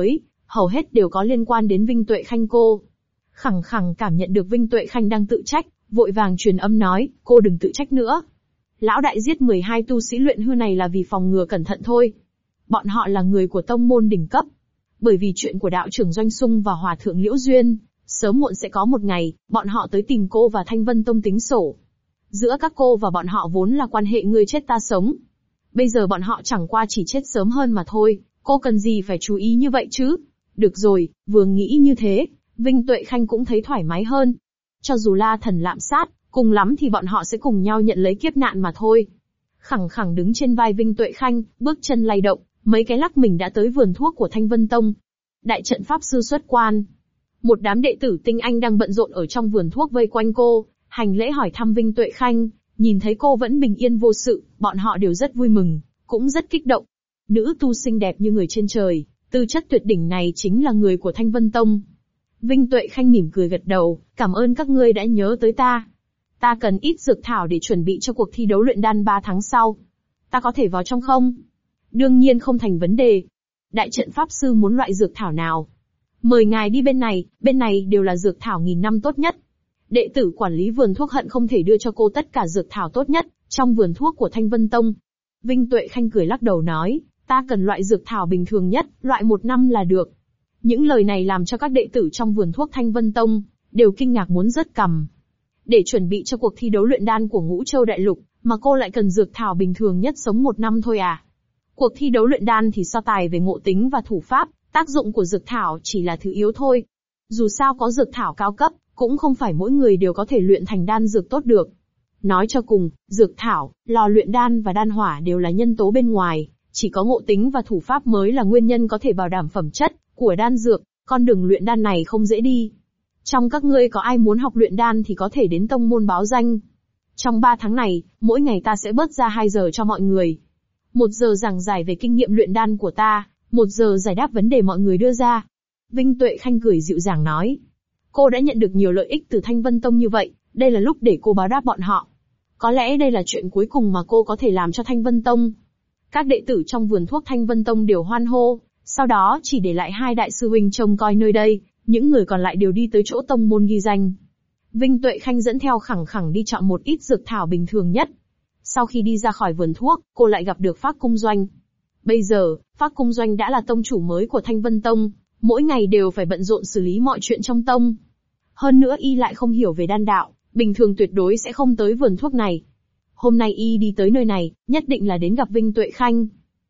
hầu hết đều có liên quan đến Vinh Tuệ Khanh cô. Khẳng khẳng cảm nhận được Vinh Tuệ Khanh đang tự trách, vội vàng truyền âm nói, cô đừng tự trách nữa. Lão đại giết 12 tu sĩ luyện hư này là vì phòng ngừa cẩn thận thôi. Bọn họ là người của tông môn đỉnh cấp. Bởi vì chuyện của đạo trưởng Doanh Sung và hòa thượng Liễu Duyên, sớm muộn sẽ có một ngày, bọn họ tới tìm cô và Thanh Vân Tông tính sổ. Giữa các cô và bọn họ vốn là quan hệ ngươi chết ta sống. Bây giờ bọn họ chẳng qua chỉ chết sớm hơn mà thôi, cô cần gì phải chú ý như vậy chứ? Được rồi, vừa nghĩ như thế, Vinh Tuệ Khanh cũng thấy thoải mái hơn. Cho dù La Thần lạm sát, cùng lắm thì bọn họ sẽ cùng nhau nhận lấy kiếp nạn mà thôi. Khẳng khẳng đứng trên vai Vinh Tuệ Khanh, bước chân lay động, mấy cái lắc mình đã tới vườn thuốc của Thanh Vân Tông. Đại trận pháp sư xuất quan. Một đám đệ tử tinh anh đang bận rộn ở trong vườn thuốc vây quanh cô, hành lễ hỏi thăm Vinh Tuệ Khanh, nhìn thấy cô vẫn bình yên vô sự, bọn họ đều rất vui mừng, cũng rất kích động. Nữ tu xinh đẹp như người trên trời, tư chất tuyệt đỉnh này chính là người của Thanh Vân Tông. Vinh Tuệ Khanh mỉm cười gật đầu, cảm ơn các ngươi đã nhớ tới ta. Ta cần ít dược thảo để chuẩn bị cho cuộc thi đấu luyện đan 3 tháng sau. Ta có thể vào trong không? Đương nhiên không thành vấn đề. Đại trận pháp sư muốn loại dược thảo nào? Mời ngài đi bên này đều là dược thảo nghìn năm tốt nhất. Đệ tử quản lý vườn thuốc hận không thể đưa cho cô tất cả dược thảo tốt nhất, trong vườn thuốc của Thanh Vân Tông. Vinh Tuệ Khanh cười lắc đầu nói, ta cần loại dược thảo bình thường nhất, loại 1 năm là được. Những lời này làm cho các đệ tử trong vườn thuốc Thanh Vân Tông, đều kinh ngạc muốn rớt cằm. Để chuẩn bị cho cuộc thi đấu luyện đan của Ngũ Châu Đại Lục, mà cô lại cần dược thảo bình thường nhất sống 1 năm thôi à? Cuộc thi đấu luyện đan thì so tài về ngộ tính và thủ pháp, tác dụng của dược thảo chỉ là thứ yếu thôi. Dù sao có dược thảo cao cấp, cũng không phải mỗi người đều có thể luyện thành đan dược tốt được. Nói cho cùng, dược thảo, lò luyện đan và đan hỏa đều là nhân tố bên ngoài, chỉ có ngộ tính và thủ pháp mới là nguyên nhân có thể bảo đảm phẩm chất của đan dược, con đường luyện đan này không dễ đi. Trong các ngươi có ai muốn học luyện đan thì có thể đến tông môn báo danh. Trong 3 tháng này, mỗi ngày ta sẽ bớt ra 2 giờ cho mọi người. 1 giờ giảng giải về kinh nghiệm luyện đan của ta, 1 giờ giải đáp vấn đề mọi người đưa ra. Vinh Tuệ Khanh cười dịu dàng nói. Cô đã nhận được nhiều lợi ích từ Thanh Vân Tông như vậy, đây là lúc để cô báo đáp bọn họ. Có lẽ đây là chuyện cuối cùng mà cô có thể làm cho Thanh Vân Tông. Các đệ tử trong vườn thuốc Thanh Vân Tông đều hoan hô, sau đó chỉ để lại 2 đại sư huynh trông coi nơi đây, những người còn lại đều đi tới chỗ tông môn ghi danh. Vinh Tuệ Khanh dẫn theo khẳng khẳng đi chọn một ít dược thảo bình thường nhất. Sau khi đi ra khỏi vườn thuốc, cô lại gặp được Phác Cung Doanh. Bây giờ, Phác Cung Doanh đã là tông chủ mới của Thanh Vân Tông, mỗi ngày đều phải bận rộn xử lý mọi chuyện trong tông. Hơn nữa y lại không hiểu về đan đạo, bình thường tuyệt đối sẽ không tới vườn thuốc này. Hôm nay y đi tới nơi này, nhất định là đến gặp Vinh Tuệ Khanh.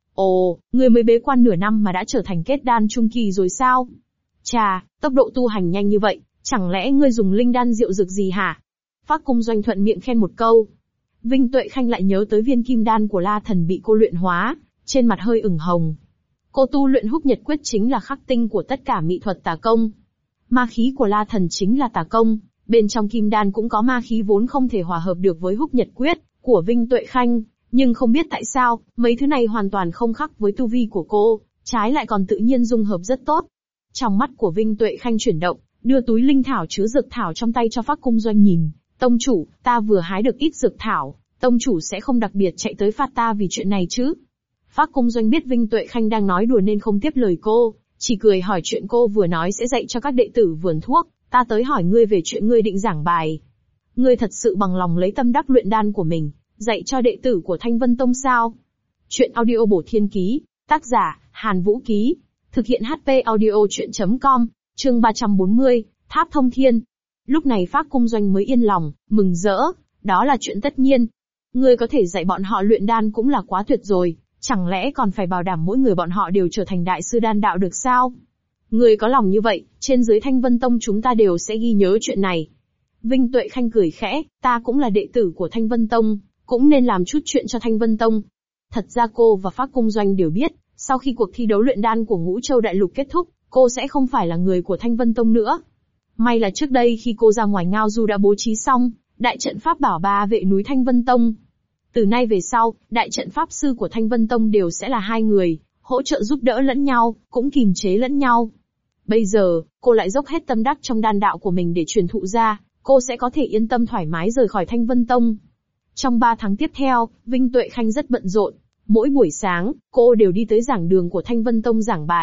Ồ, người mới bế quan nửa năm mà đã trở thành kết đan trung kỳ rồi sao? Chà, tốc độ tu hành nhanh như vậy, chẳng lẽ ngươi dùng linh đan diệu dược gì hả? Phác Cung Doanh thuận miệng khen một câu. Vinh Tuệ Khanh lại nhớ tới viên kim đan của La Thần bị cô luyện hóa, trên mặt hơi ửng hồng. Cô tu luyện Húc Nhật Quyết chính là khắc tinh của tất cả mỹ thuật tà công. Ma khí của La Thần chính là tà công, bên trong kim đan cũng có ma khí vốn không thể hòa hợp được với Húc Nhật Quyết của Vinh Tuệ Khanh, nhưng không biết tại sao, mấy thứ này hoàn toàn không khắc với tu vi của cô, trái lại còn tự nhiên dung hợp rất tốt. Trong mắt của Vinh Tuệ Khanh chuyển động, đưa túi linh thảo chứa dược thảo trong tay cho Phác Cung Doanh nhìn. Tông chủ, ta vừa hái được ít dược thảo, tông chủ sẽ không đặc biệt chạy tới phạt ta vì chuyện này chứ? Phác Cung Doanh biết Vinh Tuệ Khanh đang nói đùa nên không tiếp lời cô, chỉ cười hỏi chuyện cô vừa nói sẽ dạy cho các đệ tử vườn thuốc, ta tới hỏi ngươi về chuyện ngươi định giảng bài. Ngươi thật sự bằng lòng lấy tâm đắc luyện đan của mình, dạy cho đệ tử của Thanh Vân Tông sao? Chuyện audio bổ thiên ký, tác giả, Hàn Vũ Ký, thực hiện HP audio chuyện.com, chương 340, Tháp Thông Thiên. Lúc này Phác Cung Doanh mới yên lòng, mừng rỡ, đó là chuyện tất nhiên. Ngươi có thể dạy bọn họ luyện đan cũng là quá tuyệt rồi, chẳng lẽ còn phải bảo đảm mỗi người bọn họ đều trở thành đại sư đan đạo được sao? Ngươi có lòng như vậy, trên dưới Thanh Vân Tông chúng ta đều sẽ ghi nhớ chuyện này. Vinh Tuệ Khanh cười khẽ, ta cũng là đệ tử của Thanh Vân Tông, cũng nên làm chút chuyện cho Thanh Vân Tông. Thật ra cô và Phác Cung Doanh đều biết, sau khi cuộc thi đấu luyện đan của Ngũ Châu Đại Lục kết thúc, cô sẽ không phải là người của Thanh Vân Tông nữa. May là trước đây khi cô ra ngoài ngao du đã bố trí xong đại trận pháp bảo ba vệ núi Thanh Vân Tông. Từ nay về sau, đại trận pháp sư của Thanh Vân Tông đều sẽ là 2 người, hỗ trợ giúp đỡ lẫn nhau, cũng kìm chế lẫn nhau. Bây giờ, cô lại dốc hết tâm đắc trong đan đạo của mình để truyền thụ ra, cô sẽ có thể yên tâm thoải mái rời khỏi Thanh Vân Tông. Trong 3 tháng tiếp theo, Vinh Tuệ Khanh rất bận rộn. Mỗi buổi sáng, cô đều đi tới giảng đường của Thanh Vân Tông giảng bài,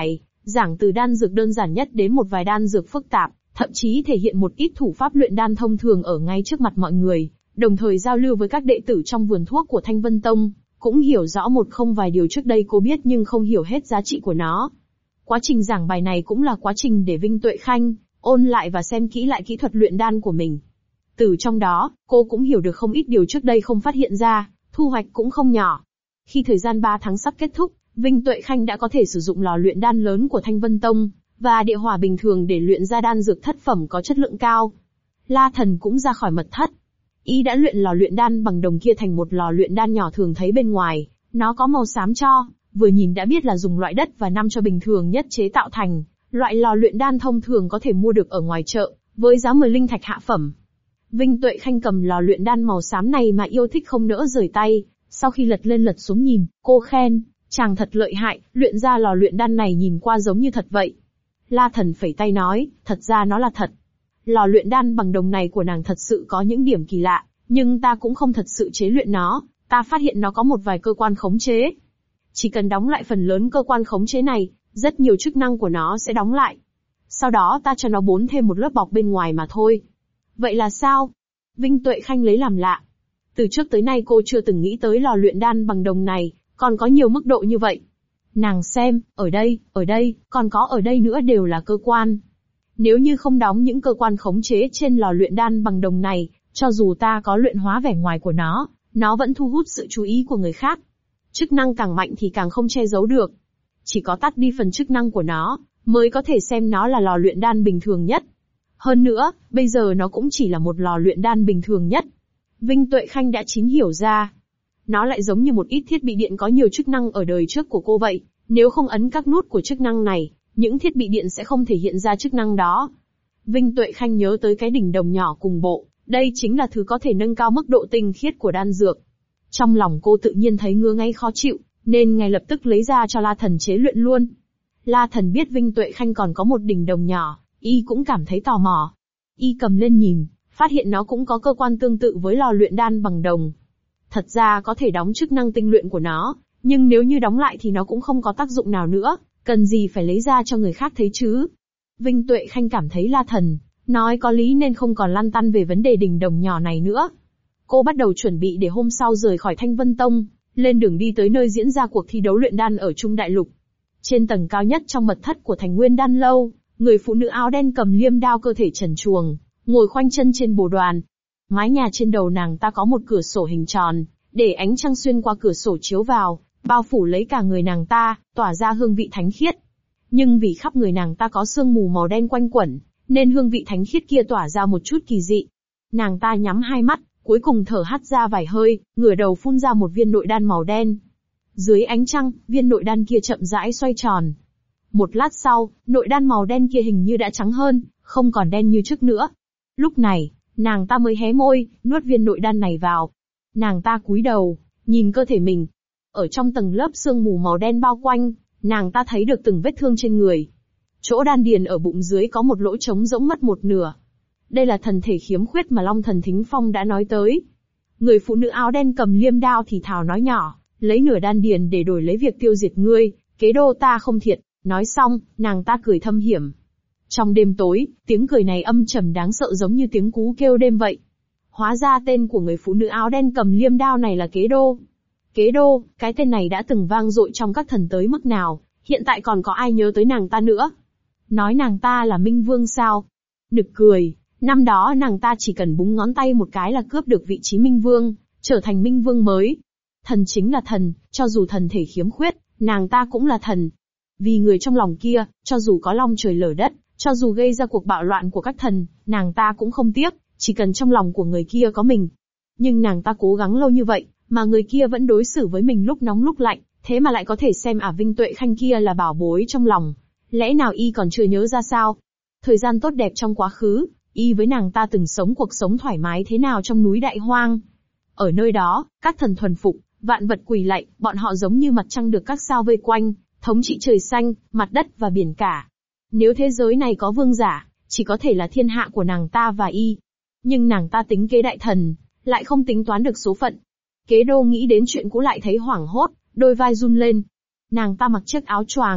giảng từ đan dược đơn giản nhất đến một vài đan dược phức tạp, thậm chí thể hiện một ít thủ pháp luyện đan thông thường ở ngay trước mặt mọi người, đồng thời giao lưu với các đệ tử trong vườn thuốc của Thanh Vân Tông, cũng hiểu rõ một không vài điều trước đây cô biết nhưng không hiểu hết giá trị của nó. Quá trình giảng bài này cũng là quá trình để Vinh Tuệ Khanh ôn lại và xem kỹ lại kỹ thuật luyện đan của mình. Từ trong đó, cô cũng hiểu được không ít điều trước đây không phát hiện ra, thu hoạch cũng không nhỏ. Khi thời gian 3 tháng sắp kết thúc, Vinh Tuệ Khanh đã có thể sử dụng lò luyện đan lớn của Thanh Vân Tông và địa hỏa bình thường để luyện ra đan dược thất phẩm có chất lượng cao. La Thần cũng ra khỏi mật thất. Y đã luyện lò luyện đan bằng đồng kia thành một lò luyện đan nhỏ thường thấy bên ngoài, nó có màu xám cho, vừa nhìn đã biết là dùng loại đất và năm cho bình thường nhất chế tạo thành, loại lò luyện đan thông thường có thể mua được ở ngoài chợ, với giá 10 linh thạch hạ phẩm. Vinh Tuệ Khanh cầm lò luyện đan màu xám này mà yêu thích không nỡ rời tay, sau khi lật lên lật xuống nhìn, cô khen, chàng thật lợi hại, luyện ra lò luyện đan này nhìn qua giống như thật vậy. La Thần phẩy tay nói, thật ra nó là thật. Lò luyện đan bằng đồng này của nàng thật sự có những điểm kỳ lạ, nhưng ta cũng không thật sự chế luyện nó, ta phát hiện nó có một vài cơ quan khống chế. Chỉ cần đóng lại phần lớn cơ quan khống chế này, rất nhiều chức năng của nó sẽ đóng lại. Sau đó ta cho nó bón thêm một lớp bọc bên ngoài mà thôi. Vậy là sao? Vinh Tuệ Khanh lấy làm lạ. Từ trước tới nay cô chưa từng nghĩ tới lò luyện đan bằng đồng này, còn có nhiều mức độ như vậy. Nàng xem, ở đây, còn có ở đây nữa đều là cơ quan. Nếu như không đóng những cơ quan khống chế trên lò luyện đan bằng đồng này, cho dù ta có luyện hóa vẻ ngoài của nó vẫn thu hút sự chú ý của người khác. Chức năng càng mạnh thì càng không che giấu được. Chỉ có tắt đi phần chức năng của nó, mới có thể xem nó là lò luyện đan bình thường nhất. Hơn nữa, bây giờ nó cũng chỉ là một lò luyện đan bình thường nhất. Vinh Tuệ Khanh đã chín hiểu ra. Nó lại giống như một ít thiết bị điện có nhiều chức năng ở đời trước của cô vậy. Nếu không ấn các nút của chức năng này, những thiết bị điện sẽ không thể hiện ra chức năng đó. Vinh Tuệ Khanh nhớ tới cái đỉnh đồng nhỏ cùng bộ, đây chính là thứ có thể nâng cao mức độ tinh khiết của đan dược. Trong lòng cô tự nhiên thấy ngứa ngáy khó chịu, nên ngay lập tức lấy ra cho La Thần chế luyện luôn. La Thần biết Vinh Tuệ Khanh còn có một đỉnh đồng nhỏ, y cũng cảm thấy tò mò. Y cầm lên nhìn, phát hiện nó cũng có cơ quan tương tự với lò luyện đan bằng đồng. Thật ra có thể đóng chức năng tinh luyện của nó, nhưng nếu như đóng lại thì nó cũng không có tác dụng nào nữa, cần gì phải lấy ra cho người khác thấy chứ. Vinh Tuệ Khanh cảm thấy La Thần nói có lý nên không còn lăn tăn về vấn đề đỉnh đồng nhỏ này nữa. Cô bắt đầu chuẩn bị để hôm sau rời khỏi Thanh Vân Tông, lên đường đi tới nơi diễn ra cuộc thi đấu luyện đan ở Trung Đại Lục. Trên tầng cao nhất trong mật thất của Thành Nguyên Đan Lâu, người phụ nữ áo đen cầm liêm đao cơ thể trần truồng, ngồi khoanh chân trên bồ đoàn. Mái nhà trên đầu nàng ta có một cửa sổ hình tròn, để ánh trăng xuyên qua cửa sổ chiếu vào, bao phủ lấy cả người nàng ta, tỏa ra hương vị thánh khiết. Nhưng vì khắp người nàng ta có sương mù màu đen quanh quẩn, nên hương vị thánh khiết kia tỏa ra một chút kỳ dị. Nàng ta nhắm hai mắt, cuối cùng thở hắt ra vài hơi, ngửa đầu phun ra một viên nội đan màu đen. Dưới ánh trăng, viên nội đan kia chậm rãi xoay tròn. Một lát sau, nội đan màu đen kia hình như đã trắng hơn, không còn đen như trước nữa. Lúc này, nàng ta mới hé môi, nuốt viên nội đan này vào. Nàng ta cúi đầu, nhìn cơ thể mình. Ở trong tầng lớp sương mù màu đen bao quanh, nàng ta thấy được từng vết thương trên người. Chỗ đan điền ở bụng dưới có một lỗ trống rỗng mất một nửa. Đây là thần thể khiếm khuyết mà Long Thần Thính Phong đã nói tới. Người phụ nữ áo đen cầm liêm đao thì thào nói nhỏ, lấy nửa đan điền để đổi lấy việc tiêu diệt ngươi, kế đô ta không thiệt. Nói xong, nàng ta cười thâm hiểm. Trong đêm tối, tiếng cười này âm trầm đáng sợ giống như tiếng cú kêu đêm vậy. Hóa ra tên của người phụ nữ áo đen cầm liêm đao này là Kế Đô. Kế Đô, cái tên này đã từng vang dội trong các thần tới mức nào, hiện tại còn có ai nhớ tới nàng ta nữa? Nói nàng ta là Minh Vương sao? Nực cười, năm đó nàng ta chỉ cần búng ngón tay một cái là cướp được vị trí Minh Vương, trở thành Minh Vương mới. Thần chính là thần, cho dù thần thể khiếm khuyết, nàng ta cũng là thần. Vì người trong lòng kia, cho dù có long trời lở đất, cho dù gây ra cuộc bạo loạn của các thần, nàng ta cũng không tiếc, chỉ cần trong lòng của người kia có mình. Nhưng nàng ta cố gắng lâu như vậy, mà người kia vẫn đối xử với mình lúc nóng lúc lạnh, thế mà lại có thể xem Vinh Tuệ Khanh kia là bảo bối trong lòng. Lẽ nào y còn chưa nhớ ra sao? Thời gian tốt đẹp trong quá khứ, y với nàng ta từng sống cuộc sống thoải mái thế nào trong núi Đại Hoang. Ở nơi đó, các thần thuần phục, vạn vật quỳ lạy, bọn họ giống như mặt trăng được các sao vây quanh, thống trị trời xanh, mặt đất và biển cả. Nếu thế giới này có vương giả, chỉ có thể là thiên hạ của nàng ta và y. Nhưng nàng ta tính kế đại thần, lại không tính toán được số phận. Kế Đô nghĩ đến chuyện cũ lại thấy hoảng hốt, đôi vai run lên. Nàng ta mặc chiếc áo choàng,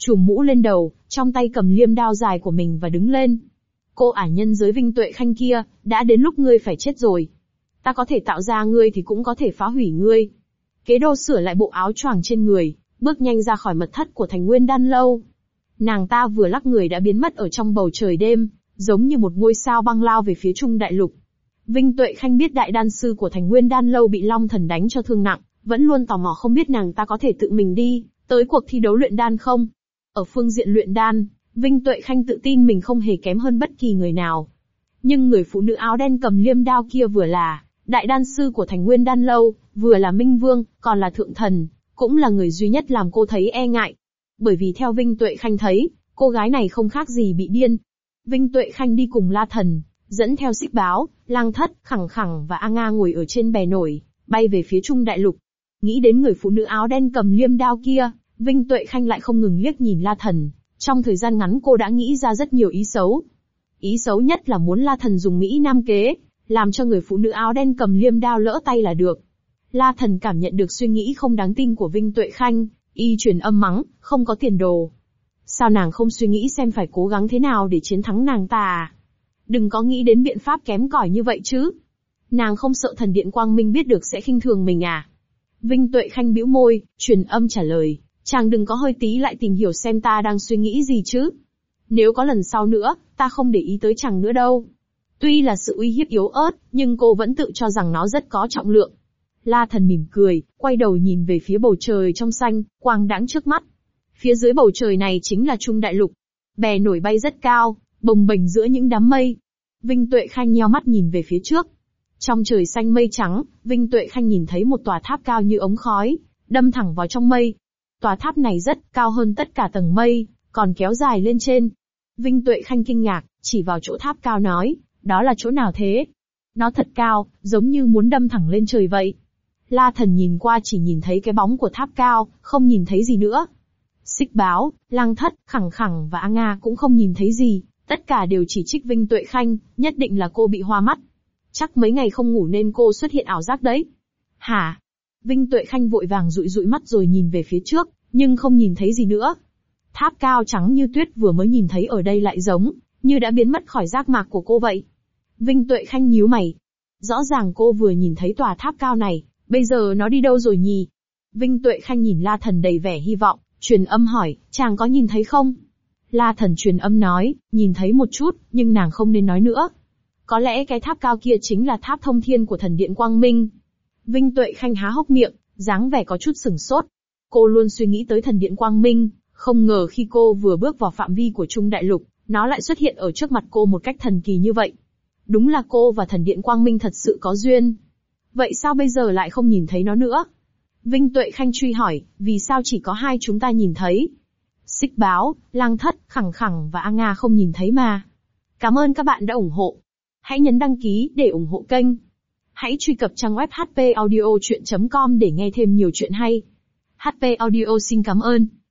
trùm mũ lên đầu, trong tay cầm liêm đao dài của mình và đứng lên. Cô ả nhân giới Vinh Tuệ Khanh kia, đã đến lúc ngươi phải chết rồi. Ta có thể tạo ra ngươi thì cũng có thể phá hủy ngươi. Kế Đô sửa lại bộ áo choàng trên người, bước nhanh ra khỏi mật thất của Thành Nguyên Đan Lâu. Nàng ta vừa lắc người đã biến mất ở trong bầu trời đêm, giống như một ngôi sao băng lao về phía Trung Đại Lục. Vinh Tuệ Khanh biết đại đan sư của Thành Nguyên Đan Lâu bị Long Thần đánh cho thương nặng, vẫn luôn tò mò không biết nàng ta có thể tự mình đi tới cuộc thi đấu luyện đan không. Ở phương diện luyện đan, Vinh Tuệ Khanh tự tin mình không hề kém hơn bất kỳ người nào. Nhưng người phụ nữ áo đen cầm liêm đao kia vừa là đại đan sư của Thành Nguyên Đan Lâu, vừa là Minh Vương, còn là thượng thần, cũng là người duy nhất làm cô thấy e ngại. Bởi vì theo Vinh Tuệ Khanh thấy, cô gái này không khác gì bị điên. Vinh Tuệ Khanh đi cùng La Thần, dẫn theo Xích Báo, Lang Thất, Khẳng Khẳng và A Nga ngồi ở trên bè nổi, bay về phía Trung Đại Lục. Nghĩ đến người phụ nữ áo đen cầm liêm đao kia, Vinh Tuệ Khanh lại không ngừng liếc nhìn La Thần. Trong thời gian ngắn cô đã nghĩ ra rất nhiều ý xấu. Ý xấu nhất là muốn La Thần dùng Mỹ Nam kế, làm cho người phụ nữ áo đen cầm liêm đao lỡ tay là được. La Thần cảm nhận được suy nghĩ không đáng tin của Vinh Tuệ Khanh, y truyền âm mắng, không có tiền đồ. Sao nàng không suy nghĩ xem phải cố gắng thế nào để chiến thắng nàng ta à? Đừng có nghĩ đến biện pháp kém cỏi như vậy chứ. Nàng không sợ thần điện Quang Minh biết được sẽ khinh thường mình à? Vinh Tuệ Khanh bĩu môi, truyền âm trả lời, chàng đừng có hơi tí lại tìm hiểu xem ta đang suy nghĩ gì chứ. Nếu có lần sau nữa, ta không để ý tới chàng nữa đâu. Tuy là sự uy hiếp yếu ớt, nhưng cô vẫn tự cho rằng nó rất có trọng lượng. La Thần mỉm cười, quay đầu nhìn về phía bầu trời trong xanh, quang đãng trước mắt. Phía dưới bầu trời này chính là Trung Đại Lục. Bè nổi bay rất cao, bồng bềnh giữa những đám mây. Vinh Tuệ Khanh nheo mắt nhìn về phía trước. Trong trời xanh mây trắng, Vinh Tuệ Khanh nhìn thấy một tòa tháp cao như ống khói, đâm thẳng vào trong mây. Tòa tháp này rất cao hơn tất cả tầng mây, còn kéo dài lên trên. Vinh Tuệ Khanh kinh ngạc, chỉ vào chỗ tháp cao nói, đó là chỗ nào thế? Nó thật cao, giống như muốn đâm thẳng lên trời vậy. La Thần nhìn qua chỉ nhìn thấy cái bóng của tháp cao, không nhìn thấy gì nữa. Xích Báo, Lang Thất, Khẳng Khẳng và A Nga cũng không nhìn thấy gì, tất cả đều chỉ trích Vinh Tuệ Khanh, nhất định là cô bị hoa mắt. Chắc mấy ngày không ngủ nên cô xuất hiện ảo giác đấy. Hả? Vinh Tuệ Khanh vội vàng dụi dụi mắt rồi nhìn về phía trước, nhưng không nhìn thấy gì nữa. Tháp cao trắng như tuyết vừa mới nhìn thấy ở đây lại giống như đã biến mất khỏi giác mạc của cô vậy. Vinh Tuệ Khanh nhíu mày. Rõ ràng cô vừa nhìn thấy tòa tháp cao này, bây giờ nó đi đâu rồi nhỉ? Vinh Tuệ Khanh nhìn La Thần đầy vẻ hy vọng, truyền âm hỏi, chàng có nhìn thấy không? La Thần truyền âm nói, nhìn thấy một chút, nhưng nàng không nên nói nữa. Có lẽ cái tháp cao kia chính là tháp thông thiên của thần điện Quang Minh. Vinh Tuệ Khanh há hốc miệng, dáng vẻ có chút sửng sốt. Cô luôn suy nghĩ tới thần điện Quang Minh, không ngờ khi cô vừa bước vào phạm vi của Trung Đại Lục, nó lại xuất hiện ở trước mặt cô một cách thần kỳ như vậy. Đúng là cô và thần điện Quang Minh thật sự có duyên. Vậy sao bây giờ lại không nhìn thấy nó nữa? Vinh Tuệ Khanh truy hỏi, vì sao chỉ có hai chúng ta nhìn thấy? Xích Báo, Lang Thất, Khẳng Khẳng và A Nga không nhìn thấy mà. Cảm ơn các bạn đã ủng hộ. Hãy nhấn đăng ký để ủng hộ kênh. Hãy truy cập trang web hpaudiochuyen.com để nghe thêm nhiều chuyện hay. HP Audio xin cảm ơn.